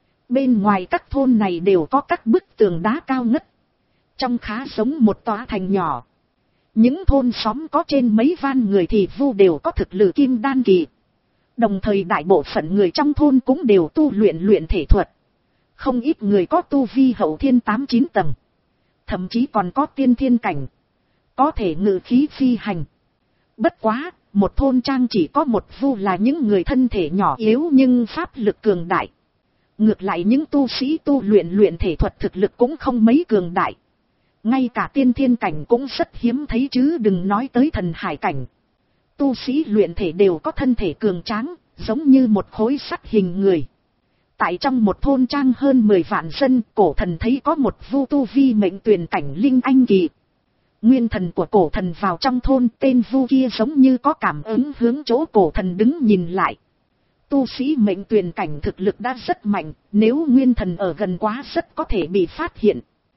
Bên ngoài các thôn này đều có các bức tường đá cao ngất. Trông khá giống một tòa thành nhỏ. Những thôn xóm có trên mấy van người thì vu đều có thực lực kim đan kỳ. Đồng thời đại bộ phận người trong thôn cũng đều tu luyện luyện thể thuật. Không ít người có tu vi hậu thiên tám chín tầng. Thậm chí còn có tiên thiên cảnh. Có thể ngự khí phi hành. Bất quá, một thôn trang chỉ có một vu là những người thân thể nhỏ yếu nhưng pháp lực cường đại. Ngược lại những tu sĩ tu luyện luyện thể thuật thực lực cũng không mấy cường đại. Ngay cả tiên thiên cảnh cũng rất hiếm thấy chứ đừng nói tới thần hải cảnh. Tu sĩ luyện thể đều có thân thể cường tráng, giống như một khối sắt hình người. Tại trong một thôn trang hơn mười vạn dân, cổ thần thấy có một vu tu vi mệnh tuyển cảnh linh anh kỳ. Nguyên thần của cổ thần vào trong thôn, tên vu kia giống như có cảm ứng hướng chỗ cổ thần đứng nhìn lại. Tu sĩ mệnh tuyển cảnh thực lực đã rất mạnh, nếu nguyên thần ở gần quá rất có thể bị phát hiện.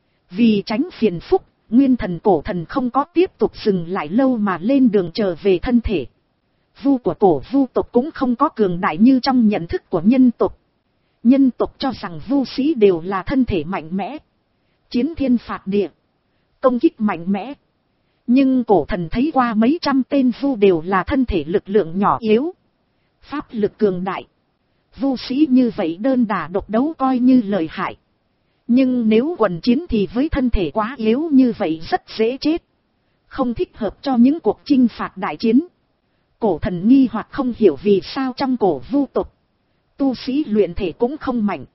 Vì tránh phiền phức, nguyên thần cổ thần không có tiếp tục dừng lại lâu mà lên đường trở về thân thể. Vu của cổ vu tộc cũng không có cường đại như trong nhận thức của nhân tộc. Nhân tộc cho rằng vu sĩ đều là thân thể mạnh mẽ, chiến thiên phạt địa, công kích mạnh mẽ. Nhưng cổ thần thấy qua mấy trăm tên vu đều là thân thể lực lượng nhỏ yếu, pháp lực cường đại. Vu sĩ như vậy đơn đả độc đấu coi như lợi hại. Nhưng nếu quần chiến thì với thân thể quá yếu như vậy rất dễ chết. Không thích hợp cho những cuộc chinh phạt đại chiến. Cổ thần nghi hoặc không hiểu vì sao trong cổ vu tộc, tu sĩ luyện thể cũng không mạnh.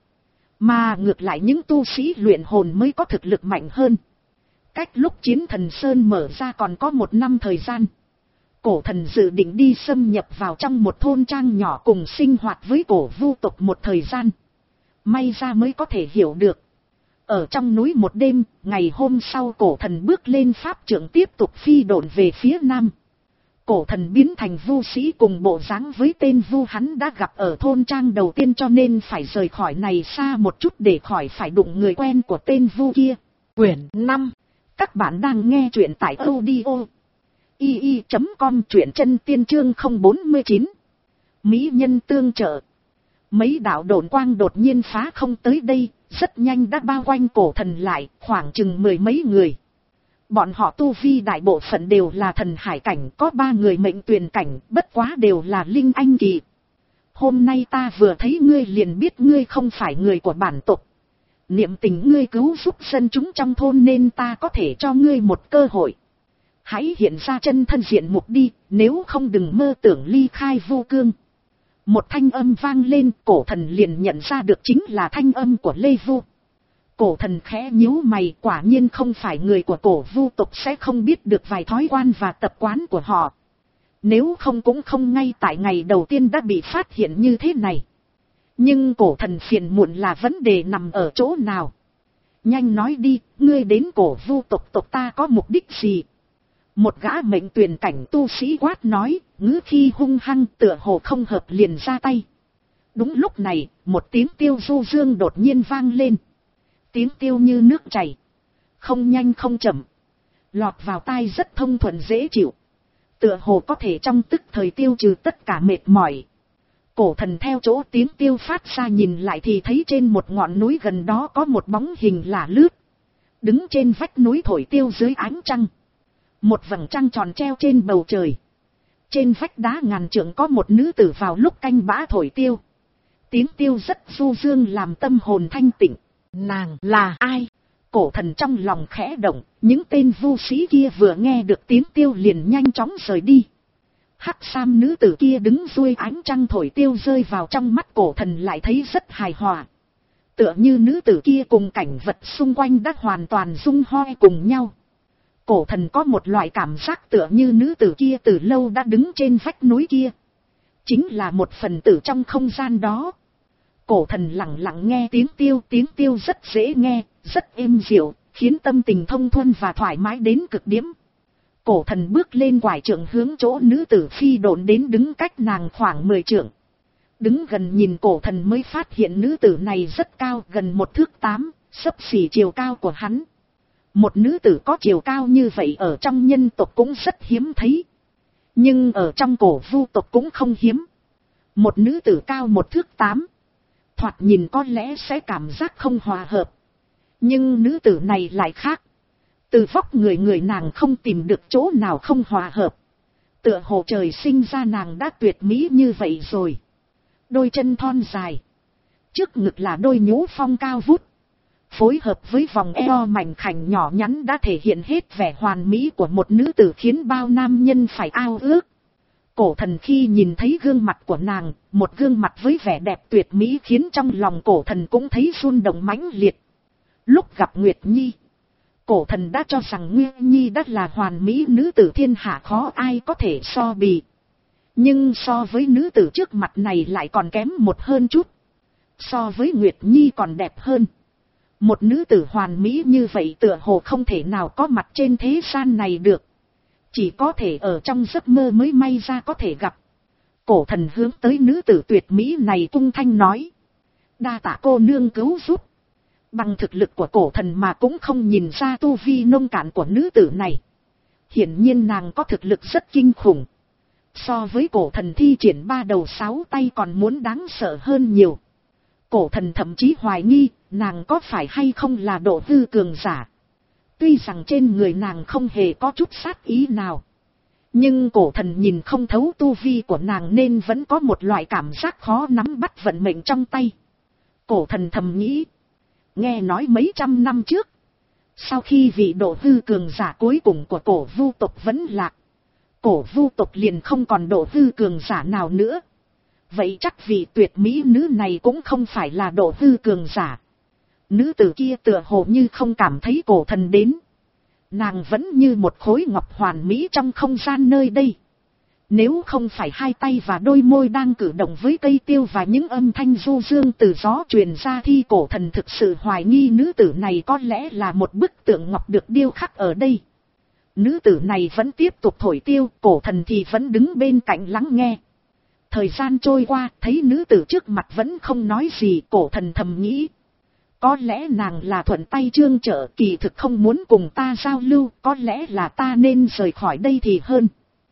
Mà ngược lại những tu sĩ luyện hồn mới có thực lực mạnh hơn. Cách lúc chiến thần Sơn mở ra còn có một năm thời gian. Cổ thần dự định đi xâm nhập vào trong một thôn trang nhỏ cùng sinh hoạt với cổ vu tộc một thời gian. May ra mới có thể hiểu được. Ở trong núi một đêm, ngày hôm sau cổ thần bước lên pháp trượng tiếp tục phi độn về phía nam. Cổ thần biến thành vu sĩ cùng bộ dáng với tên vu hắn đã gặp ở thôn trang đầu tiên cho nên phải rời khỏi này xa một chút để khỏi phải đụng người quen của tên vu kia. Quyển năm. Các bạn đang nghe truyện tại audio i i chấm com truyện chân tiên chương không bốn chín. Mỹ nhân tương trợ. Mấy đạo độn quang đột nhiên phá không tới đây, rất nhanh đã bao quanh cổ thần lại, khoảng chừng mười mấy người. Bọn họ tu vi đại bộ phận đều là thần hải cảnh, có ba người mệnh tuyền cảnh, bất quá đều là linh anh kỳ. Hôm nay ta vừa thấy ngươi liền biết ngươi không phải người của bản tộc. Niệm tình ngươi cứu giúp dân chúng trong thôn nên ta có thể cho ngươi một cơ hội. Hãy hiện ra chân thân diện mục đi, nếu không đừng mơ tưởng ly khai vô cương. Một thanh âm vang lên, cổ thần liền nhận ra được chính là thanh âm của Lê Vu. Cổ thần khẽ nhíu mày, quả nhiên không phải người của cổ vu tộc sẽ không biết được vài thói quan và tập quán của họ. Nếu không cũng không ngay tại ngày đầu tiên đã bị phát hiện như thế này. Nhưng cổ thần phiền muộn là vấn đề nằm ở chỗ nào? Nhanh nói đi, ngươi đến cổ vu tộc tộc ta có mục đích gì? Một gã mệnh tuyển cảnh tu sĩ quát nói, ngữ khi hung hăng tựa hồ không hợp liền ra tay. Đúng lúc này, một tiếng tiêu du dương đột nhiên vang lên. Tiếng tiêu như nước chảy, không nhanh không chậm, lọt vào tai rất thông thuận dễ chịu. Tựa hồ có thể trong tức thời tiêu trừ tất cả mệt mỏi. Cổ thần theo chỗ tiếng tiêu phát ra nhìn lại thì thấy trên một ngọn núi gần đó có một bóng hình lả lướt. Đứng trên vách núi thổi tiêu dưới ánh trăng. Một vầng trăng tròn treo trên bầu trời. Trên vách đá ngàn trượng có một nữ tử vào lúc canh bã thổi tiêu. Tiếng tiêu rất du dương làm tâm hồn thanh tịnh. Nàng là ai? Cổ thần trong lòng khẽ động, những tên vu sĩ kia vừa nghe được tiếng tiêu liền nhanh chóng rời đi. Hắc sam nữ tử kia đứng xuôi ánh trăng thổi tiêu rơi vào trong mắt cổ thần lại thấy rất hài hòa. Tựa như nữ tử kia cùng cảnh vật xung quanh đã hoàn toàn dung hoi cùng nhau. Cổ thần có một loại cảm giác tựa như nữ tử kia từ lâu đã đứng trên vách núi kia. Chính là một phần tử trong không gian đó. Cổ thần lặng lặng nghe tiếng tiêu, tiếng tiêu rất dễ nghe, rất êm dịu, khiến tâm tình thông thuần và thoải mái đến cực điểm. Cổ thần bước lên quải trượng hướng chỗ nữ tử phi độn đến đứng cách nàng khoảng mười trượng. Đứng gần nhìn cổ thần mới phát hiện nữ tử này rất cao, gần một thước tám, xấp xỉ chiều cao của hắn. Một nữ tử có chiều cao như vậy ở trong nhân tộc cũng rất hiếm thấy. Nhưng ở trong cổ vu tộc cũng không hiếm. Một nữ tử cao một thước tám. Thoạt nhìn có lẽ sẽ cảm giác không hòa hợp. Nhưng nữ tử này lại khác. Từ vóc người người nàng không tìm được chỗ nào không hòa hợp. Tựa hồ trời sinh ra nàng đã tuyệt mỹ như vậy rồi. Đôi chân thon dài. Trước ngực là đôi nhũ phong cao vút. Phối hợp với vòng eo mảnh khảnh nhỏ nhắn đã thể hiện hết vẻ hoàn mỹ của một nữ tử khiến bao nam nhân phải ao ước. Cổ thần khi nhìn thấy gương mặt của nàng, một gương mặt với vẻ đẹp tuyệt mỹ khiến trong lòng cổ thần cũng thấy rung động mãnh liệt. Lúc gặp Nguyệt Nhi, cổ thần đã cho rằng Nguyệt Nhi đã là hoàn mỹ nữ tử thiên hạ khó ai có thể so bì. Nhưng so với nữ tử trước mặt này lại còn kém một hơn chút. So với Nguyệt Nhi còn đẹp hơn. Một nữ tử hoàn mỹ như vậy tựa hồ không thể nào có mặt trên thế gian này được. Chỉ có thể ở trong giấc mơ mới may ra có thể gặp. Cổ thần hướng tới nữ tử tuyệt mỹ này cung thanh nói. Đa tạ cô nương cứu giúp. Bằng thực lực của cổ thần mà cũng không nhìn ra tu vi nông cạn của nữ tử này. Hiển nhiên nàng có thực lực rất kinh khủng. So với cổ thần thi triển ba đầu sáu tay còn muốn đáng sợ hơn nhiều. Cổ thần thậm chí hoài nghi nàng có phải hay không là độ hư cường giả. Tuy rằng trên người nàng không hề có chút sát ý nào. Nhưng cổ thần nhìn không thấu tu vi của nàng nên vẫn có một loại cảm giác khó nắm bắt vận mệnh trong tay. Cổ thần thầm nghĩ. Nghe nói mấy trăm năm trước. Sau khi vị độ hư cường giả cuối cùng của cổ vu tộc vẫn lạc. Cổ vu tộc liền không còn độ hư cường giả nào nữa. Vậy chắc vị tuyệt mỹ nữ này cũng không phải là độ hư cường giả. Nữ tử kia tựa hồ như không cảm thấy cổ thần đến. Nàng vẫn như một khối ngọc hoàn mỹ trong không gian nơi đây. Nếu không phải hai tay và đôi môi đang cử động với cây tiêu và những âm thanh du dương từ gió truyền ra thì cổ thần thực sự hoài nghi nữ tử này có lẽ là một bức tượng ngọc được điêu khắc ở đây. Nữ tử này vẫn tiếp tục thổi tiêu, cổ thần thì vẫn đứng bên cạnh lắng nghe. Thời gian trôi qua, thấy nữ tử trước mặt vẫn không nói gì, cổ thần thầm nghĩ. Có lẽ nàng là thuận tay trương trợ, kỳ thực không muốn cùng ta giao lưu, có lẽ là ta nên rời khỏi đây thì hơn.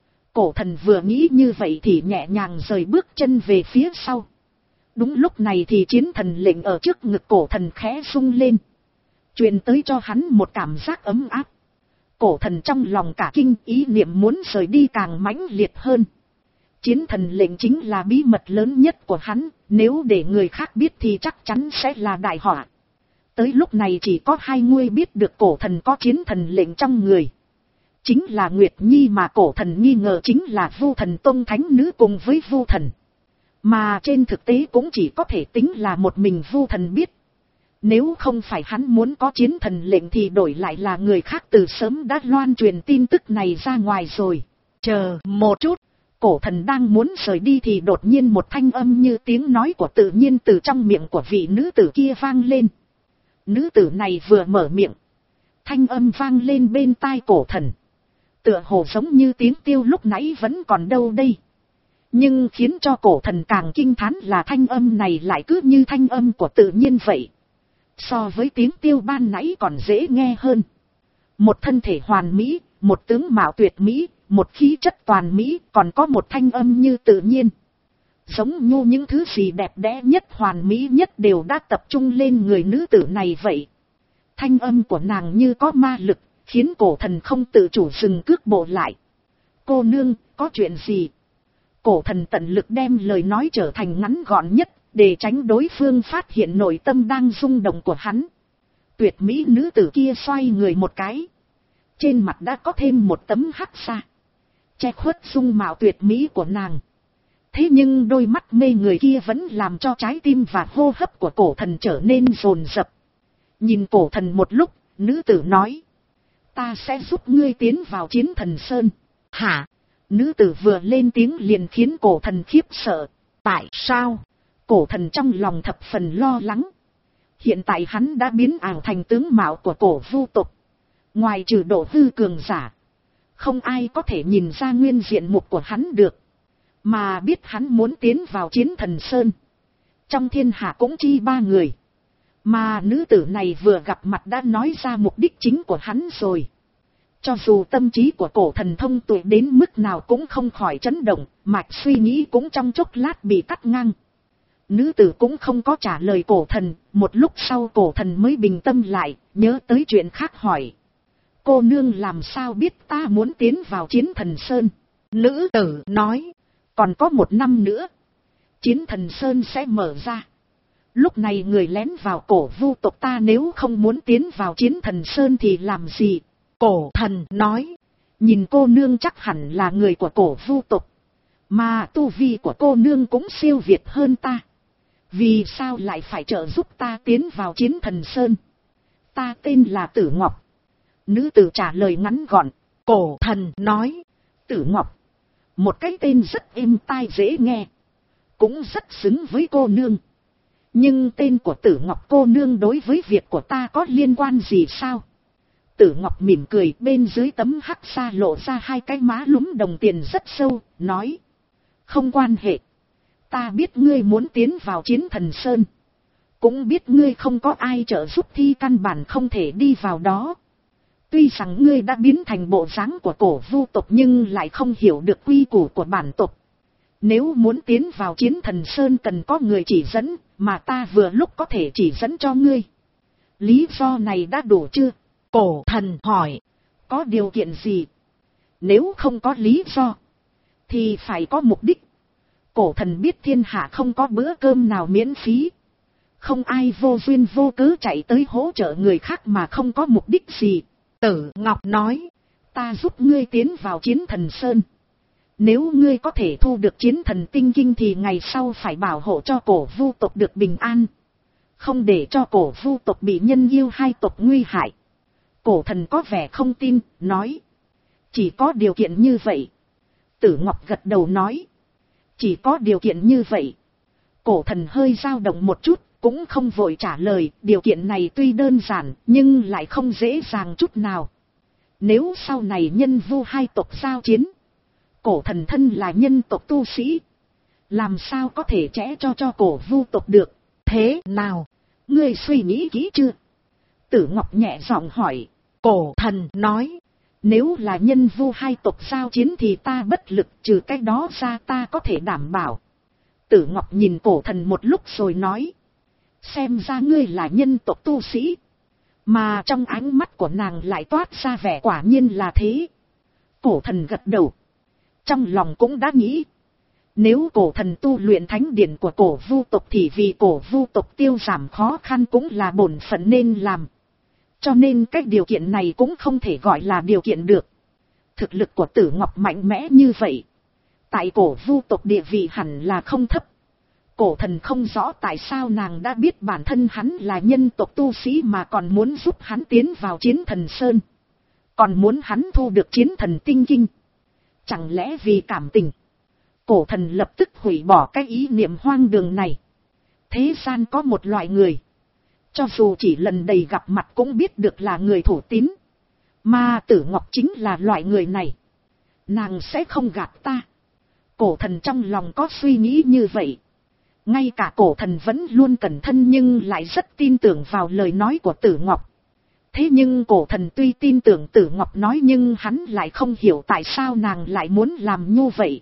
Cổ thần vừa nghĩ như vậy thì nhẹ nhàng rời bước chân về phía sau. Đúng lúc này thì chiến thần lệnh ở trước ngực cổ thần khẽ rung lên. Truyền tới cho hắn một cảm giác ấm áp. Cổ thần trong lòng cả kinh, ý niệm muốn rời đi càng mãnh liệt hơn. Chiến thần lệnh chính là bí mật lớn nhất của hắn, nếu để người khác biết thì chắc chắn sẽ là đại họa. Tới lúc này chỉ có hai người biết được cổ thần có chiến thần lệnh trong người. chính là Nguyệt Nhi mà cổ thần nghi ngờ chính là Vu Thần Tông thánh nữ cùng với Vu Thần. Mà trên thực tế cũng chỉ có thể tính là một mình Vu Thần biết. Nếu không phải hắn muốn có chiến thần lệnh thì đổi lại là người khác từ sớm đã loan truyền tin tức này ra ngoài rồi. Chờ một chút, cổ thần đang muốn rời đi thì đột nhiên một thanh âm như tiếng nói của tự nhiên từ trong miệng của vị nữ tử kia vang lên. Nữ tử này vừa mở miệng, thanh âm vang lên bên tai cổ thần. Tựa hồ giống như tiếng tiêu lúc nãy vẫn còn đâu đây. Nhưng khiến cho cổ thần càng kinh thán là thanh âm này lại cứ như thanh âm của tự nhiên vậy. So với tiếng tiêu ban nãy còn dễ nghe hơn. Một thân thể hoàn mỹ, một tướng mạo tuyệt mỹ, một khí chất toàn mỹ, còn có một thanh âm như tự nhiên. Giống như những thứ gì đẹp đẽ nhất hoàn mỹ nhất đều đã tập trung lên người nữ tử này vậy. Thanh âm của nàng như có ma lực, khiến cổ thần không tự chủ dừng cước bộ lại. Cô nương, có chuyện gì? Cổ thần tận lực đem lời nói trở thành ngắn gọn nhất, để tránh đối phương phát hiện nội tâm đang rung động của hắn. Tuyệt mỹ nữ tử kia xoay người một cái. Trên mặt đã có thêm một tấm hắc xa, che khuất dung mạo tuyệt mỹ của nàng. Thế nhưng đôi mắt mê người kia vẫn làm cho trái tim và hô hấp của cổ thần trở nên dồn dập. Nhìn cổ thần một lúc, nữ tử nói. Ta sẽ giúp ngươi tiến vào chiến thần sơn. Hả? Nữ tử vừa lên tiếng liền khiến cổ thần khiếp sợ. Tại sao? Cổ thần trong lòng thập phần lo lắng. Hiện tại hắn đã biến ảo thành tướng mạo của cổ vu tộc. Ngoài trừ độ hư cường giả, không ai có thể nhìn ra nguyên diện mục của hắn được. Mà biết hắn muốn tiến vào chiến thần sơn, trong thiên hạ cũng chi ba người. Mà nữ tử này vừa gặp mặt đã nói ra mục đích chính của hắn rồi. Cho dù tâm trí của cổ thần thông tuệ đến mức nào cũng không khỏi chấn động, mạch suy nghĩ cũng trong chốc lát bị cắt ngang. Nữ tử cũng không có trả lời cổ thần, một lúc sau cổ thần mới bình tâm lại, nhớ tới chuyện khác hỏi. Cô nương làm sao biết ta muốn tiến vào chiến thần sơn? Nữ tử nói, còn có một năm nữa, chiến thần sơn sẽ mở ra. Lúc này người lén vào cổ vu tộc ta nếu không muốn tiến vào chiến thần sơn thì làm gì? Cổ thần nói, nhìn cô nương chắc hẳn là người của cổ vu tộc, mà tu vi của cô nương cũng siêu việt hơn ta. Vì sao lại phải trợ giúp ta tiến vào chiến thần sơn? Ta tên là Tử Ngọc. Nữ tử trả lời ngắn gọn. Cổ thần nói, Tử Ngọc, một cái tên rất êm tai dễ nghe, cũng rất xứng với cô nương. Nhưng tên của Tử Ngọc cô nương đối với việc của ta có liên quan gì sao? Tử Ngọc mỉm cười, bên dưới tấm hắc xa lộ ra hai cái má lúm đồng tiền rất sâu, nói. Không quan hệ. Ta biết ngươi muốn tiến vào chiến thần sơn, cũng biết ngươi không có ai trợ giúp thì căn bản không thể đi vào đó. Tuy rằng ngươi đã biến thành bộ dáng của cổ vu tộc nhưng lại không hiểu được quy củ của bản tộc. Nếu muốn tiến vào chiến thần sơn cần có người chỉ dẫn, mà ta vừa lúc có thể chỉ dẫn cho ngươi. Lý do này đã đủ chưa? Cổ thần hỏi. Có điều kiện gì? Nếu không có lý do, thì phải có mục đích. Cổ thần biết thiên hạ không có bữa cơm nào miễn phí. Không ai vô duyên vô cớ chạy tới hỗ trợ người khác mà không có mục đích gì. Tử Ngọc nói, ta giúp ngươi tiến vào chiến thần sơn. Nếu ngươi có thể thu được chiến thần tinh kinh thì ngày sau phải bảo hộ cho cổ vu tộc được bình an. Không để cho cổ vu tộc bị nhân yêu hai tộc nguy hại. Cổ thần có vẻ không tin, nói. Chỉ có điều kiện như vậy. Tử Ngọc gật đầu nói. Chỉ có điều kiện như vậy. Cổ thần hơi dao động một chút, cũng không vội trả lời. Điều kiện này tuy đơn giản, nhưng lại không dễ dàng chút nào. Nếu sau này nhân vu hai tộc giao chiến, cổ thần thân là nhân tộc tu sĩ, làm sao có thể chẽ cho cho cổ vu tộc được? Thế nào? Ngươi suy nghĩ kỹ chưa? Tử Ngọc nhẹ giọng hỏi. Cổ thần nói, nếu là nhân vu hai tộc giao chiến thì ta bất lực, trừ cái đó ra ta có thể đảm bảo. Tử Ngọc nhìn cổ thần một lúc rồi nói. Xem ra ngươi là nhân tộc tu sĩ. Mà trong ánh mắt của nàng lại toát ra vẻ quả nhiên là thế. Cổ thần gật đầu. Trong lòng cũng đã nghĩ. Nếu cổ thần tu luyện thánh điển của cổ vu tộc thì vì cổ vu tộc tiêu giảm khó khăn cũng là bổn phận nên làm. Cho nên cái điều kiện này cũng không thể gọi là điều kiện được. Thực lực của Tử Ngọc mạnh mẽ như vậy, tại cổ vu tộc địa vị hẳn là không thấp. Cổ thần không rõ tại sao nàng đã biết bản thân hắn là nhân tộc tu sĩ mà còn muốn giúp hắn tiến vào Chiến Thần Sơn. Còn muốn hắn thu được Chiến Thần Tinh Kinh. Chẳng lẽ vì cảm tình? Cổ thần lập tức hủy bỏ cái ý niệm hoang đường này. Thế gian có một loại người, cho dù chỉ lần đầy gặp mặt cũng biết được là người thủ tín. Mà Tử Ngọc chính là loại người này. Nàng sẽ không gạt ta. Cổ thần trong lòng có suy nghĩ như vậy. Ngay cả cổ thần vẫn luôn cẩn thận nhưng lại rất tin tưởng vào lời nói của Tử Ngọc. Thế nhưng cổ thần tuy tin tưởng Tử Ngọc nói nhưng hắn lại không hiểu tại sao nàng lại muốn làm như vậy.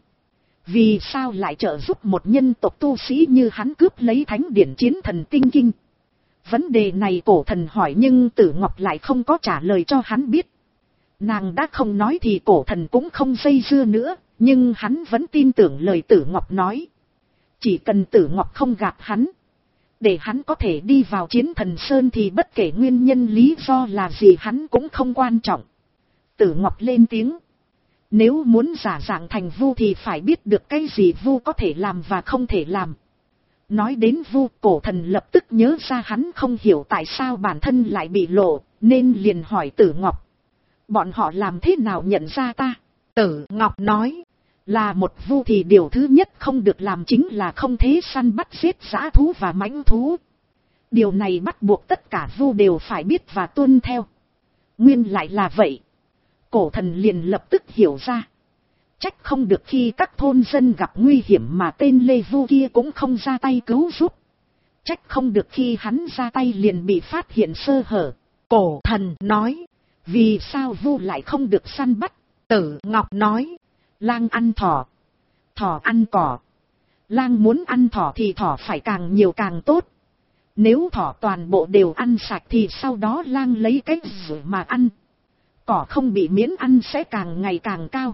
Vì sao lại trợ giúp một nhân tộc tu sĩ như hắn cướp lấy thánh điển Chiến Thần Tinh Kinh? Vấn đề này cổ thần hỏi nhưng Tử Ngọc lại không có trả lời cho hắn biết. Nàng đã không nói thì cổ thần cũng không dây dưa nữa, nhưng hắn vẫn tin tưởng lời Tử Ngọc nói. Chỉ cần Tử Ngọc không gạt hắn, để hắn có thể đi vào Chiến Thần Sơn thì bất kể nguyên nhân lý do là gì hắn cũng không quan trọng. Tử Ngọc lên tiếng. Nếu muốn giả dạng thành vu thì phải biết được cái gì vu có thể làm và không thể làm. Nói đến vu, cổ thần lập tức nhớ ra hắn không hiểu tại sao bản thân lại bị lộ, nên liền hỏi Tử Ngọc. Bọn họ làm thế nào nhận ra ta? Tử Ngọc nói, là một vu thì điều thứ nhất không được làm chính là không thế săn bắt giết dã thú và mãnh thú. Điều này bắt buộc tất cả vu đều phải biết và tuân theo. Nguyên lại là vậy. Cổ thần liền lập tức hiểu ra. Trách không được khi các thôn dân gặp nguy hiểm mà tên Lê Vu kia cũng không ra tay cứu giúp. Trách không được khi hắn ra tay liền bị phát hiện sơ hở. Cổ thần nói, vì sao vu lại không được săn bắt? Tử Ngọc nói, lang ăn thỏ, thỏ ăn cỏ. Lang muốn ăn thỏ thì thỏ phải càng nhiều càng tốt. Nếu thỏ toàn bộ đều ăn sạch thì sau đó lang lấy cái gì mà ăn? Cỏ không bị miễn ăn sẽ càng ngày càng cao.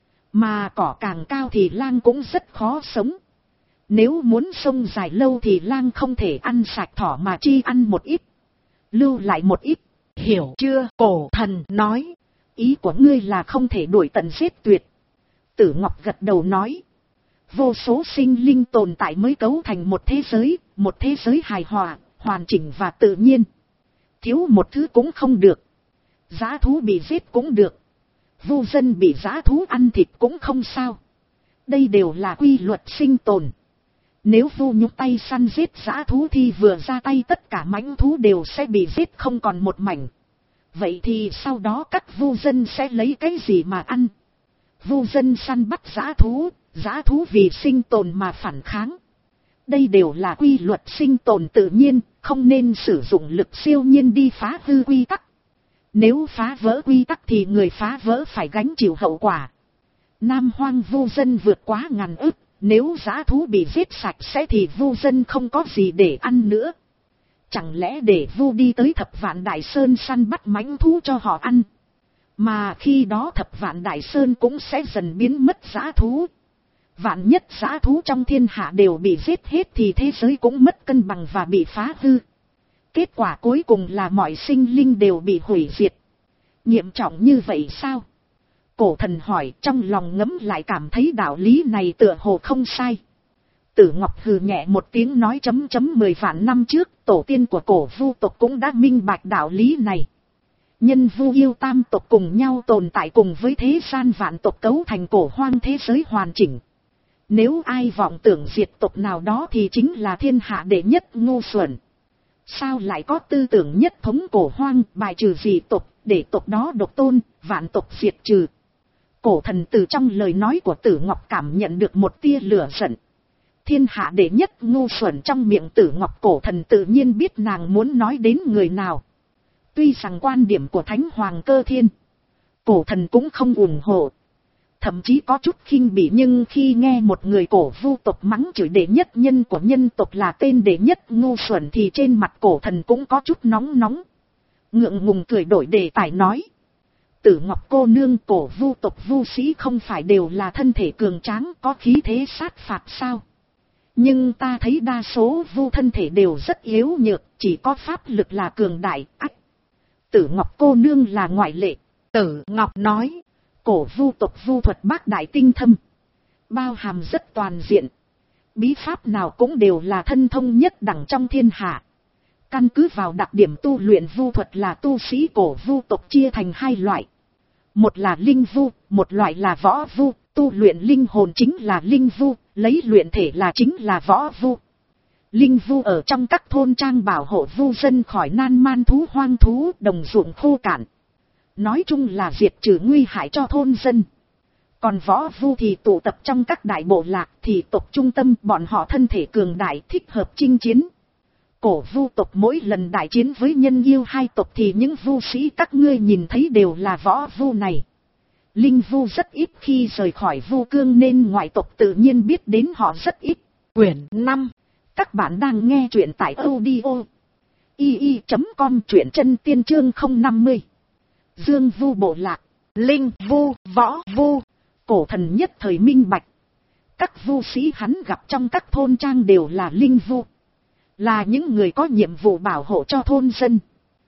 Mà cỏ càng cao thì lang cũng rất khó sống. Nếu muốn sống dài lâu thì lang không thể ăn sạch thỏ mà chi ăn một ít, lưu lại một ít. Hiểu chưa? Cổ thần nói, ý của ngươi là không thể đuổi tận giết tuyệt. Tử Ngọc gật đầu nói, vô số sinh linh tồn tại mới cấu thành một thế giới, một thế giới hài hòa, hoàn chỉnh và tự nhiên. Thiếu một thứ cũng không được. Dã thú bị giết cũng được, vu dân bị dã thú ăn thịt cũng không sao. Đây đều là quy luật sinh tồn. Nếu vu nhúc tay săn giết dã thú thì vừa ra tay tất cả mãnh thú đều sẽ bị giết không còn một mảnh. Vậy thì sau đó các vu dân sẽ lấy cái gì mà ăn? Vu dân săn bắt dã thú, dã thú vì sinh tồn mà phản kháng. Đây đều là quy luật sinh tồn tự nhiên, không nên sử dụng lực siêu nhiên đi phá hư quy tắc. Nếu phá vỡ quy tắc thì người phá vỡ phải gánh chịu hậu quả. Nam Hoang vu dân vượt quá ngàn ức, nếu dã thú bị giết sạch sẽ thì vu dân không có gì để ăn nữa. Chẳng lẽ để vu đi tới Thập Vạn Đại Sơn săn bắt mãnh thú cho họ ăn? Mà khi đó Thập Vạn Đại Sơn cũng sẽ dần biến mất dã thú. Vạn nhất dã thú trong thiên hạ đều bị giết hết thì thế giới cũng mất cân bằng và bị phá hư. Kết quả cuối cùng là mọi sinh linh đều bị hủy diệt. Nghiêm trọng như vậy sao? Cổ thần hỏi, trong lòng ngấm lại cảm thấy đạo lý này tựa hồ không sai. Tử Ngọc hừ nhẹ một tiếng nói chấm chấm mười vạn năm trước, tổ tiên của cổ vu tộc cũng đã minh bạch đạo lý này. Nhân vu yêu tam tộc cùng nhau tồn tại cùng với thế gian vạn tộc cấu thành cổ hoang thế giới hoàn chỉnh. Nếu ai vọng tưởng diệt tộc nào đó thì chính là thiên hạ đệ nhất ngu xuẩn. Sao lại có tư tưởng nhất thống cổ hoang, bài trừ dị tộc, để tộc đó độc tôn, vạn tộc diệt trừ? Cổ thần từ trong lời nói của Tử Ngọc cảm nhận được một tia lửa giận. Thiên hạ đệ nhất ngu xuẩn trong miệng Tử Ngọc, cổ thần tự nhiên biết nàng muốn nói đến người nào. Tuy rằng quan điểm của Thánh Hoàng Cơ Thiên, cổ thần cũng không ủng hộ. Thậm chí có chút khinh bỉ, nhưng khi nghe một người cổ vu tộc mắng chửi đệ nhất nhân của nhân tộc là tên đệ nhất ngu xuẩn thì trên mặt cổ thần cũng có chút nóng nóng. Ngượng ngùng cười đổi đề tài nói. Tử Ngọc cô nương, cổ vu tộc vu sĩ không phải đều là thân thể cường tráng có khí thế sát phạt sao? Nhưng ta thấy đa số vu thân thể đều rất yếu nhược, chỉ có pháp lực là cường đại. Ách! Tử Ngọc cô nương là ngoại lệ. Tử Ngọc nói. Cổ vu tộc vu thuật bác đại tinh thâm, bao hàm rất toàn diện, bí pháp nào cũng đều là thân thông nhất đẳng trong thiên hạ. Căn cứ vào đặc điểm tu luyện vu thuật là tu sĩ cổ vu tộc chia thành hai loại. Một là linh vu, một loại là võ vu. Tu luyện linh hồn chính là linh vu, lấy luyện thể là chính là võ vu. Linh vu ở trong các thôn trang bảo hộ vu dân khỏi nan man thú hoang thú, đồng ruộng khô cạn. Nói chung là diệt trừ nguy hại cho thôn dân. Còn võ vu thì tụ tập trong các đại bộ lạc, thì tộc trung tâm, bọn họ thân thể cường đại, thích hợp chinh chiến. Cổ vu tộc mỗi lần đại chiến với nhân yêu hai tộc thì những vu sĩ các ngươi nhìn thấy đều là võ vu này. Linh vu rất ít khi rời khỏi vu cương nên ngoại tộc tự nhiên biết đến họ rất ít. Quyển năm. Các bạn đang nghe truyện tại audio i i chấm com, truyện chân tiên chương không năm mươi. Dương vu bộ lạc, linh vu, võ vu. Cổ thần nhất thời minh bạch. Các vu sĩ hắn gặp trong các thôn trang đều là linh vu, là những người có nhiệm vụ bảo hộ cho thôn dân.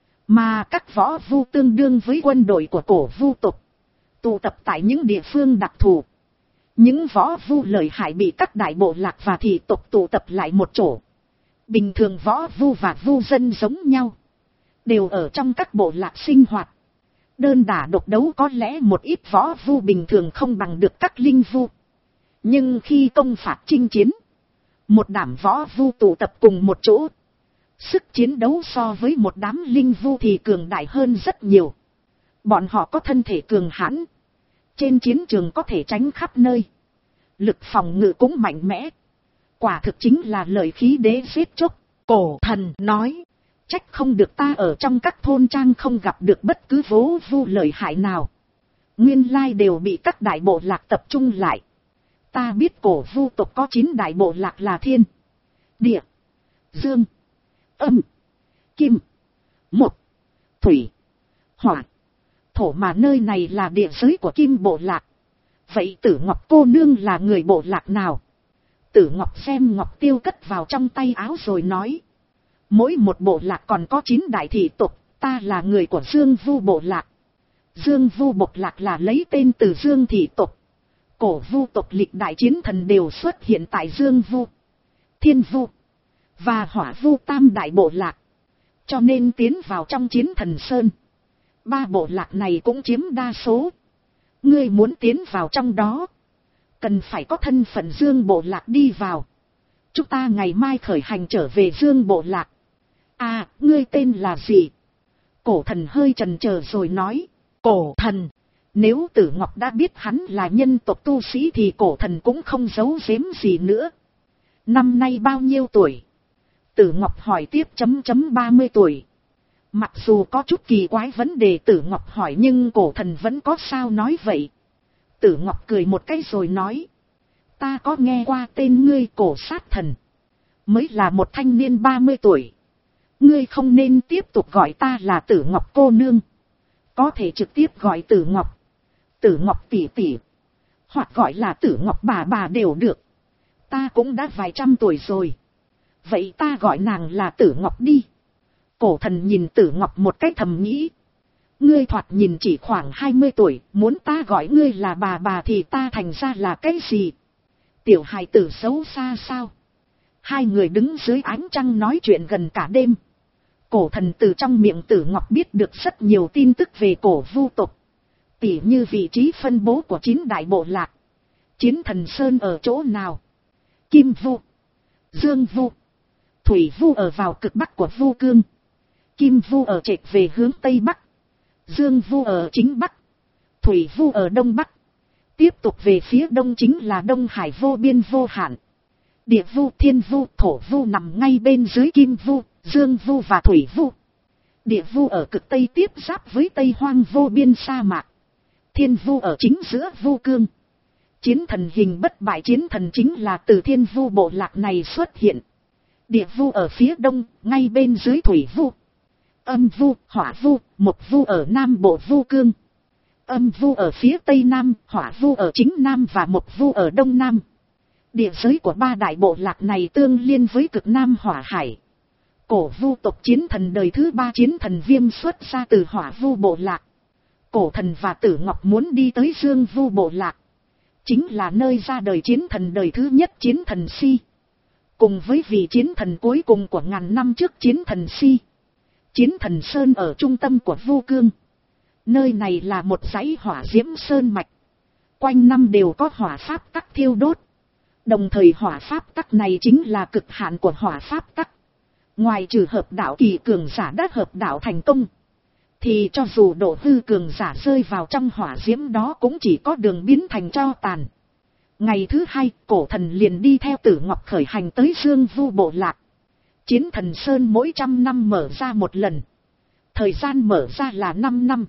Mà các võ vu tương đương với quân đội của cổ vu tộc, tụ tập tại những địa phương đặc thù. Những võ vu lợi hại bị các đại bộ lạc và thị tộc tụ tập lại một chỗ. Bình thường võ vu và vu dân giống nhau, đều ở trong các bộ lạc sinh hoạt. Đơn đả độc đấu có lẽ một ít võ vu bình thường không bằng được các linh vu. Nhưng khi công phạt chinh chiến, một đám võ vu tụ tập cùng một chỗ, sức chiến đấu so với một đám linh vu thì cường đại hơn rất nhiều. Bọn họ có thân thể cường hãn, trên chiến trường có thể tránh khắp nơi, lực phòng ngự cũng mạnh mẽ. Quả thực chính là lợi khí đế giết chóc. Cổ thần nói, trách không được ta ở trong các thôn trang không gặp được bất cứ vố vu lợi hại nào. Nguyên lai đều bị các đại bộ lạc tập trung lại. Ta biết cổ vu tộc có chín đại bộ lạc là thiên, địa, dương, âm, kim, mộc, thủy, hỏa, thổ, mà nơi này là địa giới của kim bộ lạc. Vậy Tử Ngọc cô nương là người bộ lạc nào? Tử Ngọc xem ngọc tiêu cất vào trong tay áo rồi nói. Mỗi một bộ lạc còn có chín đại thị tộc, ta là người của Dương vu bộ lạc. Dương vu bộ lạc là lấy tên từ Dương thị tộc. Cổ vu tộc lịch đại chiến thần đều xuất hiện tại Dương vu, Thiên vu và Hỏa vu tam đại bộ lạc. Cho nên tiến vào trong chiến thần sơn, ba bộ lạc này cũng chiếm đa số. Ngươi muốn tiến vào trong đó, cần phải có thân phận Dương bộ lạc đi vào. Chúng ta ngày mai khởi hành trở về Dương bộ lạc. À, ngươi tên là gì? Cổ thần hơi chần chờ rồi nói. Cổ thần. Nếu Tử Ngọc đã biết hắn là nhân tộc tu sĩ thì cổ thần cũng không giấu giếm gì nữa. Năm nay bao nhiêu tuổi? Tử Ngọc hỏi tiếp chấm chấm ba mươi tuổi. Mặc dù có chút kỳ quái vấn đề Tử Ngọc hỏi nhưng cổ thần vẫn có sao nói vậy. Tử Ngọc cười một cái rồi nói. Ta có nghe qua tên ngươi Cổ Sát Thần. Mới là một thanh niên ba mươi tuổi. Ngươi không nên tiếp tục gọi ta là Tử Ngọc cô nương. Có thể trực tiếp gọi Tử Ngọc, Tử Ngọc tỷ tỷ, hoặc gọi là Tử Ngọc bà bà đều được. Ta cũng đã vài trăm tuổi rồi. Vậy ta gọi nàng là Tử Ngọc đi. Cổ thần nhìn Tử Ngọc một cái thầm nghĩ. Ngươi thoạt nhìn chỉ khoảng hai mươi tuổi, muốn ta gọi ngươi là bà bà thì ta thành ra là cái gì? Tiểu hài tử xấu xa sao? Hai người đứng dưới ánh trăng nói chuyện gần cả đêm. Cổ thần từ trong miệng Tử Ngọc biết được rất nhiều tin tức về cổ vu tộc. Tỉ như vị trí phân bố của chín đại bộ lạc. Chiến thần sơn ở chỗ nào? Kim vu, Dương vu, Thủy vu ở vào cực bắc của vu cương. Kim vu ở trệch về hướng tây bắc. Dương vu ở chính bắc. Thủy vu ở đông bắc. Tiếp tục về phía đông chính là Đông Hải vô biên vô hạn. Địa vu, thiên vu, thổ vu nằm ngay bên dưới kim vu, dương vu và thủy vu. Địa vu ở cực tây tiếp giáp với Tây Hoang vô biên sa mạc. Thiên vu ở chính giữa vu cương. Chiến thần hình bất bại chiến thần chính là từ thiên vu bộ lạc này xuất hiện. Địa vu ở phía đông, ngay bên dưới thủy vu. Âm vu, hỏa vu, mộc vu ở nam bộ vu cương. Âm vu ở phía tây nam, hỏa vu ở chính nam và mộc vu ở đông nam. Địa giới của ba đại bộ lạc này tương liên với cực nam hỏa hải. Cổ vu tộc chiến thần đời thứ ba chiến thần Viêm xuất ra từ hỏa vu bộ lạc. Cổ Thần và Tử Ngọc muốn đi tới Dương Vu bộ lạc. Chính là nơi ra đời chiến thần đời thứ nhất chiến thần Si. Cùng với vị chiến thần cuối cùng của ngàn năm trước chiến thần Si. Chiến thần Sơn ở trung tâm của Vu Cương. Nơi này là một dãy hỏa diễm sơn mạch. Quanh năm đều có hỏa pháp tắc thiêu đốt. Đồng thời hỏa pháp tắc này chính là cực hạn của hỏa pháp tắc. Ngoài trừ hợp đạo kỳ cường giả đã hợp đạo thành công, thì cho dù độ hư cường giả rơi vào trong hỏa diễm đó cũng chỉ có đường biến thành tro tàn. Ngày thứ hai, Cổ Thần liền đi theo Tử Ngọc khởi hành tới Dương Vu bộ lạc. Chiến thần Sơn mỗi trăm năm mở ra một lần. Thời gian mở ra là năm năm.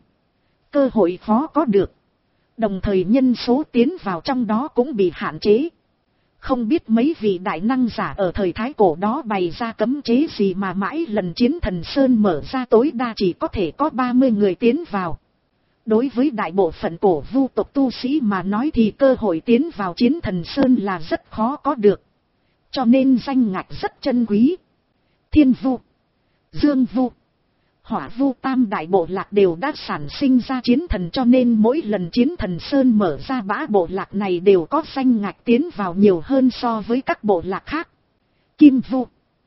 Cơ hội khó có được. Đồng thời nhân số tiến vào trong đó cũng bị hạn chế. Không biết mấy vị đại năng giả ở thời Thái Cổ đó bày ra cấm chế gì mà mãi lần chiến thần Sơn mở ra tối đa chỉ có thể có ba mươi người tiến vào. Đối với đại bộ phận cổ vu tộc tu sĩ mà nói thì cơ hội tiến vào chiến thần Sơn là rất khó có được. Cho nên danh ngạch rất chân quý. Thiên Vu, Dương Vu, Hỏa Vu tam đại bộ lạc đều đã sản sinh ra chiến thần, cho nên mỗi lần chiến thần Sơn mở ra bã bộ lạc này đều có danh ngạch tiến vào nhiều hơn so với các bộ lạc khác. Kim Vu,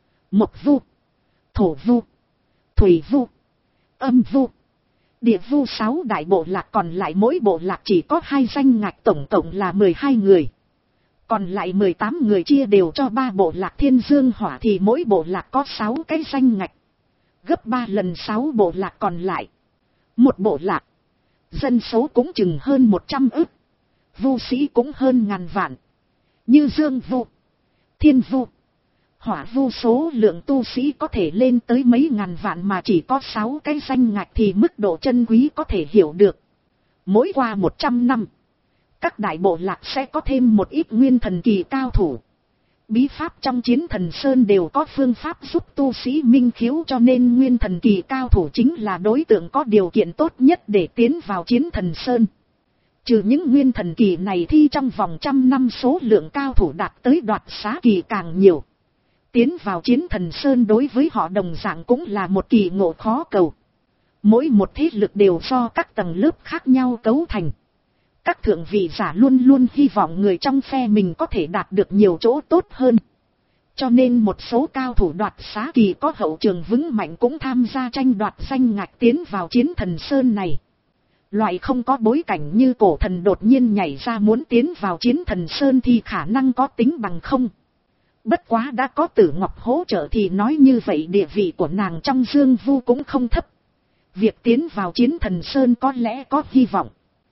Mộc Vu, Thổ Vu, Thủy Vu, Âm Vu, Địa Vu sáu đại bộ lạc còn lại mỗi bộ lạc chỉ có hai danh ngạch, tổng cộng là mười hai người. Còn lại mười tám người chia đều cho ba bộ lạc Thiên Dương Hỏa thì mỗi bộ lạc có sáu cái danh ngạch. Gấp ba lần sáu bộ lạc còn lại. Một bộ lạc, dân số cũng chừng hơn một trăm ức. Vu sĩ cũng hơn ngàn vạn. Như Dương Vu, Thiên Vu, Hỏa Vu số lượng tu sĩ có thể lên tới mấy ngàn vạn mà chỉ có sáu cái danh ngạch thì mức độ chân quý có thể hiểu được. Mỗi qua một trăm năm, các đại bộ lạc sẽ có thêm một ít nguyên thần kỳ cao thủ. Bí pháp trong chiến thần Sơn đều có phương pháp giúp tu sĩ minh khiếu, cho nên nguyên thần kỳ cao thủ chính là đối tượng có điều kiện tốt nhất để tiến vào chiến thần Sơn. Trừ những nguyên thần kỳ này thì trong vòng trăm năm số lượng cao thủ đạt tới đoạt xá kỳ càng nhiều. Tiến vào chiến thần Sơn đối với họ đồng dạng cũng là một kỳ ngộ khó cầu. Mỗi một thế lực đều do các tầng lớp khác nhau cấu thành. Các thượng vị giả luôn luôn hy vọng người trong phe mình có thể đạt được nhiều chỗ tốt hơn. Cho nên một số cao thủ đoạt xá kỳ có hậu trường vững mạnh cũng tham gia tranh đoạt danh ngạch tiến vào chiến thần Sơn này. Loại không có bối cảnh như Cổ Thần đột nhiên nhảy ra muốn tiến vào chiến thần Sơn thì khả năng có tính bằng không. Bất quá đã có Tử Ngọc hỗ trợ thì nói như vậy địa vị của nàng trong Dương Vu cũng không thấp. Việc tiến vào chiến thần Sơn có lẽ có hy vọng.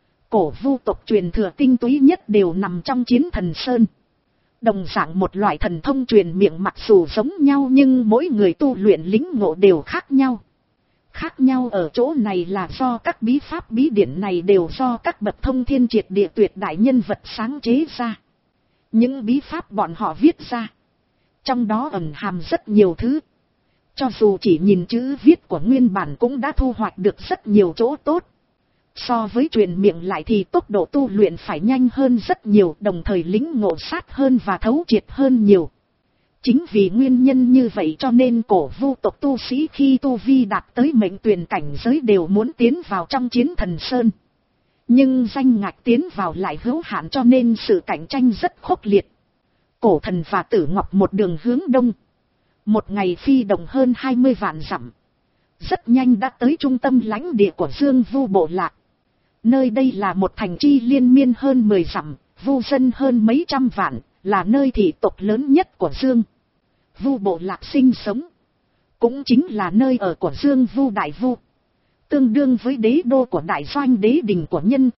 Cổ vu tộc truyền thừa tinh túy nhất đều nằm trong chiến thần Sơn. Đồng dạng một loại thần thông truyền miệng mặc dù giống nhau nhưng mỗi người tu luyện lĩnh ngộ đều khác nhau. Khác nhau ở chỗ này là do các bí pháp bí điển này đều do các bậc thông thiên triệt địa tuyệt đại nhân vật sáng chế ra. Những bí pháp bọn họ viết ra, trong đó ẩn hàm rất nhiều thứ. Cho dù chỉ nhìn chữ viết của nguyên bản cũng đã thu hoạch được rất nhiều chỗ tốt. So với truyền miệng lại thì tốc độ tu luyện phải nhanh hơn rất nhiều, đồng thời lĩnh ngộ sát hơn và thấu triệt hơn nhiều. Chính vì nguyên nhân như vậy cho nên cổ vu tộc tu sĩ khi tu vi đạt tới mệnh tuyển cảnh giới đều muốn tiến vào trong chiến thần Sơn. Nhưng danh ngạch tiến vào lại hữu hạn cho nên sự cạnh tranh rất khốc liệt. Cổ Thần và Tử Ngọc một đường hướng đông. Một ngày phi đồng hơn hai mươi vạn dặm. Rất nhanh đã tới trung tâm lãnh địa của Dương Vu bộ lạc. Nơi đây là một thành trì liên miên hơn mười dặm, vu dân hơn mấy trăm vạn, là nơi thị tộc lớn nhất của Dương Vu bộ lạc sinh sống. Cũng chính là nơi ở của Dương Vu Đại Vu. Tương đương với đế đô của đại doanh đế đình của nhân